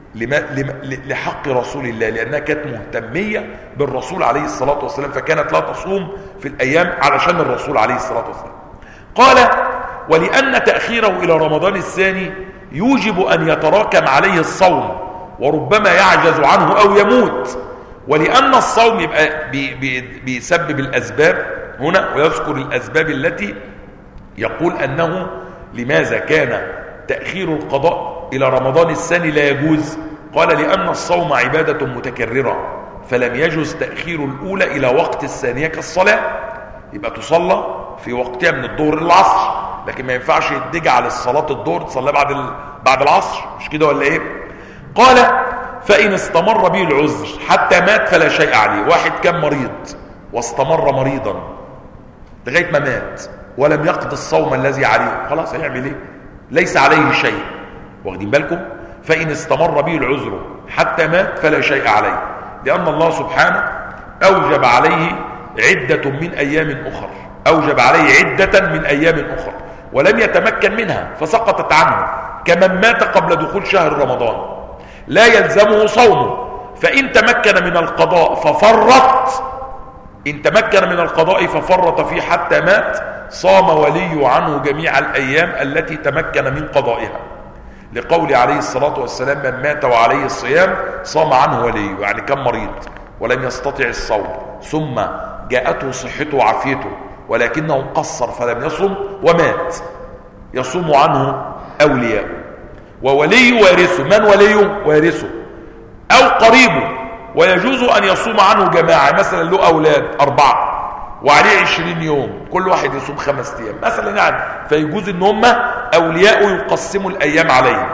لحق رسول الله، لأنها كانت مهتمية بالرسول عليه الصلاة والسلام، فكانت لا تصوم في الأيام علشان الرسول عليه الصلاة والسلام. قال ولأن تأخيره إلى رمضان الثاني يوجب أن يتراكم عليه الصوم وربما يعجز عنه أو يموت، ولأن الصوم يبقى بيسبب الأسباب هنا، ويذكر الأسباب التي يقول أنه لماذا كان تأخير القضاء إلى رمضان الثاني لا يجوز. قال لأن الصوم عبادة متكررة، فلم يجوز تأخير الأولى إلى وقت الثانية كالصلاة، يبقى تصلى في وقتها من الظهر للعصر، لكن ما ينفعش تجعل الصلاة الظهر تصليها بعد العصر، مش كده ولا ايه؟ قال فإن استمر به العذر حتى مات فلا شيء عليه. واحد كان مريض واستمر مريضا لغاية ما مات ولم يقضي الصوم الذي عليه، خلاص هيعمل ايه؟ ليس عليه شيء، واخدين بالكم؟ فإن استمر به العذر حتى مات فلا شيء عليه، لأن الله سبحانه أوجب عليه عدة من أيام أخر، أوجب عليه عدة من أيام أخر ولم يتمكن منها فسقطت عنه، كمن مات قبل دخول شهر رمضان لا يلزمه صومه، فإن تمكن من القضاء ففرط، إن تمكن من القضاء ففرط فيه حتى مات صام ولي عنه جميع الأيام التي تمكن من قضائها، لقول عليه الصلاة والسلام من مات وعليه الصيام صام عنه ولي، يعني كان مريض ولم يستطع الصوم ثم جاءته صحته وعافيته ولكنه قصر فلم يصم ومات، يصوم عنه أولياء، وولي وارثه. من وليه؟ وارثه أو قريبه، ويجوز أن يصوم عنه جماعة، مثلا له أولاد 4 وعليه 20 يوم، كل واحد يصوم 5 أيام مثلا يعني، فيجوز ان هم أولياء يقسموا الأيام عليه.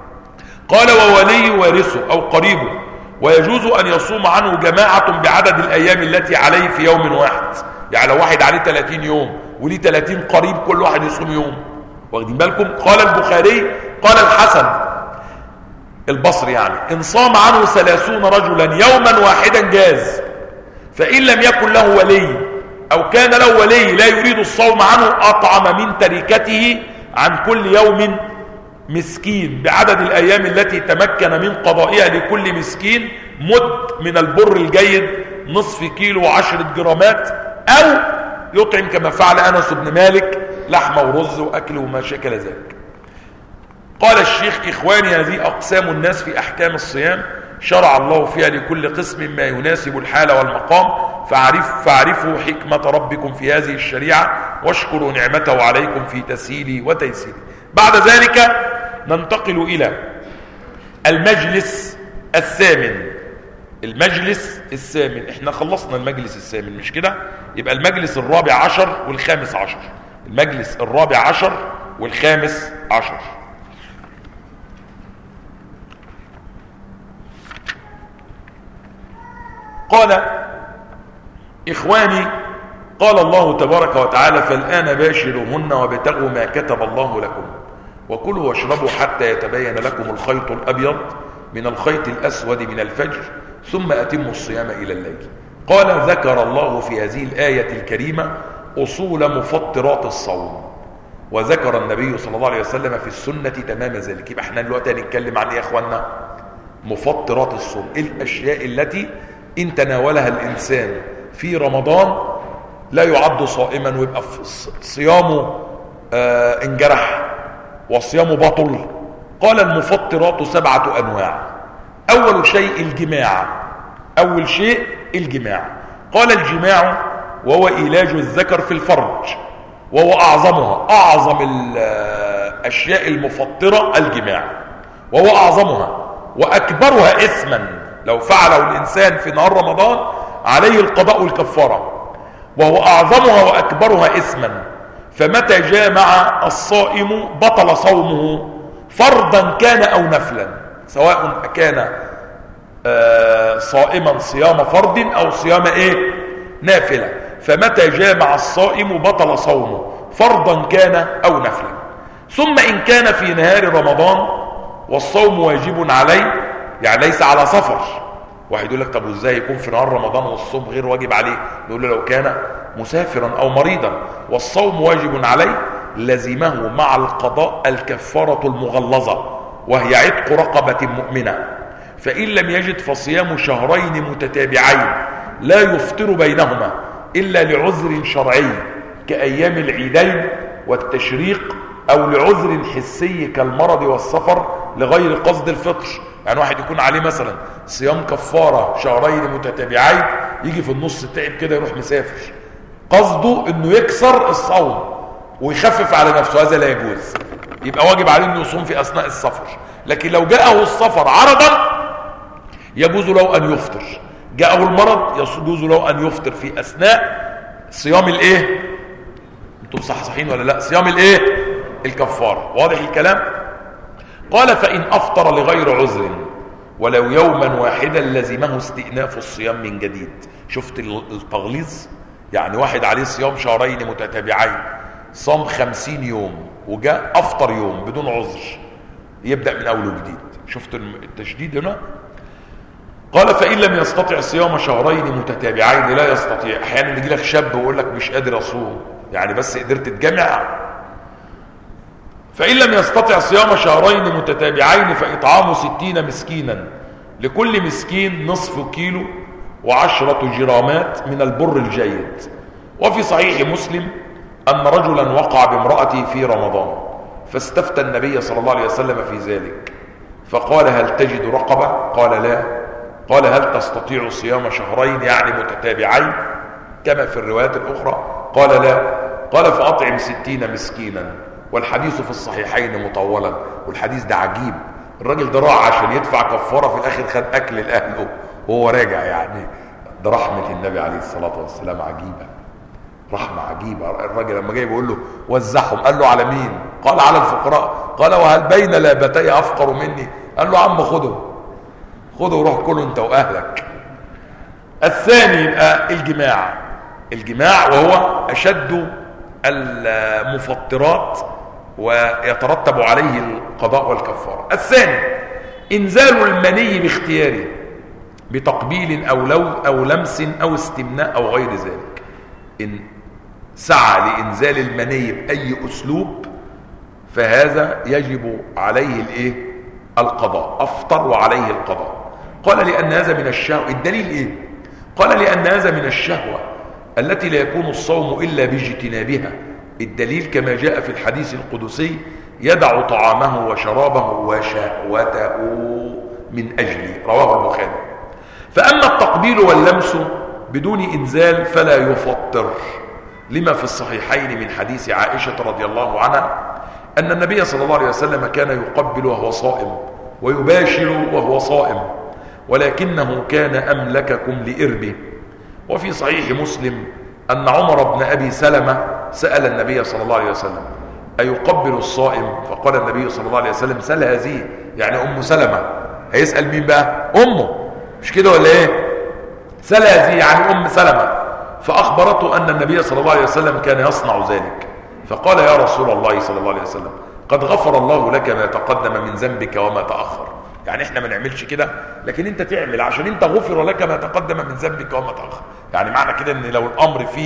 قال وولي وارثه أو قريبه، ويجوز أن يصوم عنه جماعة بعدد الأيام التي عليه في يوم واحد، يعني لو واحد عليه 30 يوم وليه 30 قريب كل واحد يصوم يوم، واخدين بالكم؟ قال البخاري قال الحسن البصري يعني إن صام عنه 30 رجلا يوما واحدا جاز، فإن لم يكن له ولي أو كان له ولي لا يريد الصوم عنه أطعم من تركته عن كل يوم مسكين بعدد الأيام التي تمكن من قضائها، لكل مسكين مد من البر الجيد نصف كيلو و10 جرامات، أو يطعم كما فعل أنس بن مالك لحمة ورز وأكل وما شكل ذلك. قال الشيخ إخواني هذه أقسام الناس في أحكام الصيام، شرع الله فيها لكل قسم ما يناسب الحال والمقام، فاعرفوا حكمة ربكم في هذه الشريعة واشكروا نعمته عليكم في تسهيله وتيسيره. بعد ذلك ننتقل إلى المجلس الثامن. المجلس الثامن، احنا خلصنا المجلس الثامن مش كده؟ يبقى المجلس 14 وال15، المجلس 14 وال15. قال إخواني قال الله تبارك وتعالى فالآن باشروهن وابتغوا ما كتب الله لكم وكلوا واشربوا حتى يتبين لكم الخيط الأبيض من الخيط الأسود من الفجر ثم أتموا الصيام إلى الليل. قال ذكر الله في هذه الآية الكريمة أصول مفطرات الصوم، وذكر النبي صلى الله عليه وسلم في السنة تمام ذلك. يبقى احنا دلوقتي هنتكلم عن ايه يا اخوانا؟ مفطرات الصوم، ايه الاشياء التي ان تناولها الانسان في رمضان لا يعد صائما، ويبقى صيامه انجرح وصيامه بطل. قال المفطرات 7 أنواع. اول شيء الجماع، اول شيء الجماع. قال الجماع وهو إيلاج الذكر في الفرج، وهو أعظمها، أعظم الأشياء المفطرة الجماع، وهو أعظمها وأكبرها إثما. لو فعله الإنسان في نهار رمضان عليه القضاء والكفارة، وهو أعظمها وأكبرها إثما. فمتى جامع الصائم بطل صومه فرضا كان أو نفلا، سواء كان صائما صيام فرض أو صيام نافلة. فمتى جامع الصائم بطل صومه فرضا كان أو نفلا. ثم إن كان في نهار رمضان والصوم واجب عليه، يعني ليس على سفر. واحد يقول لك طب ازاي يكون في نهار رمضان والصوم غير واجب عليه؟ نقول له لو كان مسافرا أو مريضا والصوم واجب عليه لزمه مع القضاء الكفارة المغلظة، وهي عتق رقبة مؤمنة. فإن لم يجد فصيام شهرين متتابعين لا يفطر بينهما إلا لعذر شرعي كأيام العيدين والتشريق، أو لعذر حسي كالمرض والسفر لغير قصد الفطر. يعني واحد يكون عليه مثلا صيام كفارة شهرين متتابعين، يجي في النص تعب كده يروح مسافر، قصده انه يكسر الصوم ويخفف على نفسه، هذا لا يجوز. يبقى واجب عليه انه يصوم في اثناء السفر. لكن لو جاءه السفر عرضا يجوز له ان يفطر، جاءه المرض يجوز له ان يفطر في اثناء صيام انتم صحيحين ولا لا؟ صيام الكفاره. واضح الكلام؟ قال فان افطر لغير عذر ولو يوما واحدا لزمه استئناف الصيام من جديد. شفت التغليظ؟ يعني واحد عليه صيام شهرين متتابعين، صام 50 يوم وجاء افطر يوم بدون عذر، يبدأ من اول وجديد. شفت التشديد هنا؟ قال فإن لم يستطع صيام شهرين متتابعين، لا يستطيع. احيانا يجي لك شاب ويقول لك مش قادر اصوم، يعني بس قدرت تجمع. فإن لم يستطع صيام شهرين متتابعين فإطعام 60 مسكينا، لكل مسكين نصف كيلو و10 جرامات من البر الجيد. وفي صحيح مسلم أن رجلا وقع بامرأته في رمضان فاستفتى النبي صلى الله عليه وسلم في ذلك، فقال هل تجد رقبة؟ قال لا. قال هل تستطيع صيام شهرين يعني متتابعين كما في الروايات الأخرى؟ قال لا. قال فأطعم 60 مسكينا. والحديث في الصحيحين مطولا، والحديث ده عجيب. الراجل ده راح عشان يدفع كفارة، في الآخر خد أكل لأهله وهو راجع. يعني ده رحمة النبي عليه الصلاة والسلام عجيبة، رحمة عجيبة. الراجل لما جاي بيقول له وزعهم، قال له على مين؟ قال على الفقراء. قال وهل بين لابتي أفقر مني؟ قال له عم خده وروح كله انت واهلك. الثاني يبقى الجماع وهو اشد المفطرات ويترتب عليه القضاء والكفارة. الثاني انزال المني باختياره بتقبيل او لمس او استمناء او غير ذلك. ان سعى لانزال المني باي اسلوب فهذا يجب عليه القضاء، افطر وعليه القضاء. قال لأن هذا من الشهوة. الدليل قال لأن هذا من الشهوة التي لا يكون الصوم إلا باجتنابها. الدليل كما جاء في الحديث القدسي يدع طعامه وشرابه وشهوته من أجلي، رواه البخاري. فأما التقبيل واللمس بدون إنزال فلا يفطر، لما في الصحيحين من حديث عائشة رضي الله عنها أن النبي صلى الله عليه وسلم كان يقبل وهو صائم ويباشر وهو صائم، ولكنه كان أملككم لإربه. وفي صحيح مسلم أن عمر بن أبي سلمة سأل النبي صلى الله عليه وسلم أيقبل الصائم؟ فقال النبي صلى الله عليه وسلم سل هذه، يعني أم سلمة. هيسأل مين بقى؟ أمه، مش كده ولا سل هذه يعني أم سلمة. فأخبرته أن النبي صلى الله عليه وسلم كان يصنع ذلك، فقال يا رسول الله صلى الله عليه وسلم قد غفر الله لك ما تقدم من ذنبك وما تأخر. يعني احنا ما نعملش كده، لكن انت تعمل عشان انت غفر لك ما تقدم من ذنبك وما تأخر. يعني معنى كده ان لو الامر فيه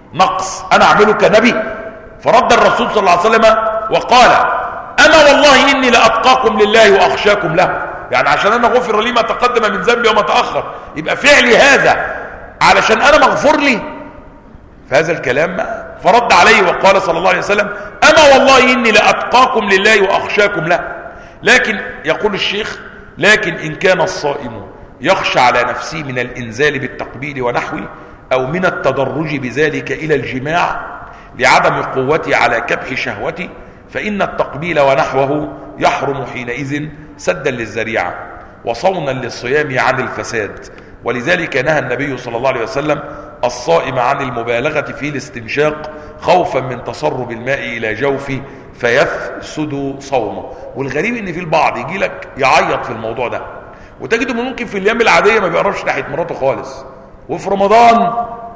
نقص انا اعمله كنبي؟ فرد الرسول صلى الله عليه وسلم وقال انا والله اني لاتقاكم لله واخشاكم له. يعني عشان انا غفر لي ما تقدم من ذنبي وما تاخر، يبقى فعلي هذا علشان انا مغفور لي؟ فهذا الكلام فرد عليه وقال صلى الله عليه وسلم انا والله اني لاتقاكم لله واخشاكم له. لكن يقول الشيخ لكن ان كان الصائم يخشى على نفسه من الانزال بالتقبيل ونحوه او من التدرج بذلك الى الجماع لعدم قوته على كبح شهوته، فان التقبيل ونحوه يحرم حينئذ سدا للذريعه وصونا للصيام عن الفساد. ولذلك نهى النبي صلى الله عليه وسلم الصائم عن المبالغه في الاستنشاق خوفا من تسرب الماء الى جوفه فيفسد صومه. والغريب ان في البعض يجي لك يعيط في الموضوع ده، وتجده ممكن في الايام العاديه ما بيقربش ناحيه مراته خالص، وفي رمضان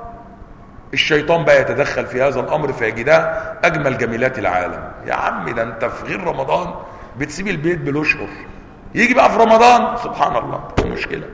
الشيطان بقى يتدخل في هذا الامر فيجدها اجمل جميلات العالم. يا عم ده انت في غير رمضان بتسيب البيت بالاشهر، يجي بقى في رمضان سبحان الله المشكله.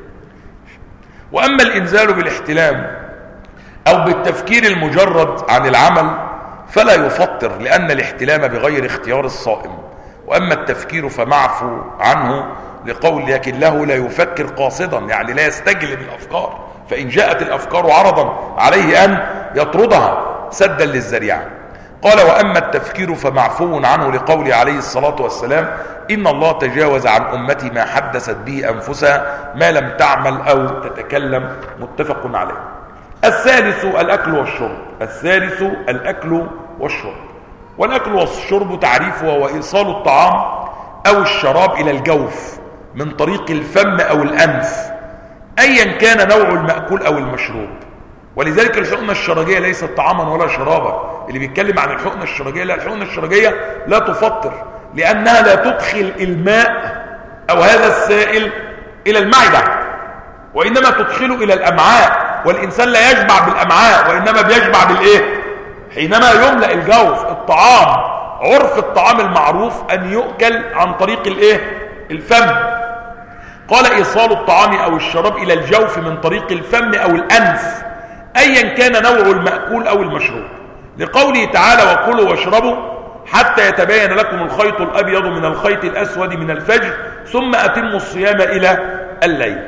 واما الانزال بالاحتلام او بالتفكير المجرد عن العمل فلا يفطر، لان الاحتلام بغير اختيار الصائم. واما التفكير فمعفو عنه لقول لكن له لا يفكر قاصدا، يعني لا يستجلب الافكار، فان جاءت الافكار عرضا عليه ان يطردها سدا للذريعه. قال واما التفكير فمعفو عنه لقول عليه الصلاه والسلام ان الله تجاوز عن امتي ما حدثت به انفسها ما لم تعمل او تتكلم، متفق عليه. الثالث الاكل والشرب. الثالث الاكل والشرب. والاكل والشرب تعريفه هو ايصال الطعام او الشراب الى الجوف من طريق الفم او الانف ايا كان نوع المأكول او المشروب. ولذلك الحقنة الشرجية ليست طعاما ولا شرابا. اللي بيتكلم عن الحقنة الشرجية، لا، الحقنة الشرجية لا تفطر، لانها لا تدخل الماء او هذا السائل الى المعدة، وانما تدخله الى الامعاء، والانسان لا يشبع بالامعاء وانما بيشبع بالايه؟ حينما يملأ الجوف. الطعام عرف الطعام المعروف ان يؤكل عن طريق الايه؟ الفم. قال ايصال الطعام او الشراب الى الجوف من طريق الفم او الانف ايا كان نوع المأكول او المشروب، لقوله تعالى وكلوا واشربوا حتى يتبين لكم الخيط الابيض من الخيط الاسود من الفجر ثم اتموا الصيام الى الليل.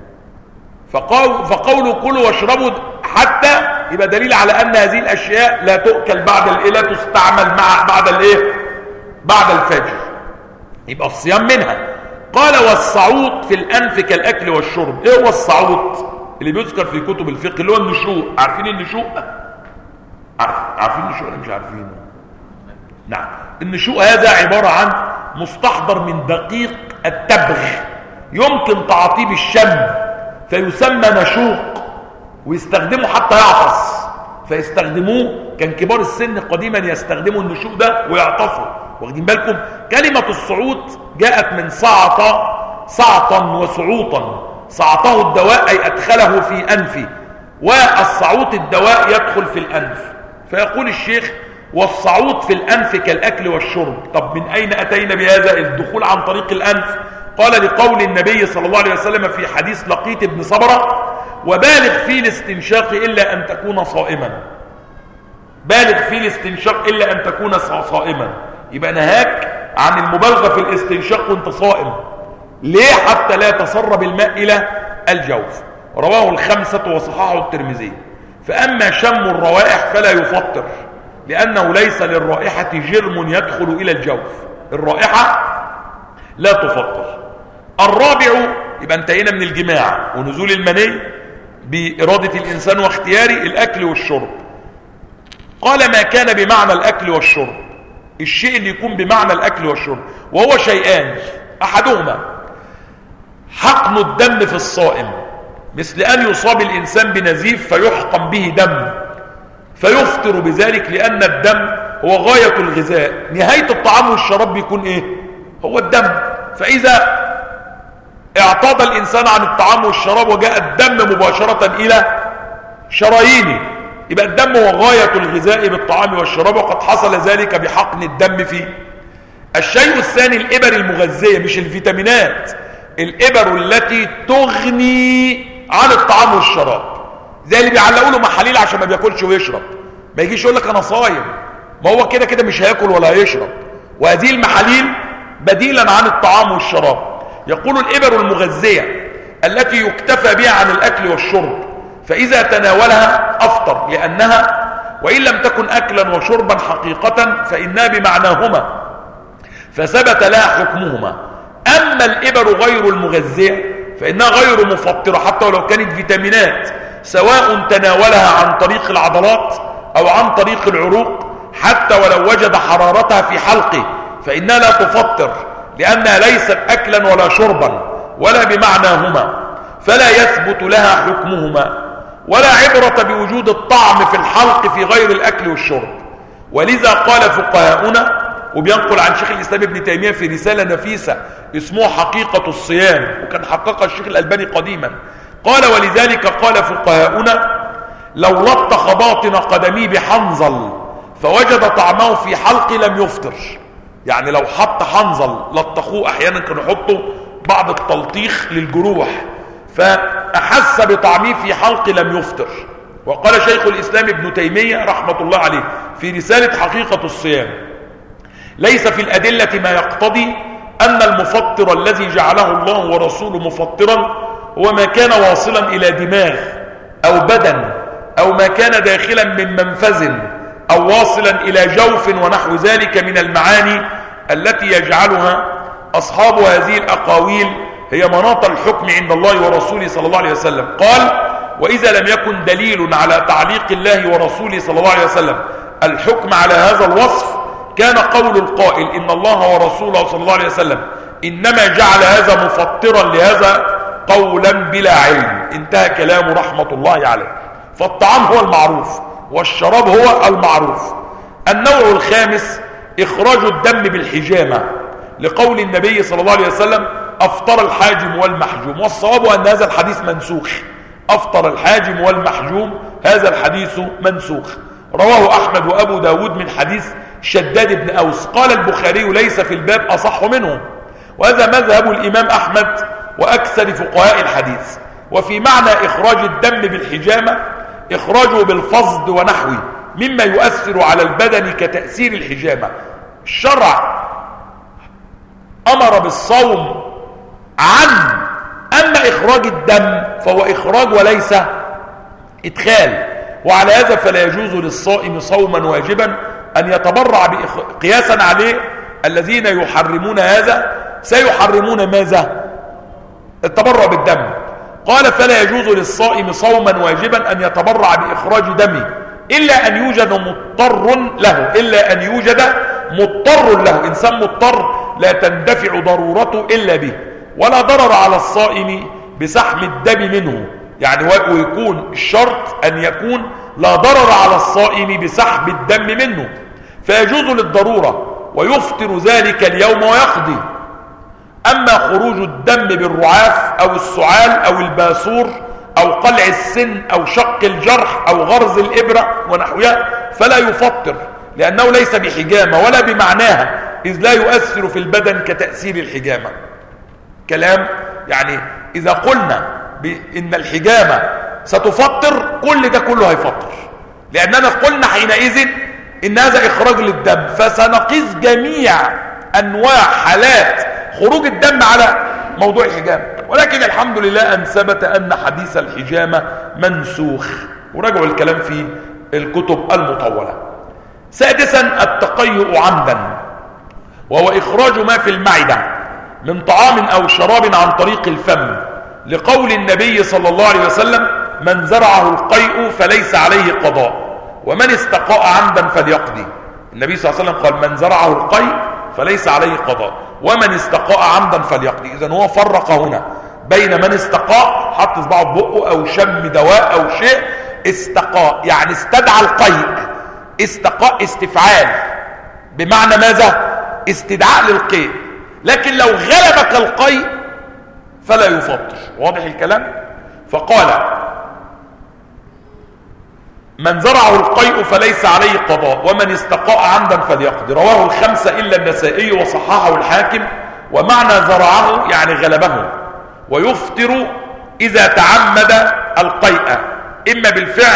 فقولوا كلوا واشربوا حتى يبقى دليل على ان هذه الاشياء لا تؤكل بعد لا تستعمل بعد الايه؟ بعد الفجر، يبقى الصيام منها. قال والصعود في الانف كالاكل والشرب. ايه هو الصعود اللي بيذكر في كتب الفقه؟ اللي هو النشوء. عارفين النشوء؟ عارفين النشوء ولا مش عارفينه؟ نعم. النشوء هذا عباره عن مستحضر من دقيق التبغ يمكن تعطيه بالشم فيسمى نشوق، ويستخدموا حتى يعطس فيستخدموه. كان كبار السن قديما يستخدموا النشوء ده ويعطسوا. واخدين بالكم؟ كلمة الصعود جاءت من صعطا وصعوطا. صعطه الدواء أي أدخله في أنفه، والصعوط الدواء يدخل في الأنف. فيقول الشيخ والصعود في الأنف كالأكل والشرب. طب من أين أتينا بهذا الدخول عن طريق الأنف؟ قال لقول النبي صلى الله عليه وسلم في حديث لقيط بن صبرة وبالغ في الاستنشاق إلا أن تكون صائما. بالغ في الاستنشاق إلا أن تكون صائما. يبقى نهاك عن المبالغة في الاستنشاق وانت صائم. ليه؟ حتى لا يتسرب الماء إلى الجوف. رواه الخمسة وصححه الترمذي. فأما شم الروائح فلا يفطر، لأنه ليس للرائحة جرم يدخل إلى الجوف. الرائحة لا تفطر. الرابع، يبقى انتهينا من الجماع ونزول المني بإرادة الإنسان واختياره. الأكل والشرب. قال ما كان بمعنى الأكل والشرب، الشيء اللي يكون بمعنى الأكل والشرب، وهو شيئان: أحدهما حقن الدم في الصائم، مثل أن يصاب الإنسان بنزيف فيحقن به دم فيفطر بذلك، لأن الدم هو غاية الغذاء. نهاية الطعام والشراب بيكون إيه؟ هو الدم. فإذا اعتاض الإنسان عن الطعام والشراب وجاء الدم مباشرة إلى شرايينه، يبقى الدم هو غاية الغذاء بالطعام والشراب، وقد حصل ذلك بحقن الدم فيه. الشيء الثاني الإبر المغذية، مش الفيتامينات، الإبر التي تغني عن الطعام والشراب، زي اللي بيعلقوا له محاليل عشان ما بياكلش ويشرب. ما يجيش يقول لك انا صايم، ما هو كده كده مش هياكل ولا هيشرب. وهذه المحاليل بديلا عن الطعام والشراب. يقول الإبر المغذية التي يكتفى بها عن الأكل والشرب، فإذا تناولها أفطر، لأنها وإن لم تكن أكلا وشربا حقيقة فإنها بمعناهما فثبت لها حكمهما. أما الإبر غير المغذية فإنها غير مفطرة حتى ولو كانت فيتامينات، سواء تناولها عن طريق العضلات أو عن طريق العروق، حتى ولو وجد حرارتها في حلقه فإنها لا تفطر، لأنها ليست أكلا ولا شربا ولا بمعناهما، فلا يثبت لها حكمهما. ولا عبرة بوجود الطعم في الحلق في غير الأكل والشرب. ولذا قال فقهاؤنا، وبينقل عن شيخ الإسلام ابن تيمية في رسالة نفيسة اسمها حقيقة الصيام، وكان حققها الشيخ الألباني قديما، قال ولذلك قال فقهاؤنا لو لطخ باطن قدميه بحنظل فوجد طعمه في حلقه لم يفطر. يعني لو حط حنظل لطخوه، أحيانا كانوا يحطوا بعض التلطيخ للجروح، فأحس بطعمه في حلقه لم يفطر. وقال شيخ الإسلام ابن تيمية رحمة الله عليه في رسالة حقيقة الصيام ليس في الأدلة ما يقتضي أن المفطر الذي جعله الله ورسوله مفطرا هو ما كان واصلا إلى دماغ أو بدن، أو ما كان داخلا من منفذ، أو واصلا إلى جوف ونحو ذلك من المعاني التي يجعلها أصحاب هذه الأقاويل هي مناط الحكم عند الله ورسوله صلى الله عليه وسلم. قال وإذا لم يكن دليل على تعليق الله ورسوله صلى الله عليه وسلم الحكم على هذا الوصف، كان قول القائل إن الله ورسوله صلى الله عليه وسلم إنما جعل هذا مفطرا لهذا قولا بلا علم. انتهى كلامه رحمة الله عليه. فالطعام هو المعروف والشراب هو المعروف. النوع الخامس إخراج الدم بالحجامة، لقول النبي صلى الله عليه وسلم أفطر الحاجم والمحجوم، والصواب أن هذا الحديث منسوخ. أفطر الحاجم والمحجوم هذا الحديث منسوخ. رواه أحمد وأبو داود من حديث شداد بن أوس. قال البخاري ليس في الباب أصح منه، وهذا مذهب الإمام أحمد وأكثر فقهاء الحديث. وفي معنى إخراج الدم بالحجامة إخراجه بالفصد ونحوه مما يؤثر على البدن كتأثير الحجامة. الشرع أمر بالصوم عن، أما إخراج الدم فهو إخراج وليس إدخال. وعلى هذا فلا يجوز للصائم صوما واجبا أن يتبرع قياسا عليه الذين يحرمون هذا سيحرمون ماذا؟ التبرع بالدم. قال فلا يجوز للصائم صوما واجبا أن يتبرع بإخراج دمه إلا أن يوجد مضطر له، إلا أن يوجد مضطر له. إنسان مضطر لا تندفع ضرورته إلا به. ولا ضرر على الصائم بسحب الدم منه، يعني ويكون الشرط أن يكون لا ضرر على الصائم بسحب الدم منه، فيجوز للضرورة ويفطر ذلك اليوم ويقضي. أما خروج الدم بالرعاف أو السعال أو الباسور أو قلع السن أو شق الجرح أو غرز الإبرة ونحوها فلا يفطر، لأنه ليس بحجامة ولا بمعناها، إذ لا يؤثر في البدن كتأثير الحجامة. كلام يعني إذا قلنا بإن الحجامة ستفطر كل ده كله هيفطر، لأننا قلنا حينئذ إن هذا إخراج للدم، فسنقيس جميع أنواع حالات خروج الدم على موضوع الحجامة. ولكن الحمد لله أن ثبت أن حديث الحجامة منسوخ، وراجعوا الكلام في الكتب المطولة. سادسا التقيؤ عمدا، وهو إخراج ما في المعدة من طعام أو شراب عن طريق الفم، لقول النبي صلى الله عليه وسلم من زرعه القيء فليس عليه قضاء ومن استقاء عمدا فليقضي. النبي صلى الله عليه وسلم قال من زرعه القيء فليس عليه قضاء ومن استقاء عمدا فليقضي. إذن هو فرق هنا بين من استقاء حط صباعه ببقه أو شم دواء أو شيء، استقاء يعني استدعى القيء، استقاء استفعال بمعنى ماذا؟ استدعاء للقيء. لكن لو غلبك القيء فلا يفطر. واضح الكلام؟ فقال من زرعه القيء فليس عليه قضاء ومن استقاء عمدا فليقضي. رواه الخمسة إلا النسائي وصححه الحاكم. ومعنى زرعه يعني غلبه. ويفطر إذا تعمد القيء إما بالفعل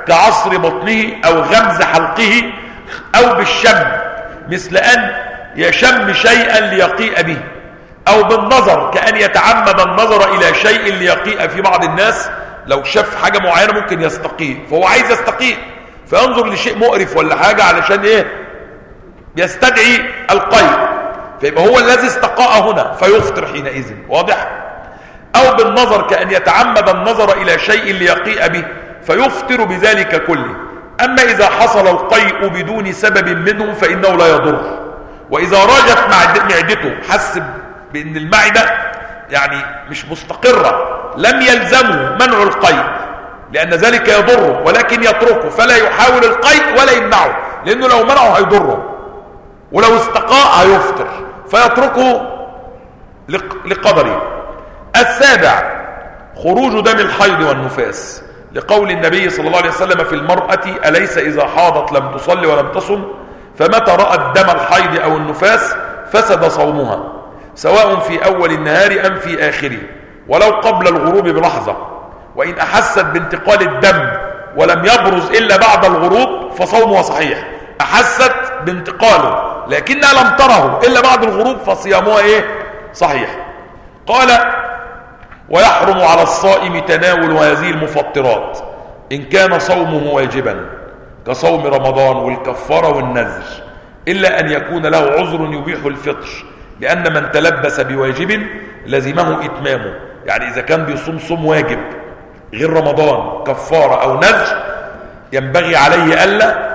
كعصر بطنه أو غمز حلقه أو بالشم، مثل أن يشم شيئا ليقيء به، أو بالنظر كأن يتعمد النظر إلى شيء ليقيء. في بعض الناس لو شاف حاجة معينة ممكن يستقيء، فهو عايز يستقيء فينظر لشيء مقرف ولا حاجة علشان ايه؟ يستدعي القيء، فيبقى هو الذي استقاء هنا فيفطر حينئذ. واضح؟ أو بالنظر كأن يتعمد النظر إلى شيء ليقيء به فيفطر بذلك كله. أما إذا حصل القيء بدون سبب منه فإنه لا يضر. وإذا راجت معدته، حس بأن المعدة يعني مش مستقرة، لم يلزمه منع القيء لأن ذلك يضره، ولكن يتركه، فلا يحاول القيء ولا يمنعه، لأنه لو منعه هيضره، ولو استقاء هيفطر، فيتركه لقدره. السابع خروج دم الحيض والنفاس، لقول النبي صلى الله عليه وسلم في المرأة: أليس إذا حاضت لم تصلي ولم تصم، فمتى رأت دم الحيض أو النفاس فسد صومها، سواء في أول النهار أم في آخره، ولو قبل الغروب بلحظة. وإن أحست بانتقال الدم ولم يبرز إلا بعد الغروب فصومها صحيح. أحست بانتقاله لكنها لم تره إلا بعد الغروب فصيامها إيه؟ صحيح. قال: ويحرم على الصائم تناول هذه المفطرات إن كان صومه واجبا كصوم رمضان والكفارة والنذر، إلا أن يكون له عذر يبيح الفطر، لأن من تلبس بواجب لزمه إتمامه. يعني إذا كان بيصوم صوم واجب غير رمضان كفارة أو نذر ينبغي عليه ألا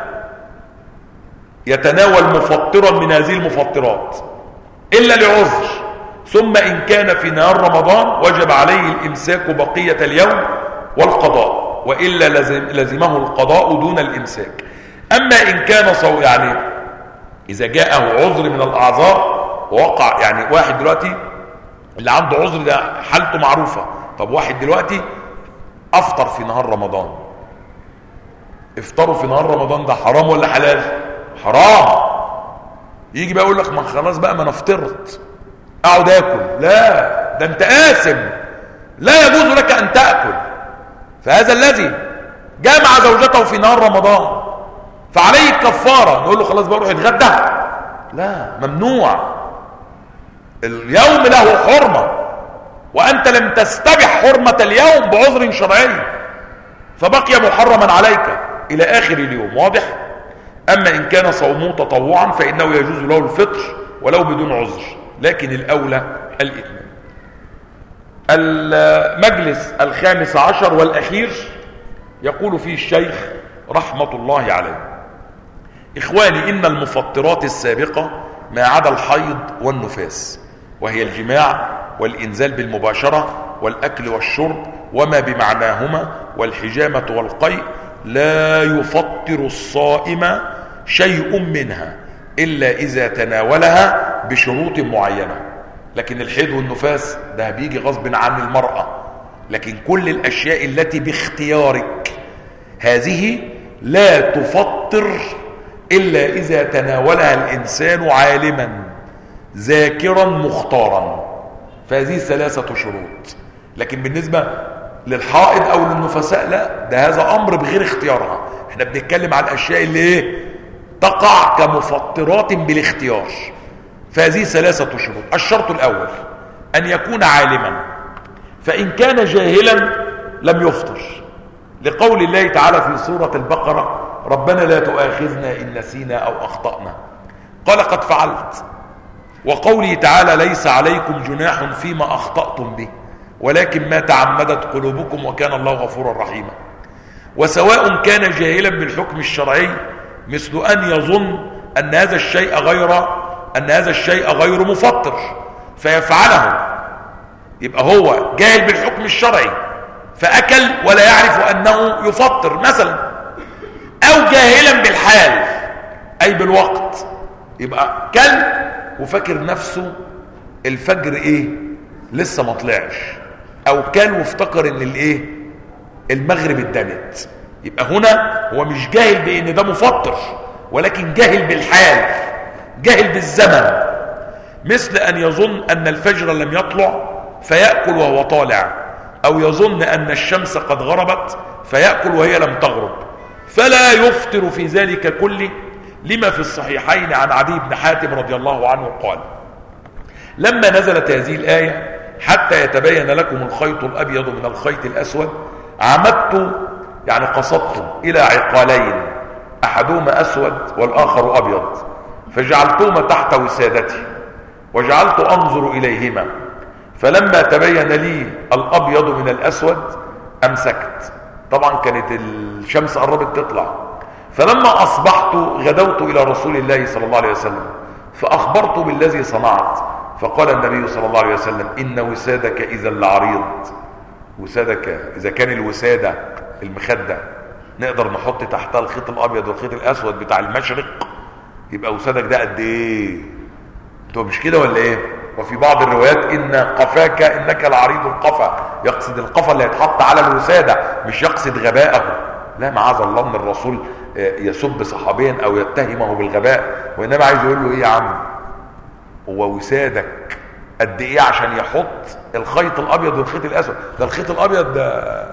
يتناول مفطرا من هذه المفطرات إلا لعذر. ثم إن كان في نهار رمضان وجب عليه الإمساك بقية اليوم والقضاء، وإلا لزمه القضاء دون الإمساك. أما إن كان يعني إذا جاءه عذر من الأعذار ووقع، يعني واحد دلوقتي اللي عنده عذر ده حالته معروفة. طب واحد دلوقتي أفطر في نهار رمضان، افطروا في نهار رمضان، ده حرام ولا حلال؟ حرام. يجي بقى يقول لك: ما خلاص بقى، ما انا فطرت اقعد اكل. لا، ده انت آثم، لا يجوز لك ان تأكل. فهذا الذي جامع زوجته في نهار رمضان فعليه كفارة، نقول له خلاص بقى روح اتغدى؟ لا، ممنوع. اليوم له حرمة وانت لم تستبح حرمة اليوم بعذر شرعي، فبقي محرما عليك الى اخر اليوم. واضح؟ اما ان كان صومه تطوعا فانه يجوز له الفطر ولو بدون عذر، لكن الاولى الاتمام. المجلس 15 والاخير يقول فيه الشيخ رحمة الله عليه: إخواني، إن المفطرات السابقة ما عدا الحيض والنفاس، وهي الجماع والإنزال بالمباشرة والأكل والشرب وما بمعناهما والحجامة والقيء، لا يفطر الصائم شيء منها إلا إذا تناولها بشروط معينة. لكن الحيض والنفاس ده بيجي غصب عن المرأة، لكن كل الأشياء التي باختيارك هذه لا تفطر إلا إذا تناولها الإنسان عالما ذاكرا مختارا، فهذه 3 شروط. لكن بالنسبة للحائض أو للنفساء لا، ده هذا أمر بغير اختيارها. احنا بنتكلم عن الأشياء اللي تقع كمفطرات بالاختيار، فهذه 3 شروط. الشرط الأول أن يكون عالما، فإن كان جاهلا لم يفطر، لقول الله تعالى في سورة البقرة: ربنا لا تؤاخذنا إن نسينا أو أخطأنا، قال قد فعلت. وقوله تعالى: ليس عليكم جناح فيما أخطأتم به ولكن ما تعمدت قلوبكم وكان الله غفورا رحيما. وسواء كان جاهلا بالحكم الشرعي، مثل أن يظن أن هذا الشيء غير مفطر فيفعله، يبقى هو جاهل بالحكم الشرعي فأكل ولا يعرف أنه يفطر مثلا، أو جاهلا بالحال أي بالوقت، يبقى كل وفكر نفسه الفجر لسه ما طلعش، أو كل وافتكر ان المغرب اتدنت، يبقى هنا هو مش جاهل بأن ده مفطر، ولكن جاهل بالحال، جاهل بالزمن. مثل أن يظن أن الفجر لم يطلع فيأكل وهو طالع، أو يظن أن الشمس قد غربت فيأكل وهي لم تغرب، فلا يفطر في ذلك كله، لما في الصحيحين عن عدي بن حاتم رضي الله عنه قال: لما نزلت هذه الآية حتى يتبين لكم الخيط الأبيض من الخيط الأسود، عمدت يعني قصدت إلى عقالين أحدهما أسود والآخر أبيض، فجعلتهما تحت وسادتي وجعلت أنظر إليهما، فلما تبين لي الأبيض من الأسود أمسكت. طبعا كانت الشمس قربت تطلع، فلما أصبحت غدوت إلى رسول الله صلى الله عليه وسلم فأخبرت بالذي صنعت، فقال النبي صلى الله عليه وسلم: إن وسادك إذا لعريض. وسادك إذا كان الوسادة المخدة نقدر نحط تحتها الخيط الأبيض والخيط الأسود بتاع المشرق، يبقى وسادك ده قد إيه؟ انتوا مش كده ولا إيه؟ وفي بعض الروايات إن قفاك إنك لعريض القفا، يقصد القفا اللي هيتحط على الوسادة، مش يقصد غباءه. لا، معاذ الله ان الرسول يسب صحابيا او يتهمه بالغباء، وانما عايز يقول له ايه يا عم؟ هو وسادك قد ايه عشان يحط الخيط الابيض والخيط الاسود؟ ده الخيط الابيض ده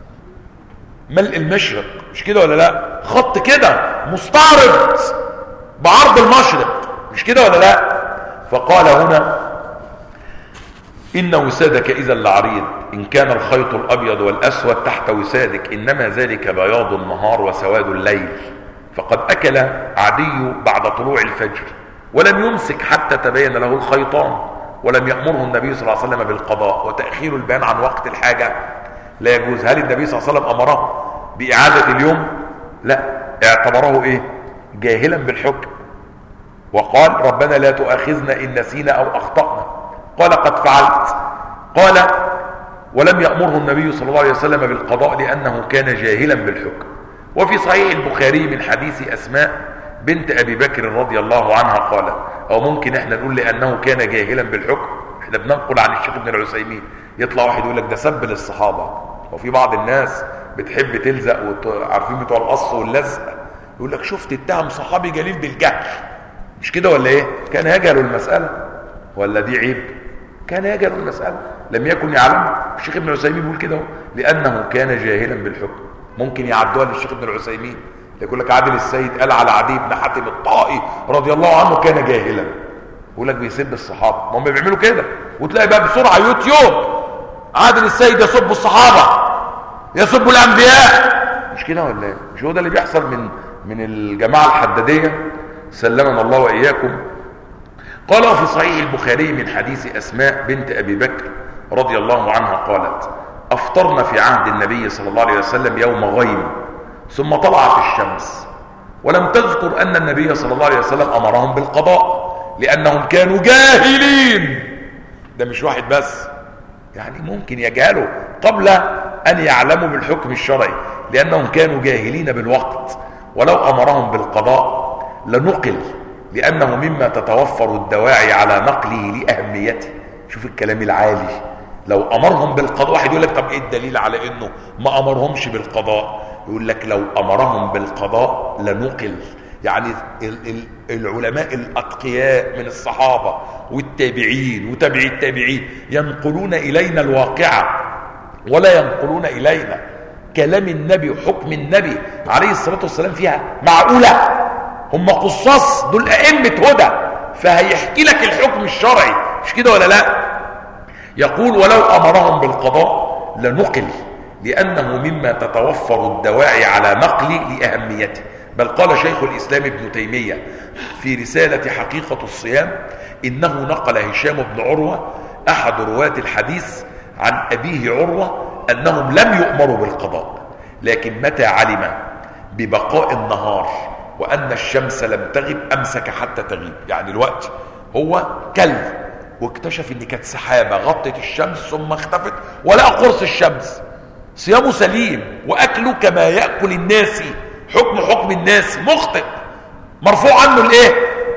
ملء المشرق، مش كده ولا لا؟ خط كده مستعرض بعرض المشرق، مش كده ولا لا؟ فقال هنا: إن وسادك إذا لعريض، إن كان الخيط الأبيض والأسود تحت وسادك، إنما ذلك بياض النهار وسواد الليل. فقد أكل عدي بعد طلوع الفجر ولم يمسك حتى تبين له الخيطان، ولم يأمره النبي صلى الله عليه وسلم بالقضاء. وتأخير البيان عن وقت الحاجة لا يجوز. هل النبي صلى الله عليه وسلم أمره بإعادة اليوم؟ لا، اعتبره إيه؟ جاهلا بالحكم، وقال: ربنا لا تؤاخذنا إن نسينا أو أخطأنا. قال: قد فعلت. قال: ولم يأمره النبي صلى الله عليه وسلم بالقضاء لأنه كان جاهلا بالحكم. وفي صحيح البخاري من حديث أسماء بنت أبي بكر رضي الله عنها قال، أو ممكن احنا نقول لأنه كان جاهلا بالحكم، احنا بننقل عن الشيخ ابن العثيمين، يطلع واحد يقول لك ده سب للصحابة. وفي بعض الناس بتحب تلزق، وعارفين بتوع القص واللزق، يقول لك شفت اتهم صحابي جليل بالجهل، مش كده ولا ايه؟ كان يجهل المسألة ولا دي عيب؟ كان يجهل المسألة، لم يكن يعلم. الشيخ ابن العثيمين بيقول كده لأنه كان جاهلا بالحكم. ممكن يعدوها للشيخ ابن العثيمين، يقول لك عادل السيد قال على عدي بن حاتم الطائي رضي الله عنه كان جاهلا، يقول لك بيسب الصحابة. ما هم بيعملوا كده، وتلاقي بقى بسرعة يوتيوب عادل السيد يسب الصحابة، يسب الأنبياء، مش كده ولا ايه؟ مش هو ده اللي بيحصل من الجماعة الحدادية؟ سلمنا الله وإياكم. قال في صحيح البخاري من حديث أسماء بنت أبي بكر رضي الله عنها قالت: أفطرنا في عهد النبي صلى الله عليه وسلم يوم غيم، ثم طلعت الشمس، ولم تذكر أن النبي صلى الله عليه وسلم أمرهم بالقضاء لأنهم كانوا جاهلين. ده مش واحد بس، يعني ممكن يجهلوا قبل أن يعلموا بالحكم الشرعي، لأنهم كانوا جاهلين بالوقت. ولو أمرهم بالقضاء لنقل، لأنه مما تتوفر الدواعي على نقله لأهميته. شوف الكلام العالي، لو أمرهم بالقضاء، واحد يقول لك طب إيه الدليل على إنه ما أمرهمش بالقضاء؟ يقول لك لو أمرهم بالقضاء لنقل، يعني العلماء الأتقياء من الصحابة والتابعين وتابعي التابعين ينقلون إلينا الواقعة، ولا ينقلون إلينا كلام النبي وحكم النبي عليه الصلاة والسلام فيها معقولة. هم قصاص، دول أئمة هدى، فهيحكي لك الحكم الشرعي، مش كده ولا لا؟ يقول: ولو أمرهم بالقضاء لنقل، لأنه مما تتوفر الدواعي على نقله لأهميته. بل قال شيخ الإسلام ابن تيمية في رسالة حقيقة الصيام إنه نقل هشام بن عروة أحد رواة الحديث عن أبيه عروة أنهم لم يؤمروا بالقضاء، لكن متى علم ببقاء النهار وأن الشمس لم تغب أمسك حتى تغيب. يعني الوقت هو كل واكتشف ان كانت سحابة غطت الشمس ثم اختفت ولقى قرص الشمس، صيامه سليم وأكله كما يأكل الناس، حكم الناس، مخطئ، مرفوع عنه الايه؟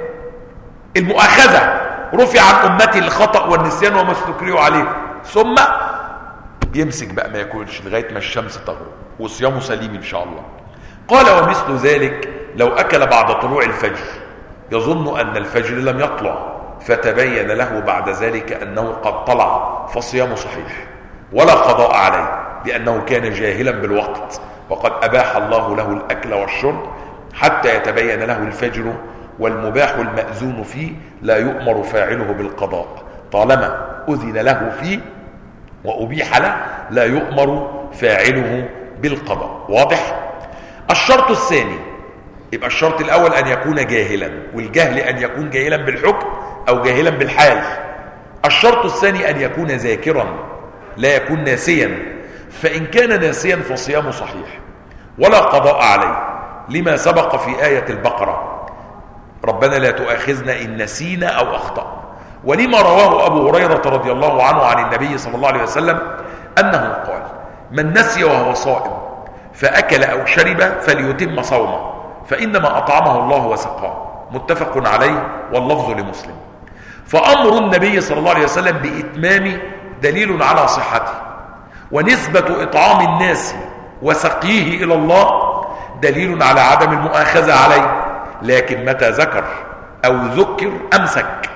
المؤاخذة، رفع عن أمتي الخطأ والنسيان وما استكرهوا عليه، ثم يمسك بقى ما ياكلش لغاية ما الشمس تغرب وصيامه سليم إن شاء الله. قال: ومثل ذلك لو أكل بعد طلوع الفجر يظن أن الفجر لم يطلع، فتبين له بعد ذلك أنه قد طلع، فصيامه صحيح ولا قضاء عليه، لأنه كان جاهلا بالوقت وقد أباح الله له الأكل والشرب حتى يتبين له الفجر، والمباح المأذون فيه لا يؤمر فاعله بالقضاء طالما أذن له فيه وأبيح له، لا يؤمر فاعله بالقضاء. واضح؟ الشرط الثاني، يبقى الشرط الأول أن يكون جاهلا، والجهل أن يكون جاهلا بالحكم أو جاهلا بالحال. الشرط الثاني أن يكون ذاكرا لا يكون ناسيا، فإن كان ناسيا فصيامه صحيح ولا قضاء عليه، لما سبق في آية البقرة: ربنا لا تؤاخذنا إن نسينا أو أخطأ. ولما رواه أبو هريرة رضي الله عنه عن النبي صلى الله عليه وسلم أنه قال: من نسي وهو صائم فأكل أو شرب فليتم صومه، فإنما أطعمه الله وسقاه. متفق عليه واللفظ لمسلم. فأمر النبي صلى الله عليه وسلم بإتمام دليل على صحته، ونسبة إطعام الناس وسقيه إلى الله دليل على عدم المؤاخذة عليه، لكن متى ذكر أو ذكر أمسك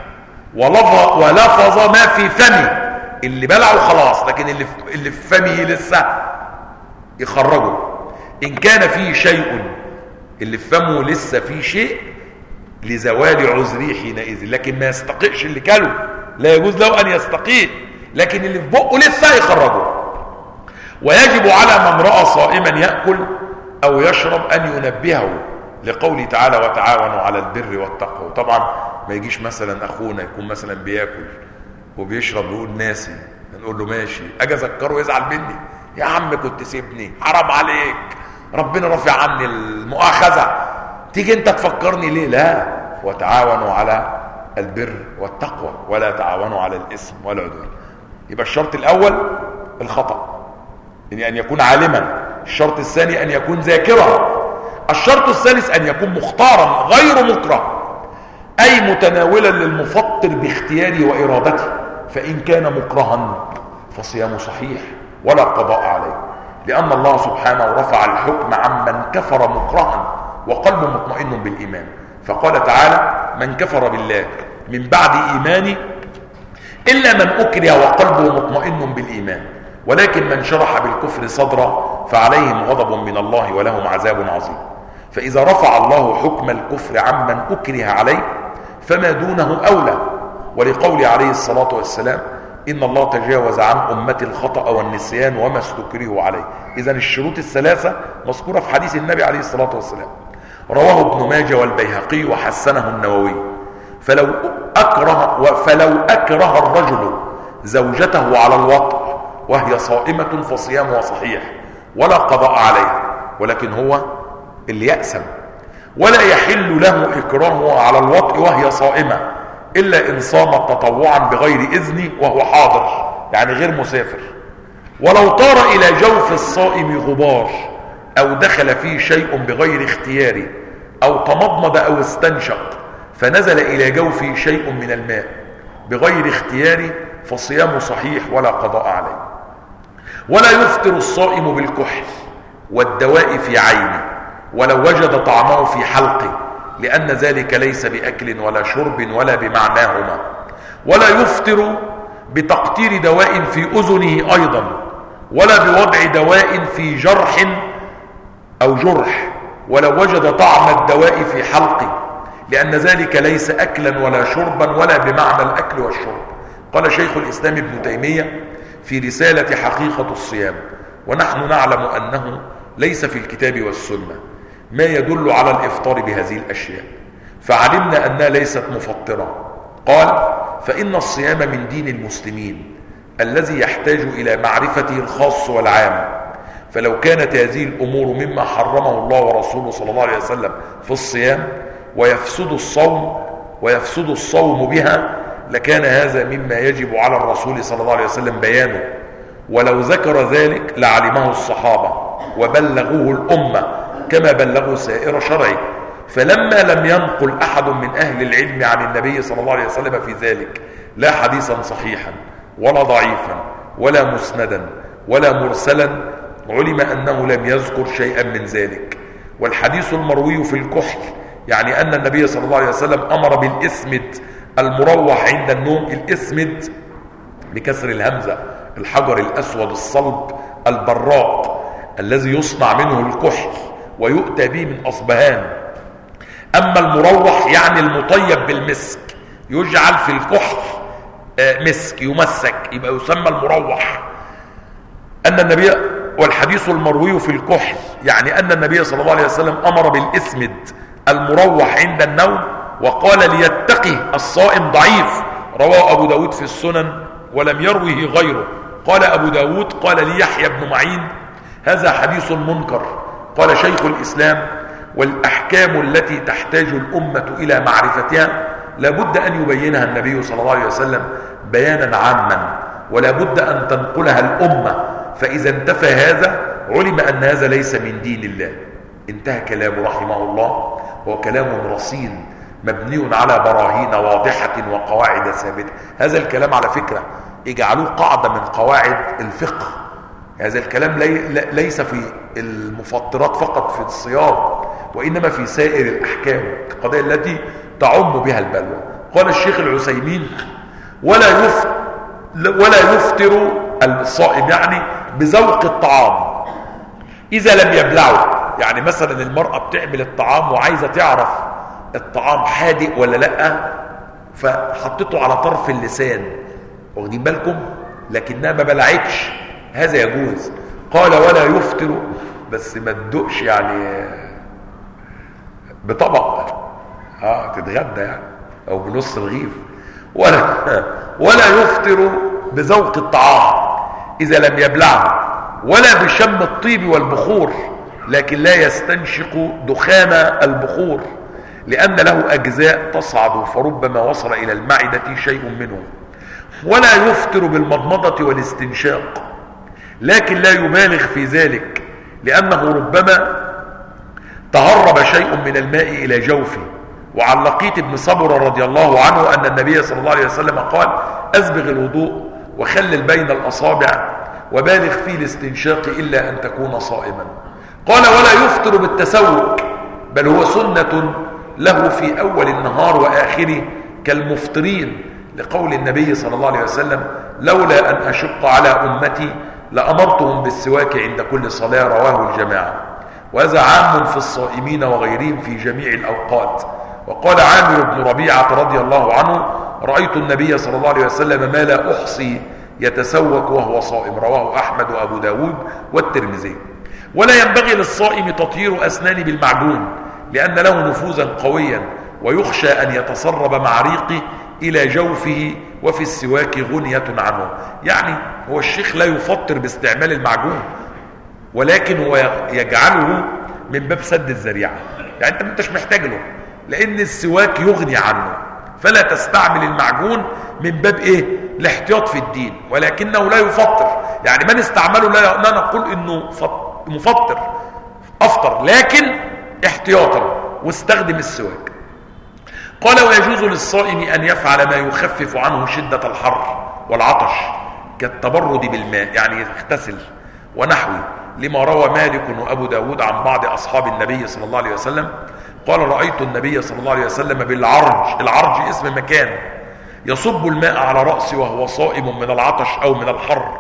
ولفظ ما في فمه، اللي بلعه خلاص، لكن اللي في فمه لسه يخرجه. إن كان فيه شيء، اللي في فمه لسه فيه شيء، لزوال عذره حينئذ، لكن ما يستقيش اللي كله، لا يجوز له أن يستقيه، لكن اللي في بقه لسه يخرجه. ويجب على من رأى صائما يأكل أو يشرب أن ينبهه، لقوله تعالى: وتعاونوا على البر والتقوى. طبعا ما يجيش مثلا أخونا يكون مثلا بياكل وبيشرب ويقول ناسي، نقول له ماشي، أجي أذكره يزعل مني: يا عم كنت سيبني، حرام عليك، ربنا رفع عني المؤاخذة، تيجي انت تفكرني ليه؟ لا، وتعاونوا على البر والتقوى ولا تعاونوا على الإثم والعدوان. يبقى الشرط الأول الخطأ، يعني أن يكون عالما. الشرط الثاني أن يكون ذاكرا. الشرط الثالث أن يكون مختارا غير مكره، أي متناولا للمفطر باختياره وإرادته، فإن كان مكرها فصيامه صحيح ولا قضاء عليه، لأن الله سبحانه رفع الحكم عمن كفر مكرها وقلبه مطمئن بالإيمان، فقال تعالى: من كفر بالله من بعد إيمانه إلا من أكره وقلبه مطمئن بالإيمان، ولكن من شرح بالكفر صدرا فعليهم غضب من الله ولهم عذاب عظيم. فإذا رفع الله حكم الكفر عمن أكره عليه فما دونه أولى، ولقول عليه الصلاة والسلام: إن الله تجاوز عن أمتي الخطأ والنسيان وما استكرهوا عليه. إذن الشروط الثلاثة مذكورة في حديث النبي عليه الصلاة والسلام، رواه ابن ماجه والبيهقي وحسنه النووي. فلو أكره الرجل زوجته على الوطء وهي صائمة فصيامها صحيح ولا قضاء عليه، ولكن هو اللي يأسم، ولا يحل له إكراهها على الوطء وهي صائمة إلا إن صامت تطوعا بغير إذن وهو حاضر، يعني غير مسافر. ولو طار إلى جوف الصائم غبار أو دخل فيه شيء بغير اختياره أو تمضمض أو استنشق فنزل إلى جوفه شيء من الماء بغير اختياره فصيامه صحيح ولا قضاء عليه. ولا يفطر الصائم بالكحل والدواء في عينه ولو وجد طعمه في حلقه، لأن ذلك ليس بأكل ولا شرب ولا بمعناهما. ولا يفطر بتقطير دواء في أذنه أيضا، ولا بوضع دواء في جرح أو جرح ولو وجد طعم الدواء في حلقه، لأن ذلك ليس أكلا ولا شربا ولا بمعنى الأكل والشرب. قال شيخ الإسلام ابن تيمية في رسالة حقيقة الصيام: ونحن نعلم أنه ليس في الكتاب والسنة ما يدل على الإفطار بهذه الأشياء، فعلمنا أنها ليست مفطرة. قال: فإن الصيام من دين المسلمين الذي يحتاج إلى معرفته الخاص والعام، فلو كانت هذه الأمور مما حرمه الله ورسوله صلى الله عليه وسلم في الصيام ويفسد الصوم بها لكان هذا مما يجب على الرسول صلى الله عليه وسلم بيانه، ولو ذكر ذلك لعلمه الصحابة وبلغوه الأمة كما بلغوا سائر شرعه. فلما لم ينقل أحد من أهل العلم عن النبي صلى الله عليه وسلم في ذلك لا حديثا صحيحا ولا ضعيفا ولا مسندا ولا مرسلا، علم أنه لم يذكر شيئا من ذلك. والحديث المروي في الكحل يعني أن النبي صلى الله عليه وسلم أمر بالإسمد المروح عند النوم. الإسمد بكسر الهمزة، الحجر الأسود الصلب البراق الذي يصنع منه الكحل ويؤتى به من أصبهان. أما المروح يعني المطيب بالمسك، يجعل في الكحل مسك يمسك، يبقى يسمى المروح. أن النبي، والحديث المروي في الكحل يعني أن النبي صلى الله عليه وسلم أمر بالإسمد المروح عند النوم، وقال ليتقي الصائم ضعيف، رواه أبو داود في السنن ولم يروه غيره. قال أبو داود قال لي يحيى بن معين هذا حديث منكر. قال شيخ الإسلام والأحكام التي تحتاج الأمة إلى معرفتها لابد أن يبينها النبي صلى الله عليه وسلم بيانا عاما، ولا بد أن تنقلها الأمة، فإذا انتفى هذا علم أن هذا ليس من دين الله. انتهى كلامه رحمه الله، وهو كلام رصين مبني على براهين واضحة وقواعد ثابتة. هذا الكلام على فكرة اجعلوه قاعدة من قواعد الفقه. هذا الكلام ليس في المفطرات فقط في الصيام، وإنما في سائر الأحكام القضايا التي تعم بها البلوى. قال الشيخ العثيمين ولا يفطر الصائم يعني بذوق الطعام إذا لم يبلعه. يعني مثلا المرأة بتعمل الطعام وعايزة تعرف الطعام حادق ولا لأ، فحطته على طرف اللسان، واخدين بالكم، لكنها ما بلعتش، هذا يجوز. قال ولا يفطر، بس ما تدقش يعني بطبق تتغدى يعني او بنص رغيف. ولا يفطر بذوق الطعام اذا لم يبلعه، ولا بشم الطيب والبخور، لكن لا يستنشق دخان البخور، لأن له أجزاء تصعد فربما وصل إلى المعدة شيء منه. ولا يفطر بالمضمضة والاستنشاق، لكن لا يبالغ في ذلك، لأنه ربما تهرب شيء من الماء إلى جوفه. وعن لقيط بن صبر رضي الله عنه أن النبي صلى الله عليه وسلم قال أسبغ الوضوء وخلل بين الأصابع وبالغ في الاستنشاق إلا أن تكون صائما. قال ولا يفطر بالتسوق، بل هو سنة له في أول النهار وآخره كالمفطرين، لقول النبي صلى الله عليه وسلم لولا أن أشق على أمتي لأمرتهم بالسواك عند كل صلاة، رواه الجماعة. وهذا عام في الصائمين وغيرهم في جميع الأوقات. وقال عامر بن ربيعة رضي الله عنه رأيت النبي صلى الله عليه وسلم ما لا أحصي يتسوك وهو صائم، رواه أحمد وأبو داود والترمذي. ولا ينبغي للصائم تطهير أسنانه بالمعجون، لأن له نفوذا قويا، ويخشى أن يتسرب مع ريقه إلى جوفه، وفي السواك غنية عنه. يعني هو الشيخ لا يفطر باستعمال المعجون، ولكن هو يجعله من باب سد الذريعة. يعني أنت ما انتش محتاج له، لأن السواك يغني عنه، فلا تستعمل المعجون من باب إيه؟ الاحتياط في الدين، ولكنه لا يفطر. يعني من استعمله لا نقول إنه مفطر أفطر، لكن احتياطا واستخدم السواك. قال ويجوز للصائم أن يفعل ما يخفف عنه شدة الحر والعطش كالتبرد بالماء، يعني يغتسل ونحوه، لما روى مالك وأبو داود عن بعض أصحاب النبي صلى الله عليه وسلم قال رأيت النبي صلى الله عليه وسلم بالعرج، العرج اسم مكان، يصب الماء على رأسه وهو صائم من العطش أو من الحر.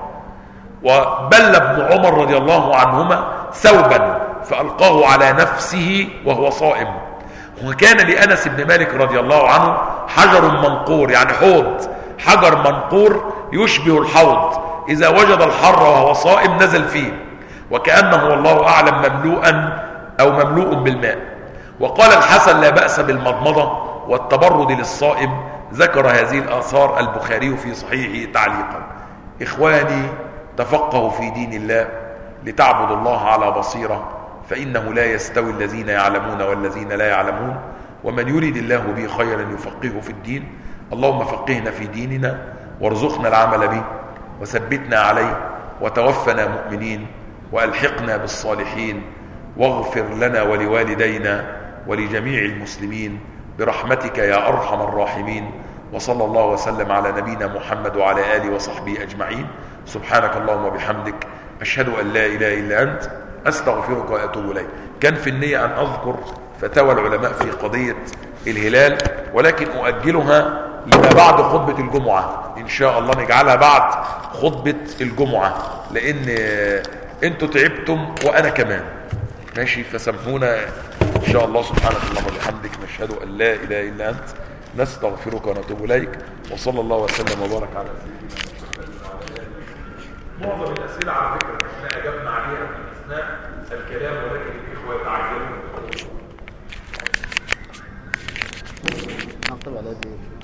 وبل ابن عمر رضي الله عنهما ثوبا فألقاه على نفسه وهو صائم. وكان لأنس بن مالك رضي الله عنه حجر منقور، يعني حوض، حجر منقور يشبه الحوض، إذا وجد الحر وهو صائم نزل فيه، وكأنه والله أعلم مملوءا أو مملوء بالماء. وقال الحسن لا بأس بالمضمضة والتبرد للصائم. ذكر هذه الآثار البخاري في صحيحه تعليقا. إخواني تفقهوا في دين الله لتعبدوا الله على بصيرة، فإنه لا يستوي الذين يعلمون والذين لا يعلمون، ومن يريد الله به خيرا يفقهه في الدين. اللهم فقهنا في ديننا وارزقنا العمل به وثبتنا عليه وتوفنا مؤمنين وألحقنا بالصالحين، واغفر لنا ولوالدينا ولجميع المسلمين برحمتك يا أرحم الراحمين. وصلى الله وسلم على نبينا محمد وعلى آله وصحبه أجمعين. سبحانك اللهم وبحمدك أشهد أن لا إله إلا أنت أستغفرك وأتوب إليك. كان في النية أن أذكر فتاوى العلماء في قضية الهلال، ولكن أؤجلها لما بعد خطبة الجمعة إن شاء الله، نجعلها بعد خطبة الجمعة، لأن انتوا تعبتم وانا كمان. ماشي، فسامحونا ان شاء الله. سبحانك اللهم وبحمدك، نشهد ان لا اله الا انت، نستغفرك ونتوب اليك. وصلى الله وسلم وبارك على سيدنا محمد. معظم الاسئله على فكره احنا اجبنا عليها في اثناء الكلام، ولكن الاخوه يتعجلون.